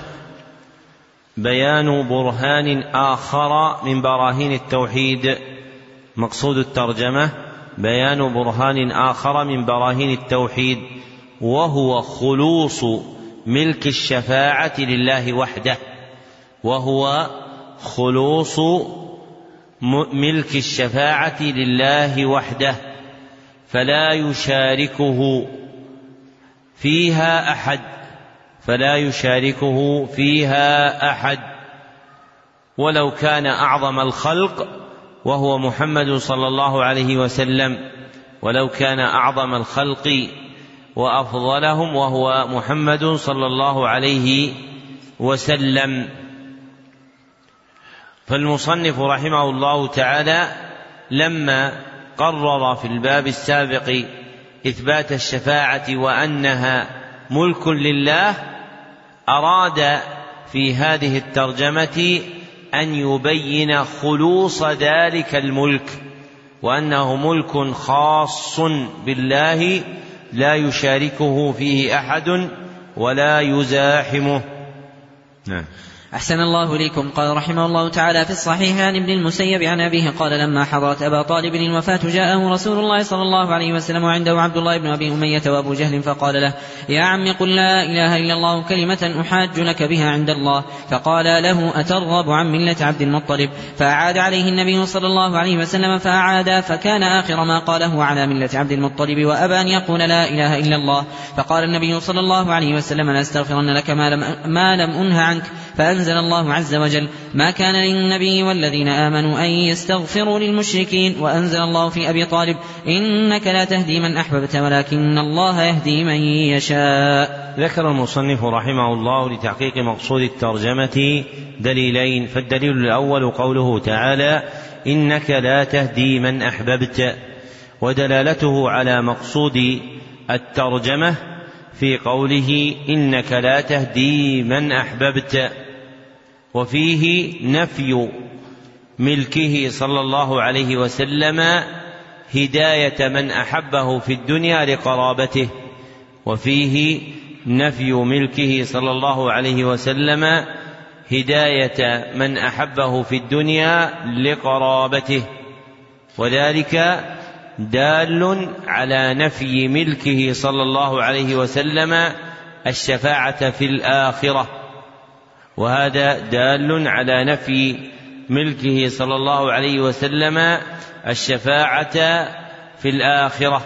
بيان برهان آخر من براهين التوحيد مقصود الترجمة بيان برهان آخر من براهين التوحيد وهو خلوص ملك الشفاعة لله وحده وهو خلوص ملك الشفاعة لله وحده فلا يشاركه فيها أحد فلا يشاركه فيها أحد ولو كان أعظم الخلق وهو محمد صلى الله عليه وسلم ولو كان أعظم الخلق وأفضلهم وهو محمد صلى الله عليه وسلم. فالمصنف رحمه الله تعالى لما قرر في الباب السابق إثبات الشفاعة وأنها ملك لله أراد في هذه الترجمة أن يبين خلوص ذلك الملك وأنه ملك خاص بالله لا يشاركه فيه أحد ولا يزاحمه. نعم. أحسن الله إليكم. قال رحمه الله تعالى: في الصحيح عن ابن المسيب عن أبيه قال: لما حضرت أبا طالب الوفاة جاءه رسول الله صلى الله عليه وسلم وعنده عبد الله بن أبي أمية وأبو جهل فقال له: يا عم قل لا إله إلا الله كلمة أحاج لك بها عند الله. فقال له: أترغب عن ملة عبد المطلب؟ فأعاد عليه النبي صلى الله عليه وسلم فأعاد فكان آخر ما قاله على ملة عبد المطلب وأبى أن يقول لا إله إلا الله. فقال النبي صلى الله عليه وسلم: لأستغفرن لك ما لم, ما لم أنه عنك. فأنزل الله عز وجل: ما كان للنبي والذين آمنوا أن يستغفروا للمشركين. وأنزل الله في أبي طالب: إنك لا تهدي من أحببت ولكن الله يهدي من يشاء. ذكر المصنف رحمه الله لتحقيق مقصود الترجمة دليلين. فالدليل الأول قوله تعالى: إنك لا تهدي من أحببت، ودلالته على مقصود الترجمة في قوله إنك لا تهدي من أحببت، وفيه نفي ملكه صلى الله عليه وسلم هداية من أحبه في الدنيا لقرابته، وفيه نفي ملكه صلى الله عليه وسلم هداية من أحبه في الدنيا لقرابته، وذلك دال على نفي ملكه صلى الله عليه وسلم الشفاعة في الآخرة، وهذا دال على نفي ملكه صلى الله عليه وسلم الشفاعة في الآخرة،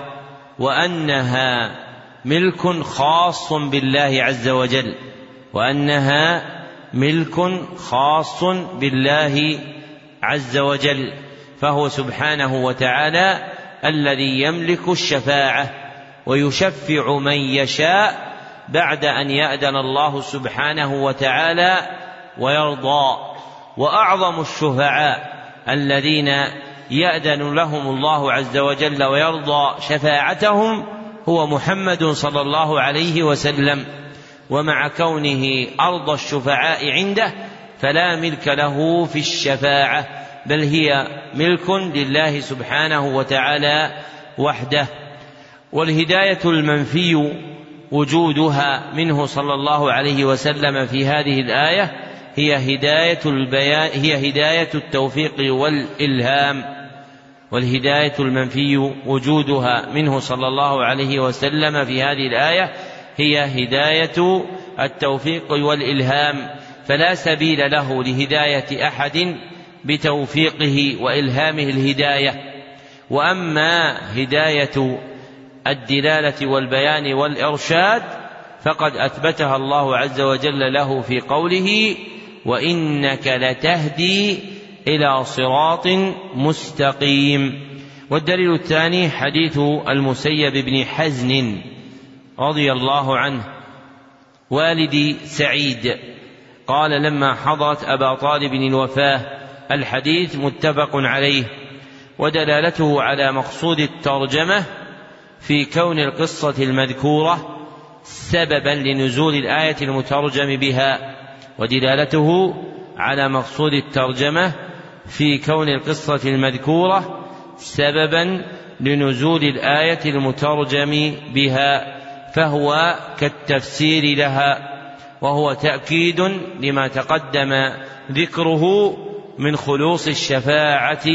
وأنها ملك خاص بالله عز وجل، وأنها ملك خاص بالله عز وجل، فهو سبحانه وتعالى الذي يملك الشفاعة ويشفع من يشاء بعد أن يأذن الله سبحانه وتعالى ويرضى. وأعظم الشفعاء الذين يأذن لهم الله عز وجل ويرضى شفاعتهم هو محمد صلى الله عليه وسلم، ومع كونه أرضى الشفعاء عنده فلا ملك له في الشفاعة، بل هي ملك لله سبحانه وتعالى وحده. والهداية المنفي وجودها منه صلى الله عليه وسلم في هذه الآية هي هداية البيان، هي هداية التوفيق والإلهام. والهداية المنفي وجودها منه صلى الله عليه وسلم في هذه الآية هي هداية التوفيق والإلهام، فلا سبيل له لهداية أحد بتوفيقه وإلهامه الهداية. وأما هداية الدلالة والبيان والإرشاد فقد أثبتها الله عز وجل له في قوله وإنك لتهدي إلى صراط مستقيم. والدليل الثاني حديث المسيب بن حزن رضي الله عنه والد سعيد قال لما حضرت أبا طالب الوفاة، الحديث متفق عليه، ودلالته على مقصود الترجمة في كون القصة المذكورة سببا لنزول الآية المترجم بها، ودلالته على مقصود الترجمة في كون القصة المذكورة سببا لنزول الآية المترجم بها، فهو كالتفسير لها، وهو تأكيد لما تقدم ذكره من خلوص الشفاعة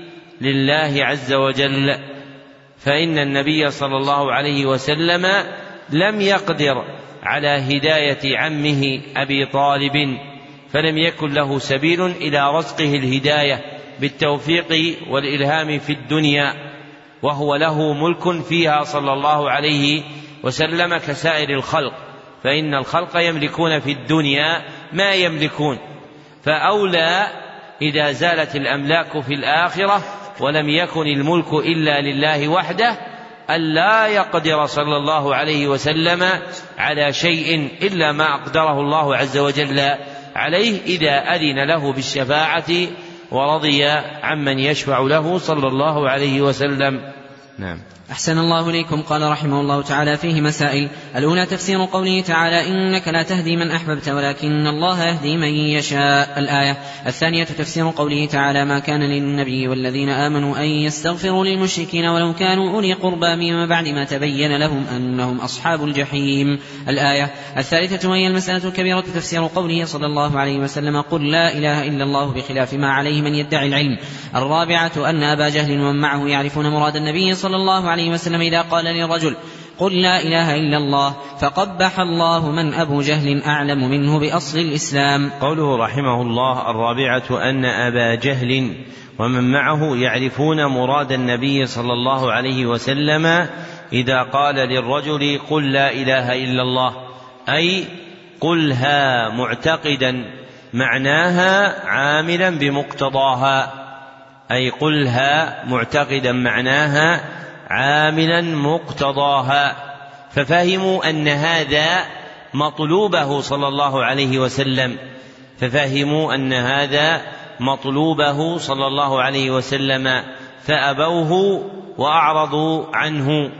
لله عز وجل. فإن النبي صلى الله عليه وسلم لم يقدر على هداية عمه أبي طالب، فلم يكن له سبيل إلى رزقه الهداية بالتوفيق والإلهام في الدنيا، وهو له ملك فيها صلى الله عليه وسلم كسائر الخلق، فإن الخلق يملكون في الدنيا ما يملكون، فأولى إذا زالت الأملاك في الآخرة ولم يكن الملك إلا لله وحده ألا يقدر صلى الله عليه وسلم على شيء إلا ما أقدره الله عز وجل عليه إذا أذن له بالشفاعة ورضي عمن يشفع له صلى الله عليه وسلم. نعم. أحسن الله إليكم. قال رحمه الله تعالى فيه مسائل: الأولى تفسير قوله تعالى إنك لا تهدي من أحببت ولكن الله يهدي من يشاء، الآية. الثانية تفسير قوله تعالى ما كان للنبي والذين آمنوا أن يستغفروا للمشركين ولو كانوا أولي قربى من بعد ما تبين لهم أنهم أصحاب الجحيم، الآية. الثالثة وهي المسألة الكبيرة تفسير قوله صلى الله عليه وسلم قل لا إله إلا الله بخلاف ما عليه من يدعي العلم. الرابعة أن أبا جهل ومن معه يعرفون مراد النبي صلى الله عليه وسلم إذا قال للرجل قل لا إله إلا الله فقبح الله من أبو جهل أعلم منه بأصل الإسلام. قوله رحمه الله الرابعة أن أبا جهل ومن معه يعرفون مراد النبي صلى الله عليه وسلم إذا قال للرجل قل لا إله إلا الله، أي قلها معتقدا معناها عاملا بمقتضاها، أي قلها معتقدا معناها عاملا مقتضاها، ففهموا أن هذا مطلوبه صلى الله عليه وسلم ففهموا أن هذا مطلوبه صلى الله عليه وسلم فأبوه وأعرضوا عنه،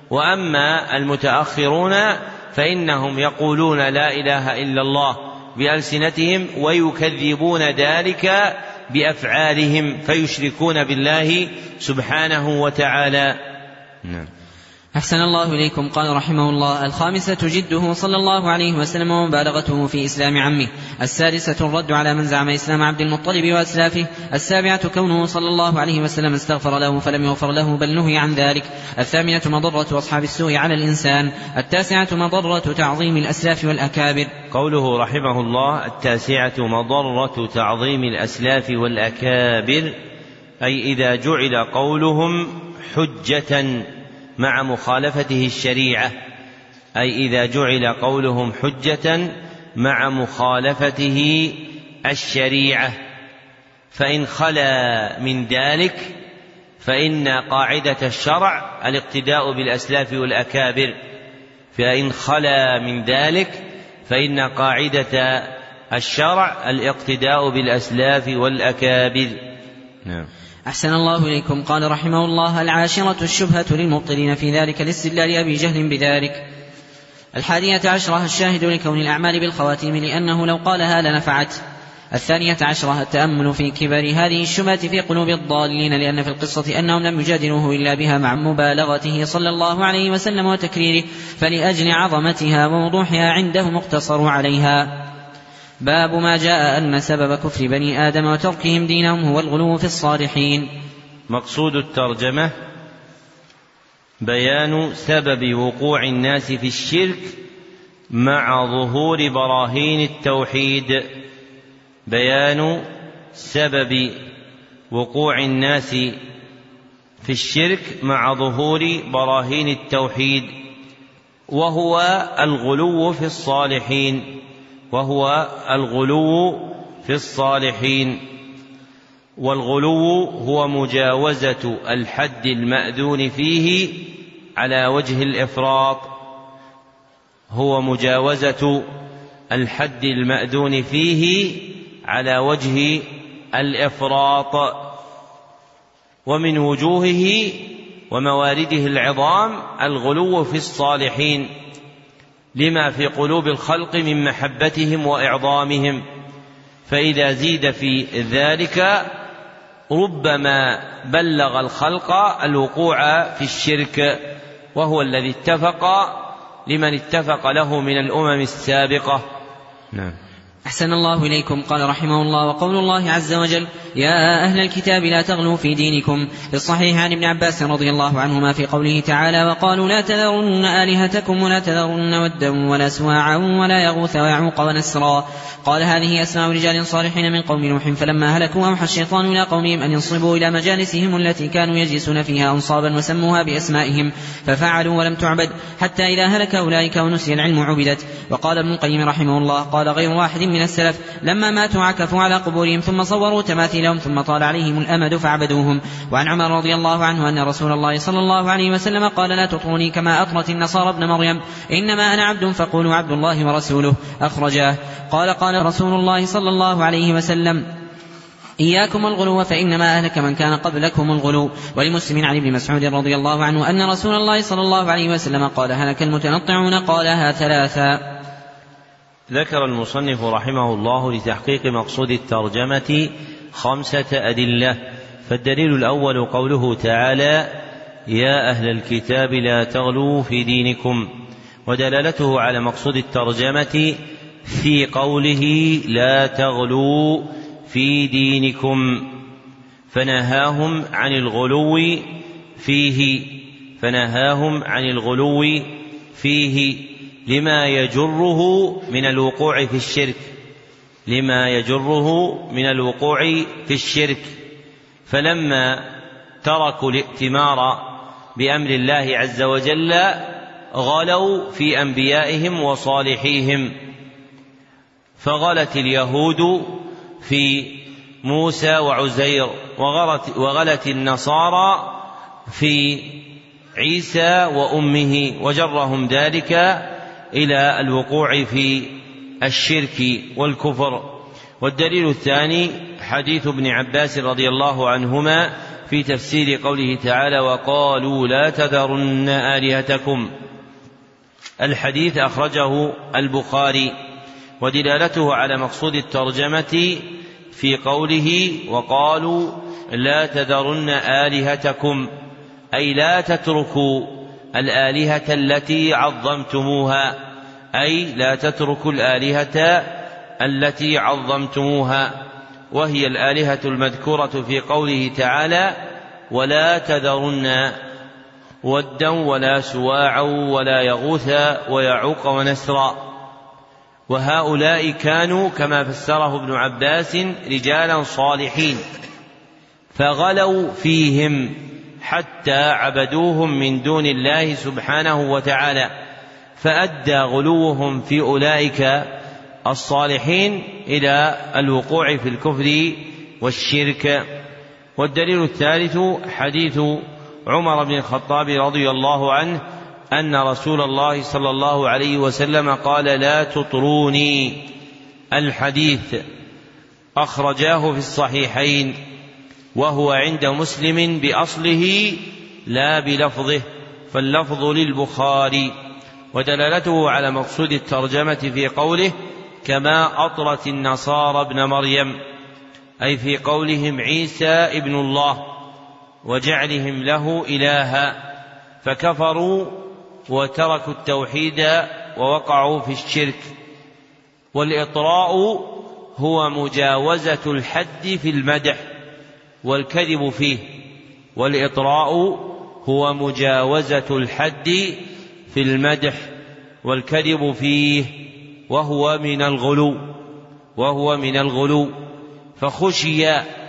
وأما المتأخرون فإنهم يقولون لا إله إلا الله بألسنتهم ويكذبون ذلك بأفعالهم فيشركون بالله سبحانه وتعالى. نعم. أحسن الله إليكم. قال رحمه الله: الخامسة جده صلى الله عليه وسلم ومبالغته في إسلام عمه. السادسة الرد على من زعم إسلام عبد المطلب وأسلافه. السابعة كونه صلى الله عليه وسلم استغفر له فلم يغفر له بل نهي عن ذلك. الثامنة مضرة أصحاب السوء على الإنسان. التاسعة مضرة تعظيم الأسلاف والأكابر. قوله رحمه الله: التاسعة مضرة تعظيم الأسلاف والأكابر، أي إذا جعل قولهم حجة مع مخالفته الشريعة، أي إذا جعل قولهم حجة مع مخالفته الشريعة، فإن خلا من ذلك فإن قاعدة الشرع الاقتداء بالأسلاف والأكابر، فإن خلا من ذلك فإن قاعدة الشرع الاقتداء بالأسلاف والأكابر. نعم. أحسن الله إليكم. قال رحمه الله: العاشرة الشبهة للمبطلين في ذلك لاستدلال أبي جهل بذلك. الحادية عشرة الشاهد لكون الأعمال بالخواتيم لأنه لو قالها لنفعت. الثانية عشرة التأمل في كبر هذه الشبهة في قلوب الضالين، لأن في القصة أنهم لم يجادلوه إلا بها مع مبالغته صلى الله عليه وسلم وتكريره، فلأجل عظمتها ووضوحها عنده مقتصروا عليها. باب ما جاء أن سبب كفر بني آدم وتركهم دينهم هو الغلو في الصالحين. مقصود الترجمة بيان سبب وقوع الناس في الشرك مع ظهور براهين التوحيد. بيان سبب وقوع الناس في الشرك مع ظهور براهين التوحيد، وهو الغلو في الصالحين وهو الغلو في الصالحين والغلو هو مجاوزة الحد المأذون فيه على وجه الإفراط هو مجاوزة الحد المأذون فيه على وجه الإفراط ومن وجوهه وموارده العظام الغلو في الصالحين لما في قلوب الخلق من محبتهم وإعظامهم، فإذا زيد في ذلك ربما بلغ الخلق الوقوع في الشرك، وهو الذي اتفق لمن اتفق له من الأمم السابقة. نعم. أحسن الله إليكم. قال رحمه الله: وقول الله عز وجل: يا أهل الكتاب لا تغلوا في دينكم. في الصحيح عن ابن عباس رضي الله عنهما في قوله تعالى: وقالوا لا تذرن آلهتكم ولا تذرن ودا ولا سواعا ولا يغوث ويعوق ونسرا. قال هذه أسماء رجال صالحين من قوم نوح، فلما هلكوا أوحى الشيطان إلى قومهم أن ينصبوا إلى مجالسهم التي كانوا يجلسون فيها أنصابا وسموها بأسمائهم، ففعلوا ولم تعبد حتى إذا هلك أولئك ونسي العلم عبدت. وقال ابن القيم رحمه الله: قال غير واحد من السلف: لما ماتوا عكفوا على قبورهم ثم صوروا تماثيلهم ثم طال عليهم الأمد فعبدوهم. وعن عمر رضي الله عنه أن رسول الله صلى الله عليه وسلم قال: لا تطروني كما أطرت النصارى ابن مريم، إنما أنا عبد فقولوا عبد الله ورسوله. أخرجاه. قال قال رسول الله صلى الله عليه وسلم: إياكم الغلو فإنما أهلك من كان قبلكم الغلو. ولمسلم عن ابن مسعود رضي الله عنه أن رسول الله صلى الله عليه وسلم قال: هلك المتنطعون، قالها ثلاثا. ذكر المصنف رحمه الله لتحقيق مقصود الترجمة خمسة أدلة. فالدليل الأول قوله تعالى: يا أهل الكتاب لا تغلوا في دينكم، ودلالته على مقصود الترجمة في قوله لا تغلوا في دينكم، فنهاهم عن الغلو فيه فنهاهم عن الغلو فيه لما يجره من الوقوع في الشرك لما يجره من الوقوع في الشرك فلما تركوا الائتمار بأمر الله عز وجل غلوا في أنبيائهم وصالحيهم، فغلت اليهود في موسى وعزير، وغلت, وغلت النصارى في عيسى وأمه، وجرهم ذلك إلى الوقوع في الشرك والكفر. والدليل الثاني حديث ابن عباس رضي الله عنهما في تفسير قوله تعالى وقالوا لا تذرن آلهتكم. الحديث أخرجه البخاري، ودلالته على مقصود الترجمة في قوله وقالوا لا تذرن آلهتكم، أي لا تتركوا الآلهة التي عظمتموها، أي لا تتركوا الآلهة التي عظمتموها، وهي الآلهة المذكورة في قوله تعالى ولا تذرن ودا ولا سواعا ولا يغوث ويعوق ونسرا. وهؤلاء كانوا كما فسره ابن عباس رجالا صالحين فغلوا فيهم حتى عبدوهم من دون الله سبحانه وتعالى، فأدى غلوهم في أولئك الصالحين إلى الوقوع في الكفر والشرك. والدليل الثالث حديث عمر بن الخطاب رضي الله عنه أن رسول الله صلى الله عليه وسلم قال لا تطروني. الحديث أخرجاه في الصحيحين، وهو عند مسلم بأصله لا بلفظه، فاللفظ للبخاري. ودلالته على مقصود الترجمة في قوله كما أطرت النصارى ابن مريم، أي في قولهم عيسى ابن الله وجعلهم له إلها، فكفروا وتركوا التوحيد ووقعوا في الشرك. والإطراء هو مجاوزة الحد في المدح والكذب فيه، والإطراء هو مجاوزة الحد في المدح والكذب فيه، وهو من الغلو وهو من الغلو فخشي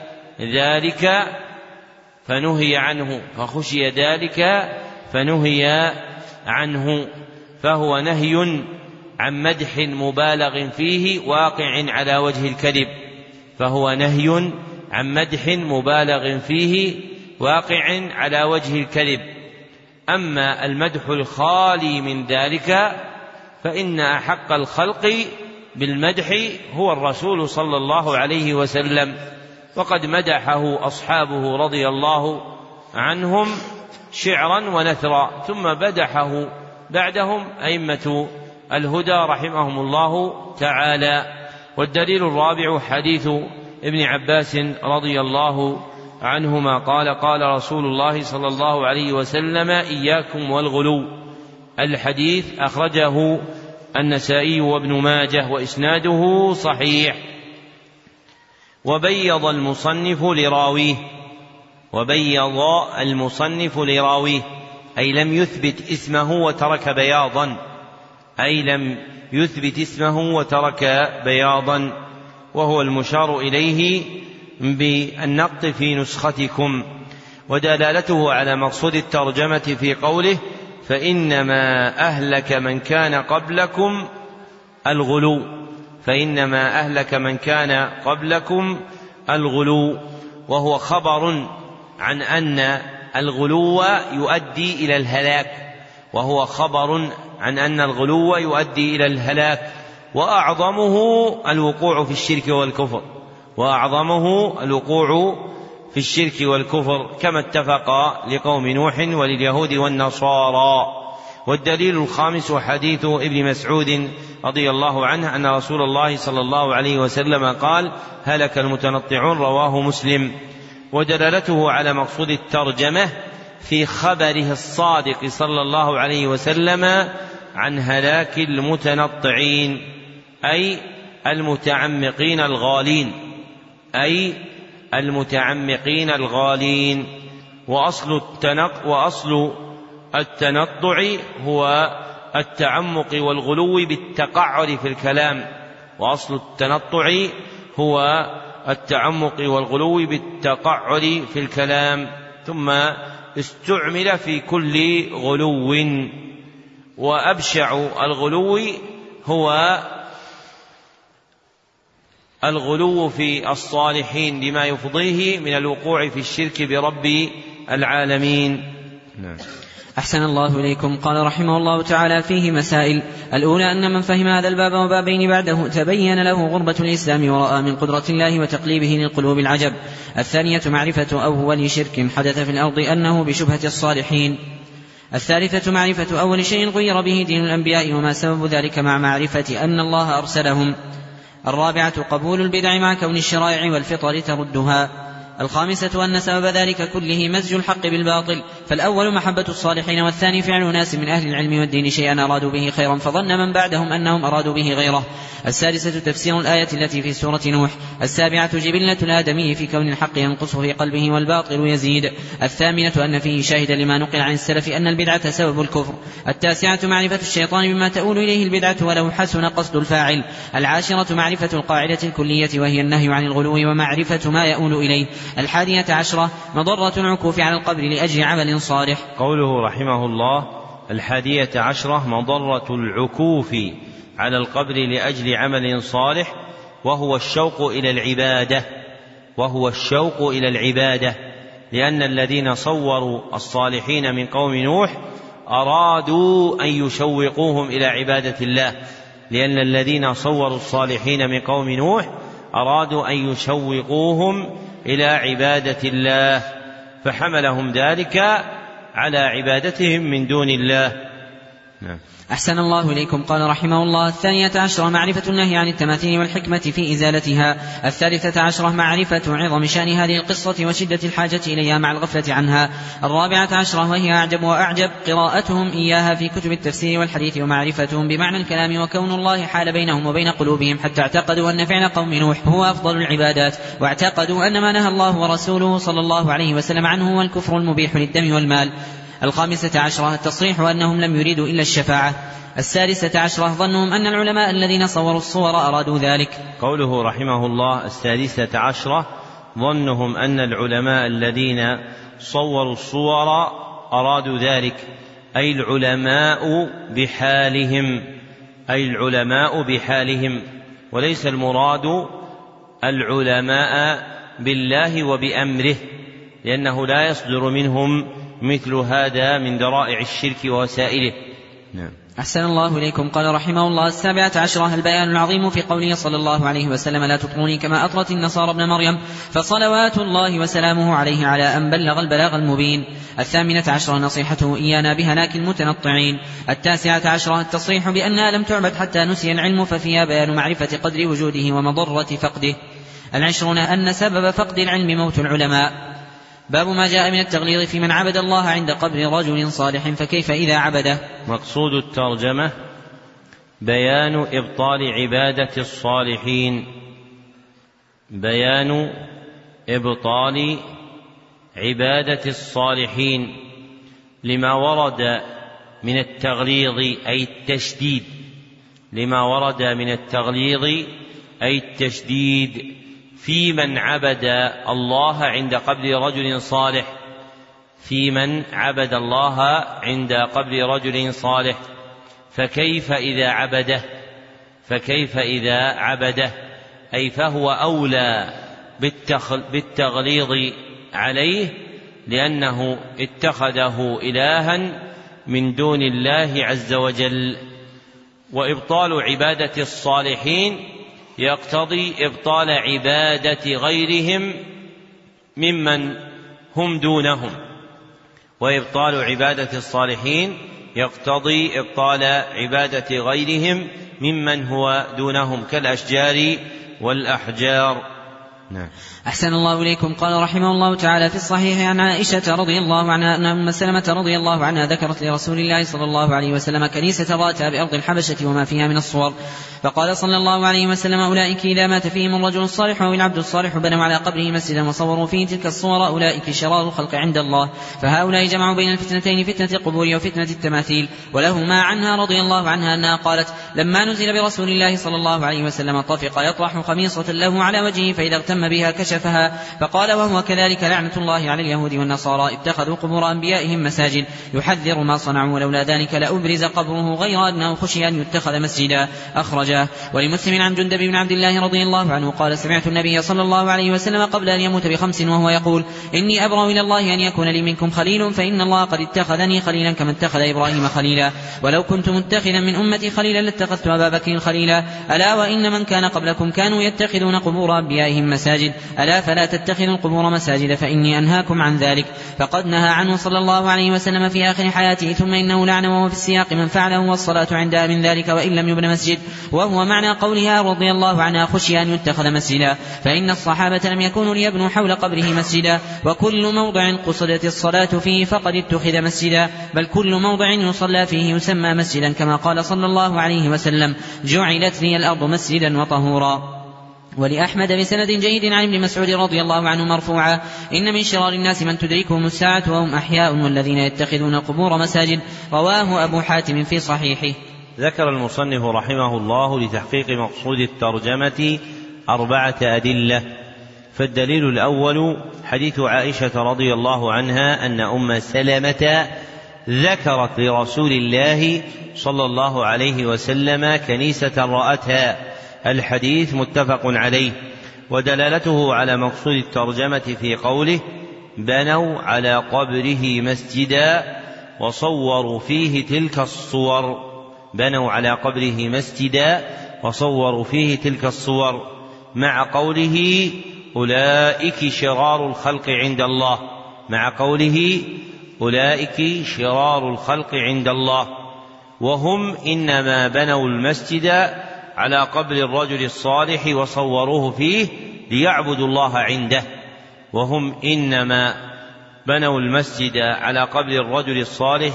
ذلك فنهي عنه فخشي ذلك فنهي عنه فهو نهي عن مدح مبالغ فيه واقع على وجه الكذب فهو نهي عن مدح مبالغ فيه واقع على وجه الكذب. أما المدح الخالي من ذلك فإن أحق الخلق بالمدح هو الرسول صلى الله عليه وسلم، وقد مدحه أصحابه رضي الله عنهم شعرا ونثرا، ثم مدحه بعدهم أئمة الهدى رحمهم الله تعالى. والدليل الرابع حديث ابن عباس رضي الله عنهما قال قال رسول الله صلى الله عليه وسلم إياكم والغلو. الحديث أخرجه النسائي وابن ماجه وإسناده صحيح. وبيض المصنف لراويه وبيض المصنف لراويه أي لم يثبت اسمه وترك بياضا أي لم يثبت اسمه وترك بياضا وهو المشار إليه بالنقط في نسختكم. ودلالته على مقصود الترجمة في قوله فإنما أهلك من كان قبلكم الغلو فإنما أهلك من كان قبلكم الغلو وهو خبر عن أن الغلو يؤدي إلى الهلاك وهو خبر عن أن الغلو يؤدي إلى الهلاك وأعظمه الوقوع في الشرك والكفر وأعظمه الوقوع في الشرك والكفر كما اتفق لقوم نوح ولليهود والنصارى. والدليل الخامس حديث ابن مسعود رضي الله عنه أن رسول الله صلى الله عليه وسلم قال هلك المتنطعون، رواه مسلم. ودلالته على مقصود الترجمة في خبره الصادق صلى الله عليه وسلم عن هلاك المتنطعين أي المتعمقين الغالين أي المتعمقين الغالين. وأصل التنق وأصل التنطع هو التعمق والغلو بالتقعر في الكلام وأصل التنطع هو التعمق والغلو بالتقعر في الكلام ثم استعمل في كل غلو. وأبشع الغلو هو الغلو في الصالحين لما يفضيه من الوقوع في الشرك برب العالمين. نعم. أحسن الله إليكم. قال رحمه الله تعالى: فيه مسائل. الأولى أن من فهم هذا الباب وبابين بعده تبين له غربة الإسلام ورأى من قدرة الله وتقليبه للقلوب العجب. الثانية معرفة أول شرك حدث في الأرض أنه بشبهة الصالحين. الثالثة معرفة أول شيء غير به دين الأنبياء وما سبب ذلك مع معرفة أن الله أرسلهم. الرابعة قبول البدع مع كون الشرائع والفطر تردها. الخامسة أن سبب ذلك كله مزج الحق بالباطل، فالأول محبة الصالحين، والثاني فعل ناس من أهل العلم والدين شيئا أرادوا به خيرا فظن من بعدهم أنهم أرادوا به غيره. السادسة تفسير الآية التي في سورة نوح. السابعة جبلة الآدمي في كون الحق ينقص في قلبه والباطل يزيد. الثامنة أن فيه شاهد لما نقل عن السلف أن البدعة سبب الكفر. التاسعة معرفة الشيطان بما تؤول إليه البدعة ولو حسن قصد الفاعل. العاشرة معرفة القاعدة الكلية وهي النهي عن الغلو ومعرفة ما يؤول إليه. الحادية عشرة مضرة العكوف على القبر لأجل عمل صالح. قوله رحمه الله: الحادية عشرة مضرة العكوف على القبر لأجل عمل صالح، وهو الشوق إلى العبادة وهو الشوق إلى العبادة لأن الذين صوروا الصالحين من قوم نوح أرادوا أن يشوقوهم إلى عبادة الله لأن الذين صوروا الصالحين من قوم نوح أرادوا أن يشوقوهم إلى عبادة الله، فحملهم ذلك على عبادتهم من دون الله. نعم. أحسن الله إليكم. قال رحمه الله: الثانية عشرة معرفة النهي عن التماثيل والحكمة في إزالتها. الثالثة عشرة معرفة عظم شأن هذه القصة وشدة الحاجة إليها مع الغفلة عنها. الرابعة عشرة وهي أعجب وأعجب قراءتهم إياها في كتب التفسير والحديث ومعرفتهم بمعنى الكلام وكون الله حال بينهم وبين قلوبهم حتى اعتقدوا أن فعل قوم نوح هو أفضل العبادات، واعتقدوا أن ما نهى الله ورسوله صلى الله عليه وسلم عنه هو الكفر المبيح للدم والمال. الخامسة عشرة التصريح أنهم لم يريدوا إلا الشفاعة. السادسة عشرة ظنهم أن العلماء الذين صوروا الصور أرادوا ذلك. قوله رحمه الله: السادسة عشرة ظنهم أن العلماء الذين صوروا الصور أرادوا ذلك، أي العلماء بحالهم أي العلماء بحالهم وليس المراد العلماء بالله وبأمره، لأنه لا يصدر منهم مثل هذا من ذرائع الشرك ووسائله. نعم. أحسن الله إليكم. قال رحمه الله: السابعة عشرة البيان العظيم في قوله صلى الله عليه وسلم: لا تطروني كما أطرت النصارى ابن مريم، فصلوات الله وسلامه عليه على أن بلغ البلاغ المبين. الثامنة عشرة نصيحته إيانا بهلاك المتنطعين. التاسعة عشرة التصريح بأنها لم تعبد حتى نسي العلم، ففيها بيان معرفة قدر وجوده ومضرة فقده. العشرون أن سبب فقد العلم موت العلماء. باب ما جاء من التغليظ في من عبد الله عند قبر رجل صالح، فكيف إذا عبده. مقصود الترجمة بيان إبطال عبادة الصالحين بيان إبطال عبادة الصالحين لما ورد من التغليظ أي التشديد لما ورد من التغليظ أي التشديد في من عبد الله عند قبر رجل صالح في من عبد الله عند قبر رجل صالح فكيف إذا عبده فكيف إذا عبده أي فهو أولى بالتغليظ عليه لأنه اتخذه إلها من دون الله عز وجل. وإبطال عبادة الصالحين يقتضي إبطال عبادة غيرهم ممن هم دونهم وإبطال عبادة الصالحين يقتضي إبطال عبادة غيرهم ممن هو دونهم كالأشجار والأحجار. نعم. أحسن الله إليكم. قال رحمه الله تعالى في الصحيح عن عائشة رضي الله عنها أن أم سلمة رضي الله عنها ذكرت لرسول الله صلى الله عليه وسلم كنيسة رأتها بأرض الحبشة وما فيها من الصور، فقال صلى الله عليه وسلم: أولئك إذا مات فيهم الرجل الصالح أو العبد الصالح بنوا على قبره مسجدا وصوروا فيه تلك الصور أولئك شرار الخلق عند الله. فهؤلاء جمعوا بين الفتنتين، فتنة القبور وفتنة التماثيل. ولهما عنها رضي الله عنها أنها قالت: لما نزل برسول الله صلى الله عليه وسلم طفق يطرح خميصة له على وجهه، فإذا اغتم هم بها كشفها. فقال وهو كذلك لعنة الله على اليهود والنصارى اتخذوا قبور أنبيائهم مساجد يحذر ما صنعوا ولولا ذلك لأبرز قبره غير أنه خشي أن يتخذ مسجدا. أخرجه. ولمسلم عن جندب بن عبد الله رضي الله عنه قال سمعت النبي صلى الله عليه وسلم قبل أن يموت بخمس وهو يقول إني أبرأ إلى الله أن يكون لي منكم خليل فإن الله قد اتخذني خليلا كما اتخذ إبراهيم خليلا ولو كنت متخذا من أمتي خليلا لاتخذت أبا بكر خليلا. ألا وإن من كان قبلكم كانوا يتخذون قبور أنبيائهم مساجد ألا فلا تتخذوا القبور مساجد فإني أنهاكم عن ذلك. فقد نهى عنه صلى الله عليه وسلم في آخر حياته ثم إنه لعن وهو في السياق من فعله والصلاة عندها من ذلك وإن لم يبن مسجد وهو معنى قولها رضي الله عنها خشي أن يتخذ مسجدا فإن الصحابة لم يكونوا ليبنوا حول قبره مسجدا وكل موضع قصدت الصلاة فيه فقد اتخذ مسجدا بل كل موضع يصلى فيه يسمى مسجدا كما قال صلى الله عليه وسلم جعلت لي الأرض مسجدا وطهورا. ولأحمد بسند جيد عن ابن مسعود رضي الله عنه مرفوعا إن من شرار الناس من تدركهم الساعة وهم أحياء والذين يتخذون قبور مساجد. رواه أبو حاتم في صحيحه. ذكر المصنف رحمه الله لتحقيق مقصود الترجمة أربعة أدلة. فالدليل الأول حديث عائشة رضي الله عنها أن أم سلمة ذكرت لرسول الله صلى الله عليه وسلم كنيسة رأتها. الحديث متفق عليه. ودلالته على مقصود الترجمة في قوله بنوا على قبره مسجدا وصوروا فيه تلك الصور. بنوا على قبره مسجدا وصوروا فيه تلك الصور مع قوله أولئك شرار الخلق عند الله. مع قوله أولئك شرار الخلق عند الله وهم إنما بنوا المسجد على قبر الرجل الصالح وصوروه فيه ليعبدوا الله عنده. وهم إنما بنوا المسجد على قبر الرجل الصالح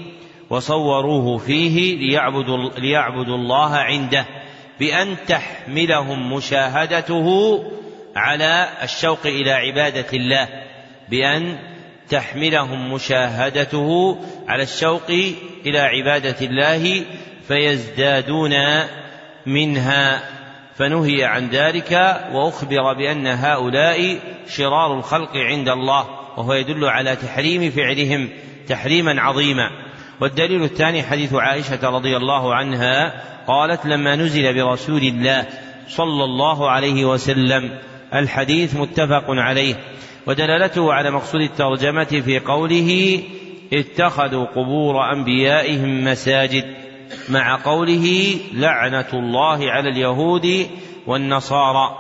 وصوروه فيه ليعبدوا, ليعبدوا الله عنده بأن تحملهم مشاهدته على الشوق إلى عبادة الله بأن تحملهم مشاهدته على الشوق إلى عبادة الله فيزدادون منها. فنهي عن ذلك وأخبر بأن هؤلاء شرار الخلق عند الله وهو يدل على تحريم فعلهم تحريما عظيما. والدليل الثاني حديث عائشة رضي الله عنها قالت لما نزل برسول الله صلى الله عليه وسلم. الحديث متفق عليه. ودلالته على مقصود الترجمة في قوله اتخذوا قبور أنبيائهم مساجد مع قوله لعنة الله على اليهود والنصارى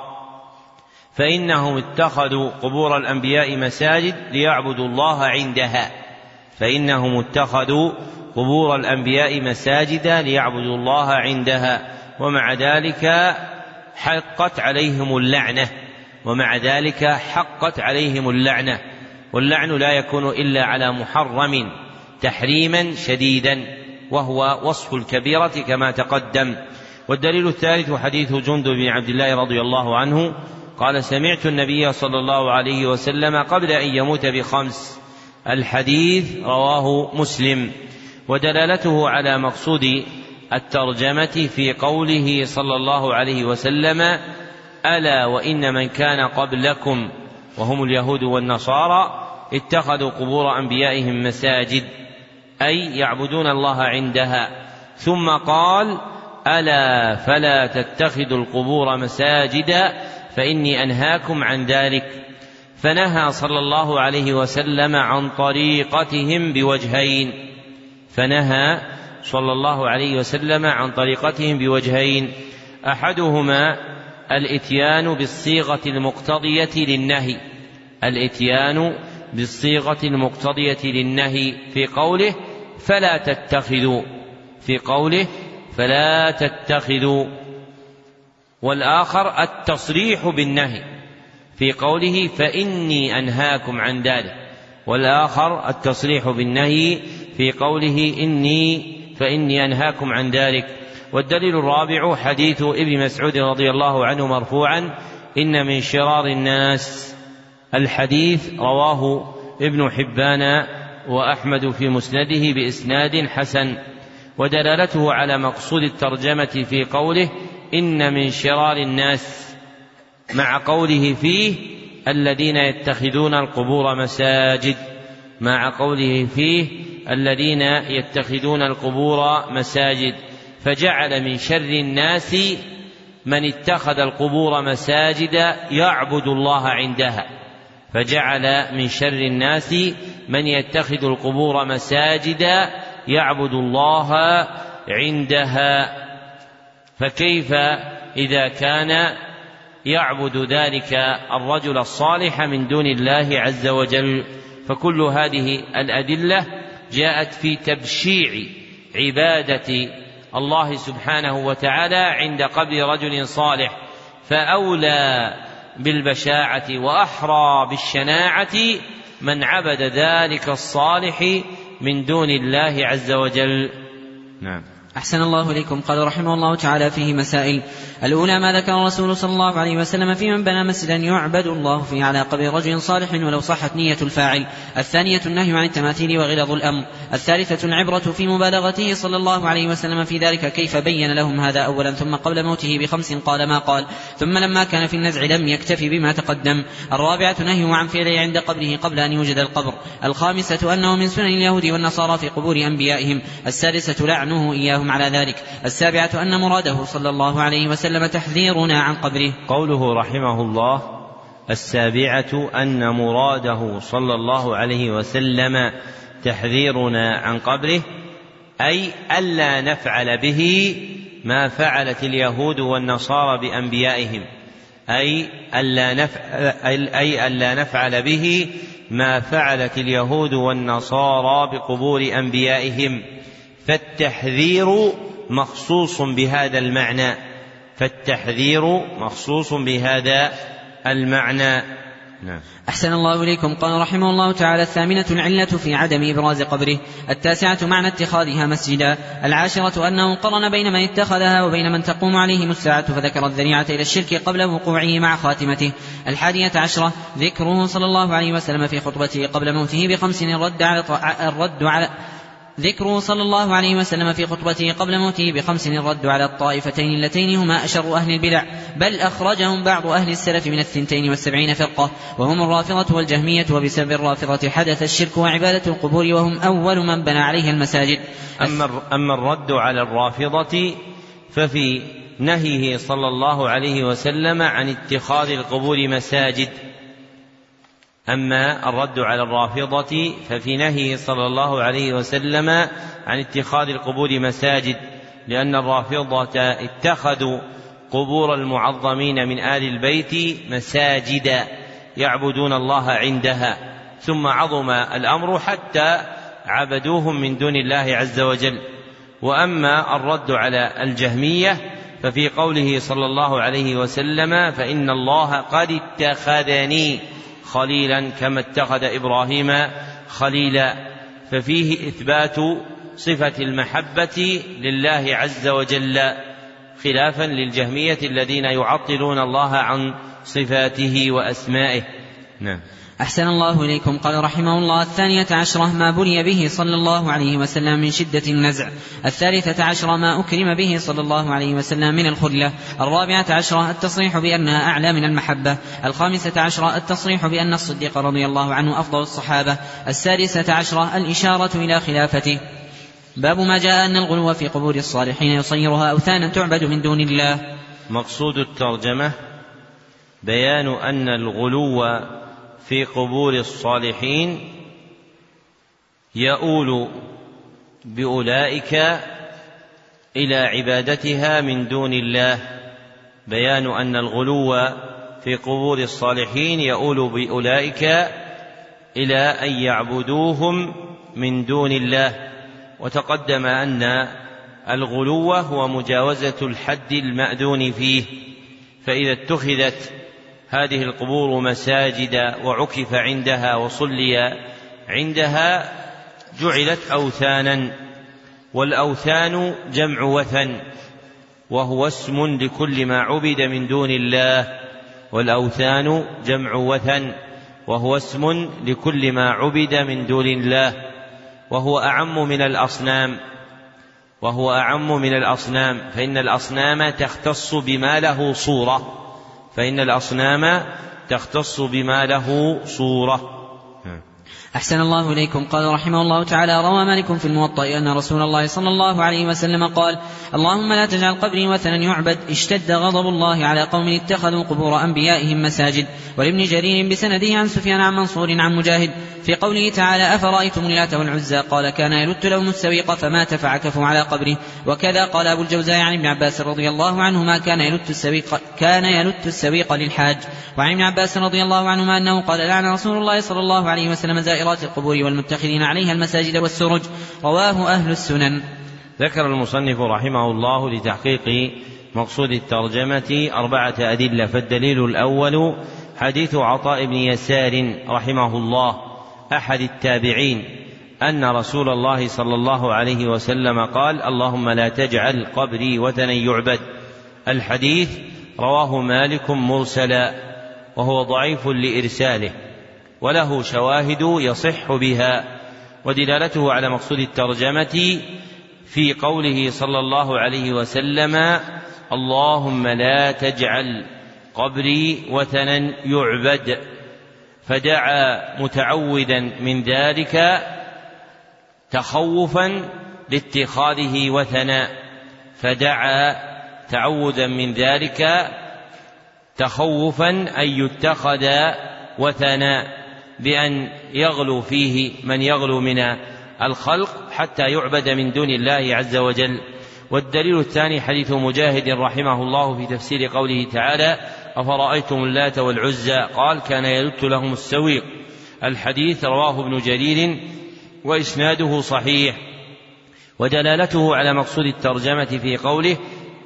فإنهم اتخذوا قبور الأنبياء مساجد ليعبدوا الله عندها. فإنهم اتخذوا قبور الأنبياء مساجدا ليعبدوا الله عندها ومع ذلك حقت عليهم اللعنة ومع ذلك حقت عليهم اللعنة. واللعن لا يكون إلا على محرم تحريما شديدا وهو وصف الكبيرة كما تقدم. والدليل الثالث حديث جندب بن عبد الله رضي الله عنه قال سمعت النبي صلى الله عليه وسلم قبل أن يموت بخمس. الحديث رواه مسلم. ودلالته على مقصود الترجمة في قوله صلى الله عليه وسلم ألا وإن من كان قبلكم وهم اليهود والنصارى اتخذوا قبور أنبيائهم مساجد أي يعبدون الله عندها. ثم قال ألا فلا تتخذوا القبور مساجدا فإني أنهاكم عن ذلك. فنهى صلى الله عليه وسلم عن طريقتهم بوجهين. فنهى صلى الله عليه وسلم عن طريقتهم بوجهين أحدهما الإتيان بالصيغة المقتضية للنهي الإتيان بالصيغة المقتضية للنهي في قوله فلا تتخذوا في قوله فلا تتخذوا والآخر التصريح بالنهي في قوله فإني أنهاكم عن ذلك والآخر التصريح بالنهي في قوله إني فإني أنهاكم عن ذلك. والدليل الرابع حديث ابن مسعود رضي الله عنه مرفوعا إن من شرار الناس. الحديث رواه ابن حبان وأحمد في مسنده بإسناد حسن. ودلالته على مقصود الترجمة في قوله إن من شرار الناس مع قوله فيه الذين يتخذون القبور مساجد، مع قوله فيه الذين يتخذون القبور مساجد، فجعل من شر الناس من اتخذ القبور مساجد يعبد الله عندها، فجعل من شر الناس من يتخذ القبور مساجد يعبد الله عندها. فكيف إذا كان يعبد ذلك الرجل الصالح من دون الله عز وجل؟ فكل هذه الأدلة جاءت في تبشيع عبادة الله سبحانه وتعالى عند قبر رجل صالح، فأولى بالبشاعة وأحرى بالشناعة من عبد ذلك الصالح من دون الله عز وجل. نعم. أحسن الله إليكم. قال رحمه الله تعالى فيه مسائل: الأولى ما ذكر الرسول صلى الله عليه وسلم في من بنى مسجدا يعبد الله فيه على قبر رجل صالح ولو صحت نية الفاعل. الثانية النهي عن التماثيل وغلظ الأمر. الثالثة العبرة في مبالغته صلى الله عليه وسلم في ذلك، كيف بين لهم هذا أولا ثم قبل موته بخمس قال ما قال، ثم لما كان في النزع لم يكتفي بما تقدم. الرابعة نهي عن فعله عند قبره قبل أن يوجد القبر. الخامسة أنه من سنن اليهود والنصارى في قبور أنبيائهم. السادسة لعنه إياهم على ذلك. السابعة أن مراده صلى الله عليه وسلم تحذيرنا عن قبره. قوله رحمه الله: السابعة أن مراده صلى الله عليه وسلم تحذيرنا عن قبره، أي ألا نفعل به ما فعلت اليهود والنصارى بأنبيائهم، أي ألا نفعل, أي ألا نفعل به ما فعلت اليهود والنصارى بقبور أنبيائهم. فالتحذير مخصوص بهذا المعنى، فالتحذير مخصوص بهذا المعنى. نعم. أحسن الله إليكم. قال رحمه الله تعالى: الثامنة العلة في عدم إبراز قبره. التاسعة معنى اتخاذها مسجدا. العاشرة أنه قرن بين من اتخذها وبين من تقوم عليهم الساعة، فذكر الذريعة إلى الشرك قبل وقوعه مع خاتمته. الحادية عشرة ذكره صلى الله عليه وسلم في خطبته قبل موته بخمس الرد على الرد على ذكره صلى الله عليه وسلم في خطبته قبل موته بخمس الرد على الطائفتين اللتين هما أشر أهل البدع، بل أخرجهم بعض أهل السلف من الثنتين والسبعين فرقة، وهم الرافضة والجهمية، وبسبب الرافضة حدث الشرك وعبادة القبور، وهم أول من بنى عليها المساجد. أما الرد على الرافضة ففي نهيه صلى الله عليه وسلم عن اتخاذ القبور مساجد. أما الرد على الرافضة ففي نهيه صلى الله عليه وسلم عن اتخاذ القبور مساجد، لأن الرافضة اتخذوا قبور المعظمين من آل البيت مساجدا يعبدون الله عندها، ثم عظم الأمر حتى عبدوهم من دون الله عز وجل. وأما الرد على الجهمية ففي قوله صلى الله عليه وسلم: فإن الله قد اتخذني خليلا كما اتخذ إبراهيم خليلا، ففيه إثبات صفة المحبة لله عز وجل، خلافا للجهمية الذين يعطلون الله عن صفاته وأسمائه. نعم. أحسن الله إليكم. قال رحمه الله: الثانية عشرة ما بلي به صلى الله عليه وسلم من شدة النزع. الثالثة عشرة ما أكرم به صلى الله عليه وسلم من الخلة. الرابعة عشرة التصريح بأنها أعلى من المحبة. الخامسة عشرة التصريح بأن الصديق رضي الله عنه أفضل الصحابة. السادسة عشرة الإشارة إلى خلافته. باب ما جاء أن الغلو في قبور الصالحين يصيرها أوثانا تعبد من دون الله. مقصود الترجمة بيان أن الغلو في قبور الصالحين يؤول بأولئك إلى عبادتها من دون الله. بيان أن الغلو في قبور الصالحين يؤول بأولئك إلى أن يعبدوهم من دون الله. وتقدم أن الغلو هو مجاوزة الحد المأذون فيه، فإذا اتخذت هذه القبور مساجد وعكف عندها وصلي عندها جعلت أوثانا، والأوثان جمع وثن، وهو اسم لكل ما عبد من دون الله. والأوثان جمع وثن وهو اسم لكل ما عبد من دون الله، وهو أعم من الأصنام وهو أعم من الأصنام فإن الأصنام تختص بما له صورة، فإن الأصنام تختص بما له صورة. أحسن الله إليكم. قال رحمه الله تعالى: روى مالك في الموطأ أن رسول الله صلى الله عليه وسلم قال: اللهم لا تجعل قبري وثنا يعبد. اشتد غضب الله على قوم اتخذوا قبور أنبيائهم مساجد. ولابن جرير بسنده عن سفيان عن منصور عن مجاهد في قوله تعالى: أفرأيتم اللات والعزى قال: كان يلت لهم السويق فمات فعكفوا على قبره. وكذا قال أبو الجوزاء عن ابن عباس رضي الله عنهما: كان يلت السويق كان يلت السويق للحاج. وعن ابن عباس رضي الله عنهما أنه قال: لعن رسول الله صلى الله عليه وسلم زائرات القبور والمتخذين عليها المساجد والسرج. رواه أهل السنن. ذكر المصنف رحمه الله لتحقيق مقصود الترجمة أربعة أدلة. فالدليل الأول حديث عطاء بن يسار رحمه الله أحد التابعين أن رسول الله صلى الله عليه وسلم قال: اللهم لا تجعل قبري وثنا يعبد. الحديث رواه مالك مرسلا وهو ضعيف لإرساله، وله شواهد يصح بها. ودلالته على مقصود الترجمة في قوله صلى الله عليه وسلم: اللهم لا تجعل قبري وثنا يعبد، فدعا متعوذا من ذلك تخوفا لاتخاذه وثنا فدعا تعوذا من ذلك تخوفا أن يتخذ وثنا بأن يغلو فيه من يغلو من الخلق حتى يعبد من دون الله عز وجل. والدليل الثاني حديث مجاهد رحمه الله في تفسير قوله تعالى: أفرأيتم اللات والعزى قال: كان يلت لهم السويق. الحديث رواه ابن جرير وإسناده صحيح. ودلالته على مقصود الترجمة في قوله: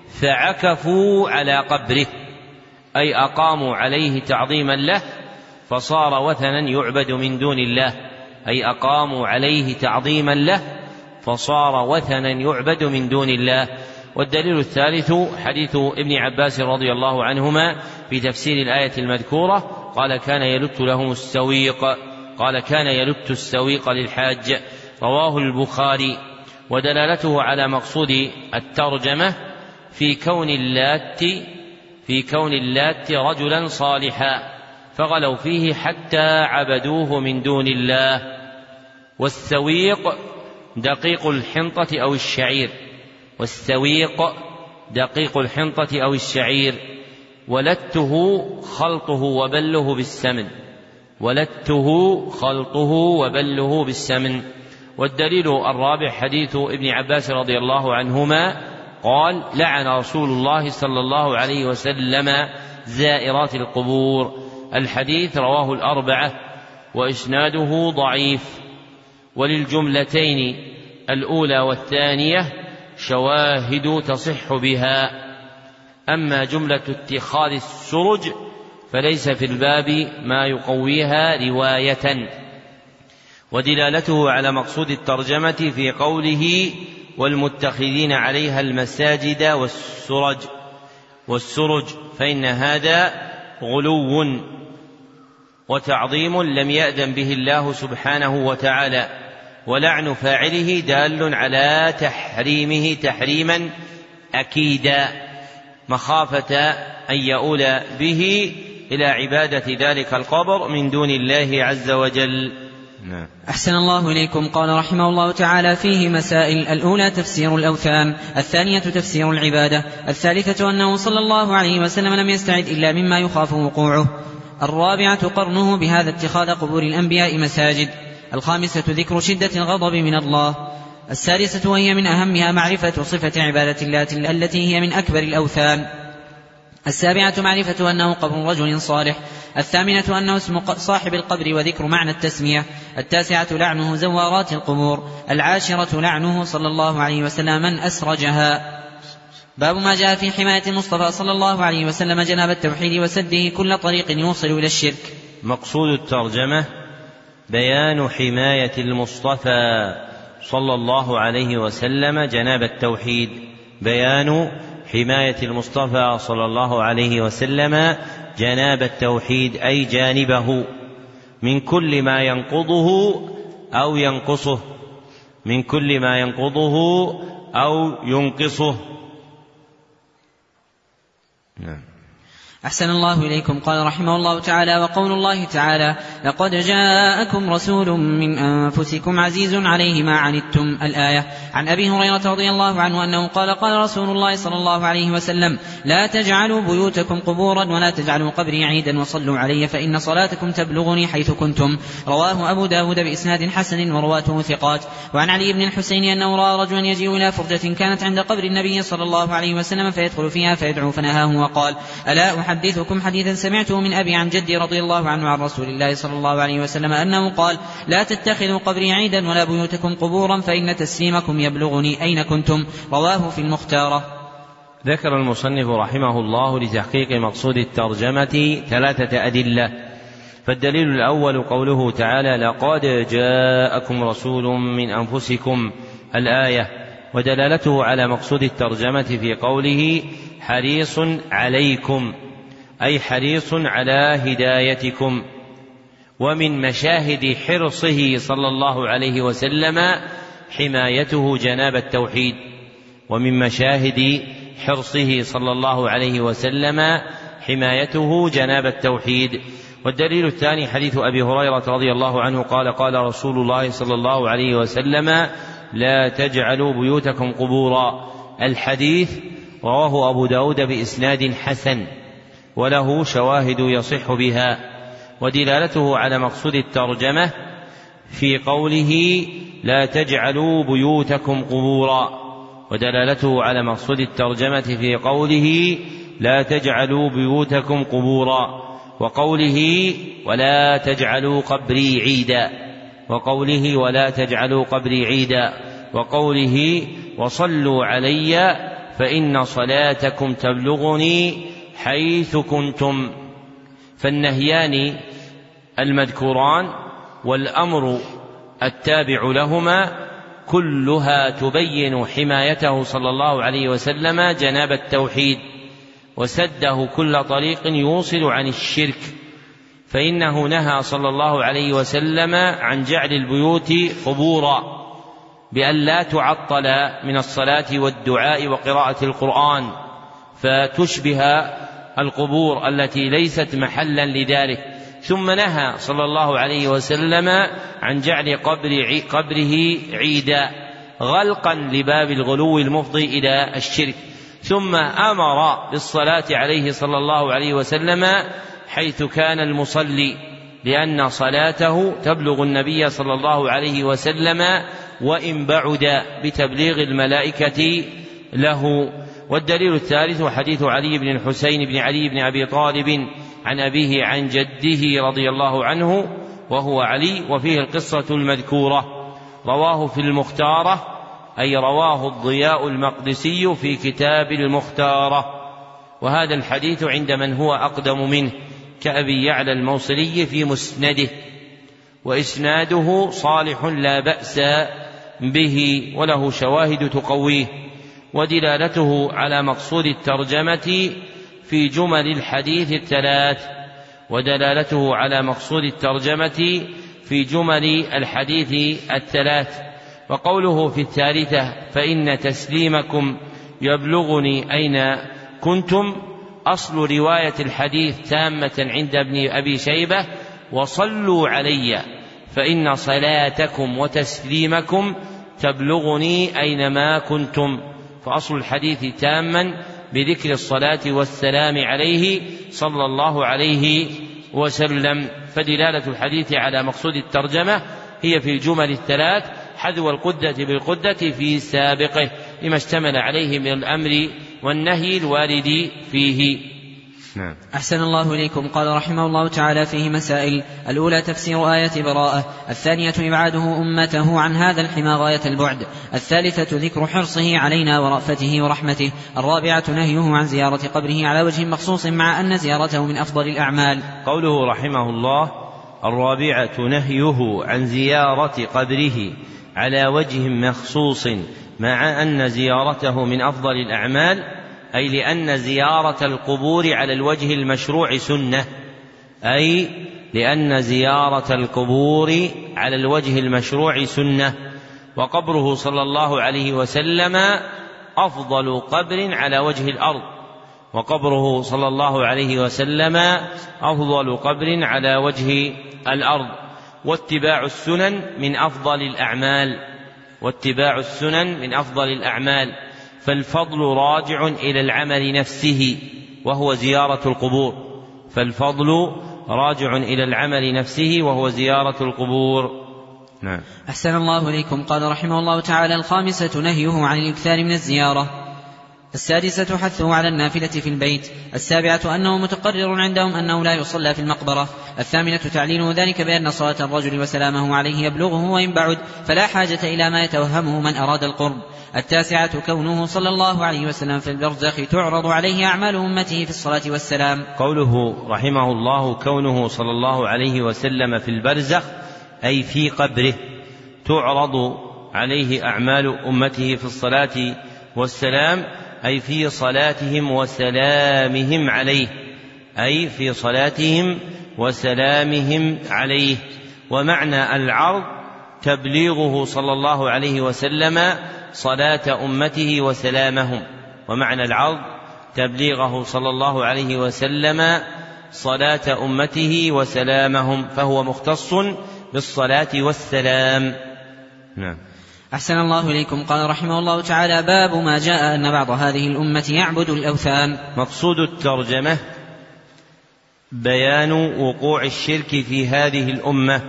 فعكفوا على قبره، أي أقاموا عليه تعظيما له فصار وثنا يعبد من دون الله، أي أقاموا عليه تعظيما له فصار وثنا يعبد من دون الله. والدليل الثالث حديث ابن عباس رضي الله عنهما في تفسير الآية المذكورة قال: كان يلت لهم السويق قال كان يلت السويق للحاج. رواه البخاري. ودلالته على مقصود الترجمة في كون اللات في كون اللات رجلا صالحا فغلوا فيه حتى عبدوه من دون الله. والسويق دقيق الحنطة أو الشعير والسويق دقيق الحنطة أو الشعير ولته خلطه وبله بالسمن ولته خلطه وبله بالسمن. والدليل الرابع حديث ابن عباس رضي الله عنهما قال: لعن رسول الله صلى الله عليه وسلم زائرات القبور. الحديث رواه الأربعة وإسناده ضعيف. وللجملتين الأولى والثانية شواهد تصح بها. أما جملة اتخاذ السرج فليس في الباب ما يقويها رواية. ودلالته على مقصود الترجمة في قوله: والمتخذين عليها المساجد والسرج والسرج فإن هذا غلو وتعظيم لم يأذن به الله سبحانه وتعالى، ولعن فاعله دال على تحريمه تحريما أكيدا مخافة أن يؤول به إلى عبادة ذلك القبر من دون الله عز وجل. نعم. أحسن الله إليكم. قال رحمه الله تعالى: فيه مسائل: الأولى تفسير الأوثان، الثانية تفسير العبادة، الثالثة أنه صلى الله عليه وسلم لم يستعد إلا مما يخاف وقوعه، الرابعة قرنه بهذا اتخاذ قبور الأنبياء مساجد، الخامسة ذكر شدة الغضب من الله، السادسة وهي من أهمها معرفة صفة عبادة الله التي هي من أكبر الأوثان، السابعة معرفة أنه قبر رجل صالح، الثامنة أنه اسم صاحب القبر وذكر معنى التسمية، التاسعة لعنه زوارات القبور، العاشرة لعنه صلى الله عليه وسلم من أسرجها. باب ما جاء في حماية المصطفى صلى الله عليه وسلم جناب التوحيد وسده كل طريق يوصل إلى الشرك. مقصود الترجمة بيان حماية المصطفى صلى الله عليه وسلم جناب التوحيد، بيان حماية المصطفى صلى الله عليه وسلم جناب التوحيد أي جانبه من كل ما ينقضه أو ينقصه من كل ما ينقضه أو ينقصه. نعم. أحسن الله إليكم. قال رحمه الله تعالى: وقول الله تعالى: لقد جاءكم رسول من أنفسكم عزيز عليه ما عنتم، الآية. عن أبي هريرة رضي الله عنه أنه قال: قال رسول الله صلى الله عليه وسلم: لا تجعلوا بيوتكم قبورا ولا تجعلوا قبري عيدا وصلوا علي فإن صلاتكم تبلغني حيث كنتم. رواه أبو داود بإسناد حسن ورواته ثقات. وعن علي بن الحسين أنه رأى رجلا يجيء إلى فردة كانت عند قبر النبي صلى الله عليه وسلم فيدخل فيها فيدعو فنهاه وقال: ألا أحدثكم حديثا سمعته من أبي عن جدي رضي الله عنه عن رسول الله صلى الله عليه وسلم أنه قال: لا تتخذوا قبري عيدا ولا بيوتكم قبورا فإن تسليمكم يبلغني أين كنتم. رواه في المختارة. ذكر المصنف رحمه الله لتحقيق مقصود الترجمة ثلاثة أدلة. فالدليل الأول قوله تعالى: لقد جاءكم رسول من أنفسكم، الآية، ودلالته على مقصود الترجمة في قوله حريص عليكم، أي حريص على هدايتكم. ومن مشاهد حرصه صلى الله عليه وسلم حمايته جناب التوحيد ومن مشاهد حرصه صلى الله عليه وسلم حمايته جناب التوحيد. والدليل الثاني حديث أبي هريرة رضي الله عنه قال: قال رسول الله صلى الله عليه وسلم: لا تجعلوا بيوتكم قبورا، الحديث رواه أبو داود بإسناد حسن وله شواهد يصح بها. ودلالته على مقصود الترجمة في قوله لا تجعلوا بيوتكم قبورا، ودلالته على مقصود الترجمة في قوله لا تجعلوا بيوتكم قبورا، وقوله ولا تجعلوا قبري عيدا، وقوله ولا تجعلوا قبري عيدا، وقوله وصلوا علي فإن صلاتكم تبلغني حيث كنتم. فالنهيان المذكوران والأمر التابع لهما كلها تبين حمايته صلى الله عليه وسلم جناب التوحيد وسده كل طريق يوصل عن الشرك، فإنه نهى صلى الله عليه وسلم عن جعل البيوت قبورا بأن لا تعطل من الصلاة والدعاء وقراءة القرآن فتشبه القبور التي ليست محلا لذلك. ثم نهى صلى الله عليه وسلم عن جعل قبر قبره عيدا غلقا لباب الغلو المفضي إلى الشرك. ثم أمر بالصلاة عليه صلى الله عليه وسلم حيث كان المصلي، لأن صلاته تبلغ النبي صلى الله عليه وسلم وإن بعد بتبليغ الملائكة له. والدليل الثالث حديث علي بن الحسين بن علي بن أبي طالب عن أبيه عن جده رضي الله عنه وهو علي، وفيه القصة المذكورة. رواه في المختارة، أي رواه الضياء المقدسي في كتاب المختارة. وهذا الحديث عند من هو أقدم منه كأبي يعلى الموصلي في مسنده، وإسناده صالح لا بأس به وله شواهد تقويه. ودلالته على مقصود الترجمة في جمل الحديث الثلاث ودلالته على مقصود الترجمة في جمل الحديث الثلاث. وقوله في الثالثة فإن تسليمكم يبلغني أين كنتم، أصل رواية الحديث تامة عند ابن أبي شيبة: وصلوا علي فإن صلاتكم وتسليمكم تبلغني أينما كنتم. فأصل الحديث تاما بذكر الصلاة والسلام عليه صلى الله عليه وسلم. فدلالة الحديث على مقصود الترجمة هي في الجمل الثلاث حذو القدة بالقدة في سابقه لما اشتمل عليه من الأمر والنهي الوارد فيه. نعم. أحسن الله إليكم. قال رحمه الله تعالى فيه مسائل: الأولى تفسير آية براءة، الثانية إبعاده أمته عن هذا الحمى غاية البعد، الثالثة ذكر حرصه علينا ورأفته ورحمته، الرابعة نهيه عن زيارة قبره على وجه مخصوص مع أن زيارته من أفضل الأعمال. قوله رحمه الله: الرابعة نهيه عن زيارة قبره على وجه مخصوص مع أن زيارته من أفضل الأعمال، أي لأن زيارة القبور على الوجه المشروع سنة، أي لأن زيارة القبور على الوجه المشروع سنة، وقبره صلى الله عليه وسلم أفضل قبر على وجه الأرض، وقبره صلى الله عليه وسلم أفضل قبر على وجه الأرض. واتباع السنن من أفضل الأعمال واتباع السنن من أفضل الأعمال فالفضل راجع إلى العمل نفسه وهو زيارة القبور فالفضل راجع إلى العمل نفسه وهو زيارة القبور. نعم. أحسن الله إليكم. قال رحمه الله تعالى: الخامسة نهيه عن الإكثار من الزيارة. السادسة حثه على النافلة في البيت. السابعة أنه متقرر عندهم أنه لا يصلى في المقبرة. الثامنة تعليل ذلك بأن صلاة الرجل وسلامه عليه يبلغه وإن بعد فلا حاجة إلى ما يتوهمه من أراد القرب. التاسعة كونه صلى الله عليه وسلم في البرزخ تعرض عليه أعمال أمته في الصلاة والسلام. قوله رحمه الله كونه صلى الله عليه وسلم في البرزخ أي في قبره تعرض عليه أعمال أمته في الصلاة والسلام أي في صلاتهم وسلامهم عليه أي في صلاتهم وسلامهم عليه. ومعنى العرض تبليغه صلى الله عليه وسلم صلاة أمته وسلامهم ومعنى العرض تبليغه صلى الله عليه وسلم صلاة أمته وسلامهم فهو مختص بالصلاة والسلام. نعم. أحسن الله إليكم. قال رحمه الله تعالى: باب ما جاء أن بعض هذه الأمة يعبد الأوثان. مقصود الترجمة بيان وقوع الشرك في هذه الأمة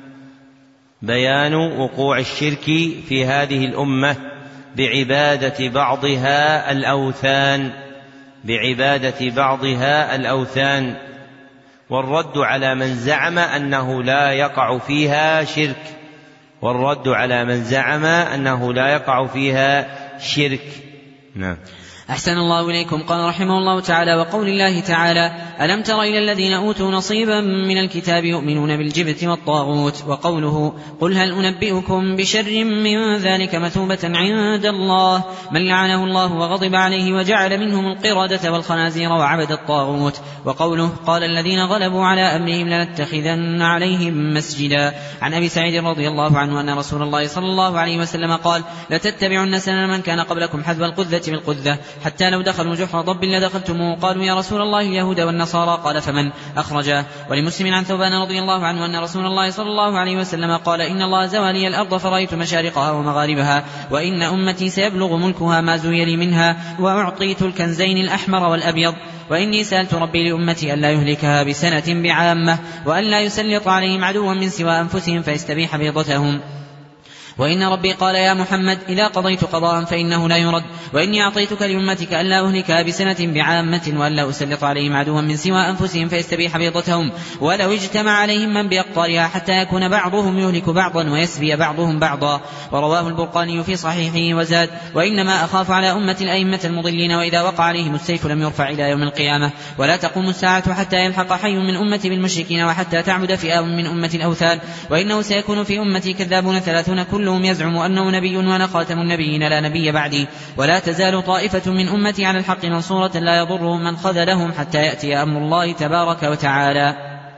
بيان وقوع الشرك في هذه الأمة بعبادة بعضها الأوثان بعبادة بعضها الأوثان والرد على من زعم أنه لا يقع فيها شرك والرد على من زعم أنه لا يقع فيها شرك. نعم. أحسن الله إليكم. قال رحمه الله تعالى: وقول الله تعالى: ألم تر إلى الذين أوتوا نصيبا من الكتاب يؤمنون بالجبت والطاغوت. وقوله: قل هل أنبئكم بشر من ذلك مثوبة عند الله من لعنه الله وغضب عليه وجعل منهم القردة والخنازير وعبد الطاغوت. وقوله: قال الذين غلبوا على أمرهم لنتخذن عليهم مسجدا. عن أبي سعيد رضي الله عنه أن رسول الله صلى الله عليه وسلم قال: لتتبعن سنن من كان قبلكم حذو القذة بالقذة حتى لو دخلوا جحر ضب لدخلتموه. قالوا: يا رسول الله اليهود والنصارى. قال: فمن؟ أخرجاه. ولمسلم عن ثوبان رضي الله عنه أن رسول الله صلى الله عليه وسلم قال: إن الله زوى لي الأرض فرأيت مشارقها ومغاربها وإن أمتي سيبلغ ملكها ما زوي لي منها وأعطيت الكنزين الأحمر والأبيض وإني سألت ربي لأمتي ألا يهلكها بسنة بعامة وألا يسلط عليهم عدوا من سوى أنفسهم فيستبيح بيضتهم. وإن ربي قال: يا محمد إذا قضيت قضاء فإنه لا يرد وإني أعطيتك لأمتك ألا أهلكها بسنة بعامة وألا أسلط عليهم عدوا من سوى أنفسهم فيستبيح بيضتهم ولو اجتمع عليهم من بأقطارها حتى يكون بعضهم يهلك بعضا ويسبي بعضهم بعضا. ورواه البرقاني في صحيحه وزاد: وإنما أخاف على أمة الأئمة المضلين وإذا وقع عليهم السيف لم يرفع إلى يوم القيامة ولا تقوم الساعة حتى يلحق حي من أمتي بالمشركين وحتى تعبد فئام من أمة الأوثان وإنه سيكون في أمتي كذابون ثلاثون كلهم يزعم أنه نبي وأنا خاتم النبيين لا نبي بعدي ولا تزال طائفة من أمتي على الحق منصورة لا يضرهم من خذلهم حتى يأتي أمر الله تبارك وتعالى.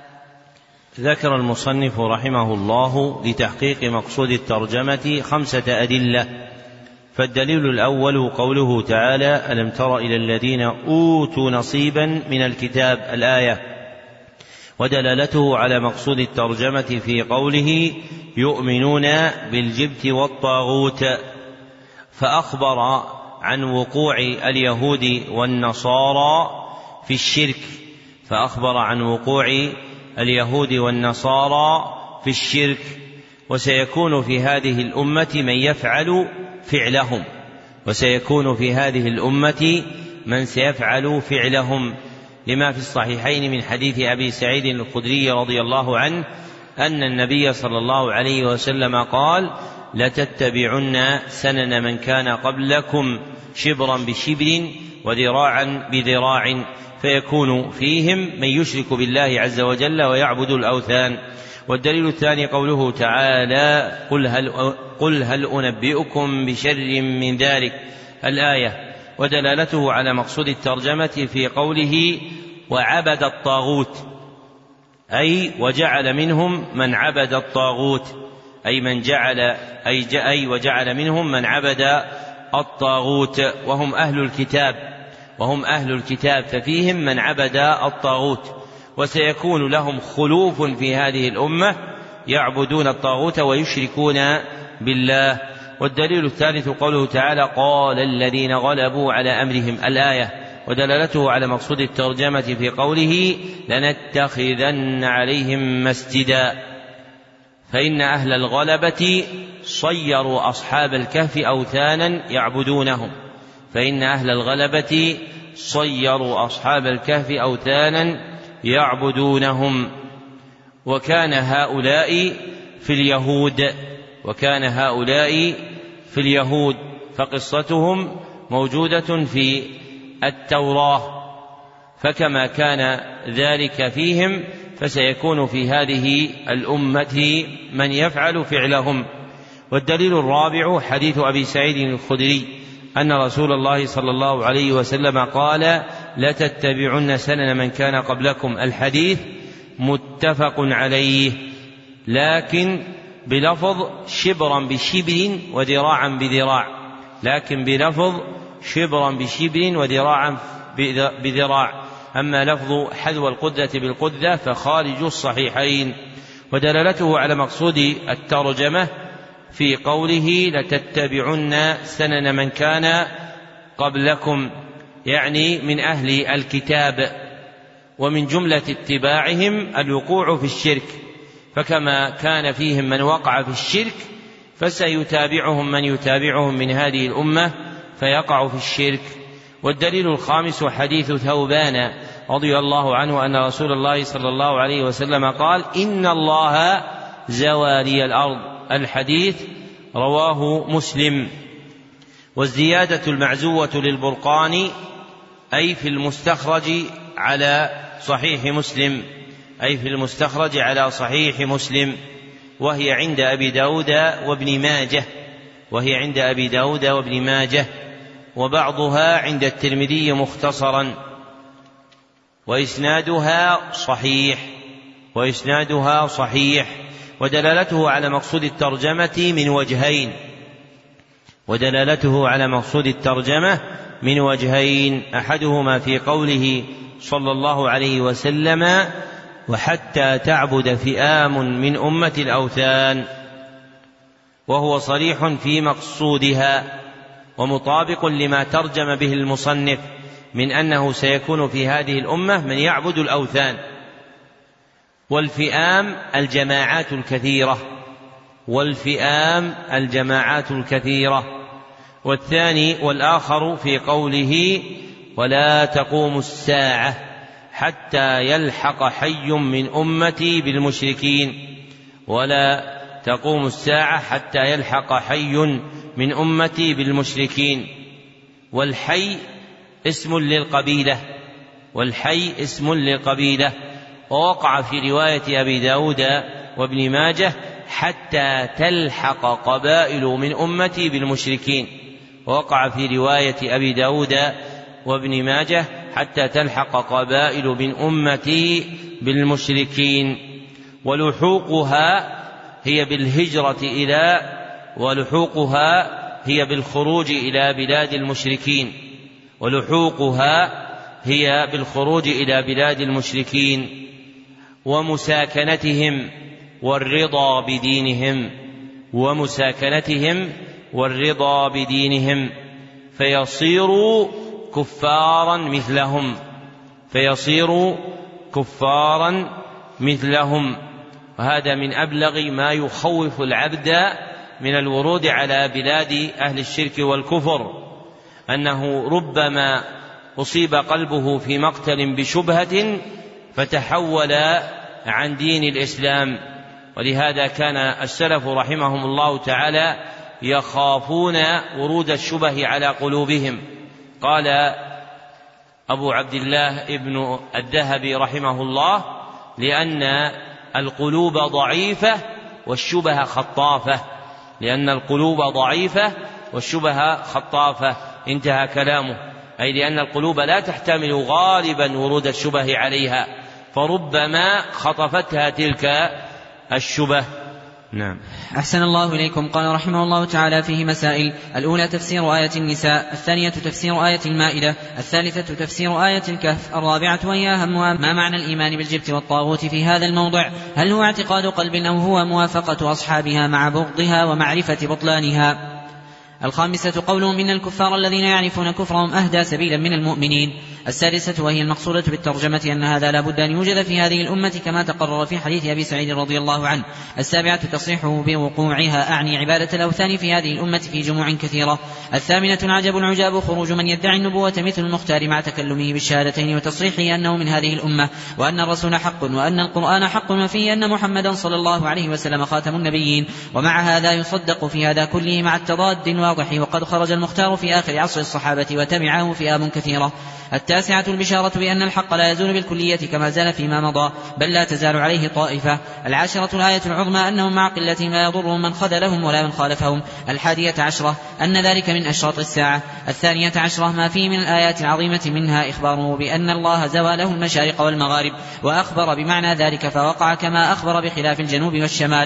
ذكر المصنف رحمه الله لتحقيق مقصود الترجمة خمسة أدلة. فالدليل الأول قوله تعالى: ألم تر إلى الذين أوتوا نصيبا من الكتاب الآية. ودلالته على مقصود الترجمة في قوله: يؤمنون بالجبت والطاغوت، فأخبر عن وقوع اليهود والنصارى في الشرك فأخبر عن وقوع اليهود والنصارى في الشرك وسيكون في هذه الأمة من يفعل فعلهم وسيكون في هذه الأمة من سيفعل فعلهم لما في الصحيحين من حديث أبي سعيد الخدري رضي الله عنه أن النبي صلى الله عليه وسلم قال: لتتبعن سنن من كان قبلكم شبرا بشبر وذراعا بذراع فيكون فيهم من يشرك بالله عز وجل ويعبد الأوثان. والدليل الثاني قوله تعالى: قل هل, قل هل أنبئكم بشر من ذلك الآية. ودلالته على مقصود الترجمة في قوله: وعبد الطاغوت، أي وجعل منهم من عبد الطاغوت، أي من جعل أي, أي وجعل منهم من عبد الطاغوت وهم أهل الكتاب وهم أهل الكتاب، ففيهم من عبد الطاغوت، وسيكون لهم خلوف في هذه الأمة يعبدون الطاغوت ويشركون بالله. والدليل الثالث قوله تعالى: قال الذين غلبوا على أمرهم، الآية، ودلالته على مقصود الترجمة في قوله: لنتخذن عليهم مسجدا، فإن أهل الغلبة صيروا أصحاب الكهف أوثانا يعبدونهم، فإن أهل الغلبة صيروا أصحاب الكهف أوثانا يعبدونهم. وكان هؤلاء في اليهود وكان هؤلاء في اليهود فقصتهم موجودة في التوراة، فكما كان ذلك فيهم فسيكون في هذه الأمة من يفعل فعلهم. والدليل الرابع حديث أبي سعيد الخدري أن رسول الله صلى الله عليه وسلم قال: لتتبعن سنن من كان قبلكم، الحديث متفق عليه، لكن بلفظ شبرا بشبر وذراعا بذراع، لكن بلفظ شبرا بشبر وذراعا بذراع، أما لفظ حذو القدة بالقدة فخارج الصحيحين. ودلالته على مقصود الترجمة في قوله: لتتبعن سنن من كان قبلكم، يعني من أهل الكتاب، ومن جملة اتباعهم الوقوع في الشرك، فكما كان فيهم من وقع في الشرك فسيتابعهم من يتابعهم من هذه الأمة فيقع في الشرك. والدليل الخامس حديث ثوبان رضي الله عنه أن رسول الله صلى الله عليه وسلم قال: إن الله زوالي الأرض، الحديث رواه مسلم. والزيادة المعزوة للبرقاني أي في المستخرج على صحيح مسلم أي في المستخرج على صحيح مسلم وهي عند أبي داود وابن ماجه وهي عند أبي داود وابن ماجه وبعضها عند الترمذي مختصرا، وإسنادها صحيح وإسنادها صحيح ودلالته على مقصود الترجمة من وجهين ودلالته على مقصود الترجمة من وجهين أحدهما في قوله صلى الله عليه وسلم: وحتى تعبد فئام من أمة الأوثان، وهو صريح في مقصودها ومطابق لما ترجم به المصنف من أنه سيكون في هذه الأمة من يعبد الأوثان. والفئام الجماعات الكثيرة والفئام الجماعات الكثيرة والثاني والآخر في قوله: ولا تقوم الساعة حتى يلحق حي من أمتي بالمشركين، ولا تقوم الساعة حتى يلحق حي من أمتي بالمشركين. والحي اسم للقبيلة والحي اسم للقبيلة ووقع في رواية أبي داود وابن ماجه: حتى تلحق قبائل من أمتي بالمشركين، ووقع في رواية أبي داود وابن ماجه: حتى تلحق قبائل من أمتي بالمشركين. ولحوقها هي بالهجرة إلى ولحوقها هي بالخروج إلى بلاد المشركين ولحوقها هي بالخروج إلى بلاد المشركين ومساكنتهم والرضا بدينهم ومساكنتهم والرضا بدينهم فيصيروا كفارا مثلهم فيصيروا كفارا مثلهم وهذا من أبلغ ما يخوف العبد من الورود على بلاد أهل الشرك والكفر، أنه ربما أصيب قلبه في مقتل بشبهة فتحول عن دين الإسلام. ولهذا كان السلف رحمهم الله تعالى يخافون ورود الشبه على قلوبهم. قال أبو عبد الله ابن الذهبي رحمه الله: لأن القلوب ضعيفة والشبه خطافة لأن القلوب ضعيفة والشبه خطافة انتهى كلامه، أي لأن القلوب لا تحتمل غالبا ورود الشبه عليها، فربما خطفتها تلك الشبه. نعم. أحسن الله إليكم. قال رحمه الله تعالى فيه مسائل: الأولى تفسير آية النساء، الثانية تفسير آية المائدة، الثالثة تفسير آية الكهف، الرابعة وهي أهمها ما معنى الإيمان بالجبت والطاغوت في هذا الموضع، هل هو اعتقاد قلب أو هو موافقة أصحابها مع بغضها ومعرفة بطلانها. الخامسة قولهم إن الكفار الذين يعرفون كفرهم أهدى سبيلا من المؤمنين. السادسة وهي المقصودة بالترجمة أن هذا لا بد أن يوجد في هذه الأمة كما تقرر في حديث أبي سعيد رضي الله عنه. السابعة تصريحه بوقوعها أعني عبادة الأوثان في هذه الأمة في جموع كثيرة. الثامنة عجب العجاب خروج من يدعي النبوة مثل المختار مع تكلمه بالشهادتين وتصريحه أنه من هذه الأمة وأن الرسول حق وأن القرآن حق وفيه أن محمدا صلى الله عليه وسلم خاتم النبيين، ومع هذا يصدق في هذا كله مع التضاد الواضح، وقد خرج المختار في آخر عصر الصحابة وتبعه فئام كثيرة. التاسعة البشارة بأن الحق لا يزول بالكلية كما زال فيما مضى، بل لا تزال عليه طائفة. العاشرة الآية العظمى أنهم مع قلة ما يضرهم من خذلهم ولا من خالفهم. الحادية عشرة أن ذلك من أشراط الساعة. الثانية عشرة ما فيه من الآيات العظيمة، منها إخباره بأن الله زوى له المشارق والمغارب، وأخبر بمعنى ذلك فوقع كما أخبر بخلاف الجنوب والشمال،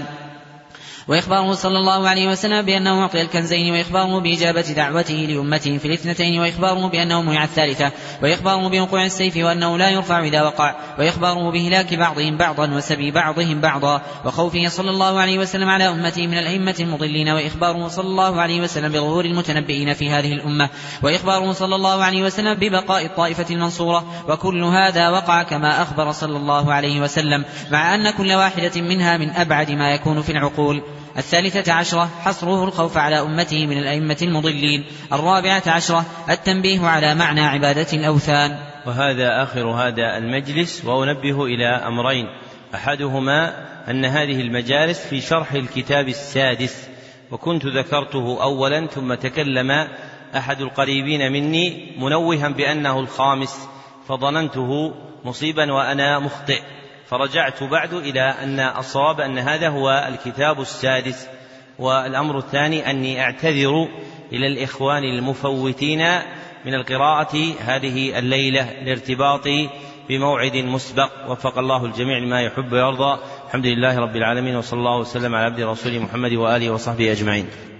وإخباره صلى الله عليه وسلم بأنه أعطي الكنزين، وإخباره بإجابة دعوته لأمته في الاثنتين، وإخباره بأنه منع الثالثة، وإخباره بوقوع السيف وأنه لا يرفع إذا وقع، وإخباره بهلاك بعضهم بعضا وسبي بعضهم بعضا، وخوفه صلى الله عليه وسلم على أمته من الأئمة المضلين، وإخباره صلى الله عليه وسلم بظهور المتنبئين في هذه الأمة، وإخباره صلى الله عليه وسلم ببقاء الطائفة المنصورة. وكل هذا وقع كما أخبر صلى الله عليه وسلم، مع أن كل واحدة منها من أبعد ما يكون في العقول. الثالثة عشرة حصره الخوف على أمته من الأئمة المضلين. الرابعة عشرة التنبيه على معنى عبادة الأوثان. وهذا آخر هذا المجلس، وأنبه إلى أمرين: أحدهما أن هذه المجالس في شرح الكتاب السادس، وكنت ذكرته أولا ثم تكلم أحد القريبين مني منوها بأنه الخامس، فظننته مصيبا وأنا مخطئ، فرجعت بعد إلى أن الصواب أن هذا هو الكتاب السادس. والأمر الثاني أني أعتذر إلى الإخوان المفوتين من القراءة هذه الليلة لارتباط بموعد مسبق، وفق الله الجميع لما يحب ويرضى. الحمد لله رب العالمين، وصلى الله وسلم على عبد رسول محمد وآله وصحبه أجمعين.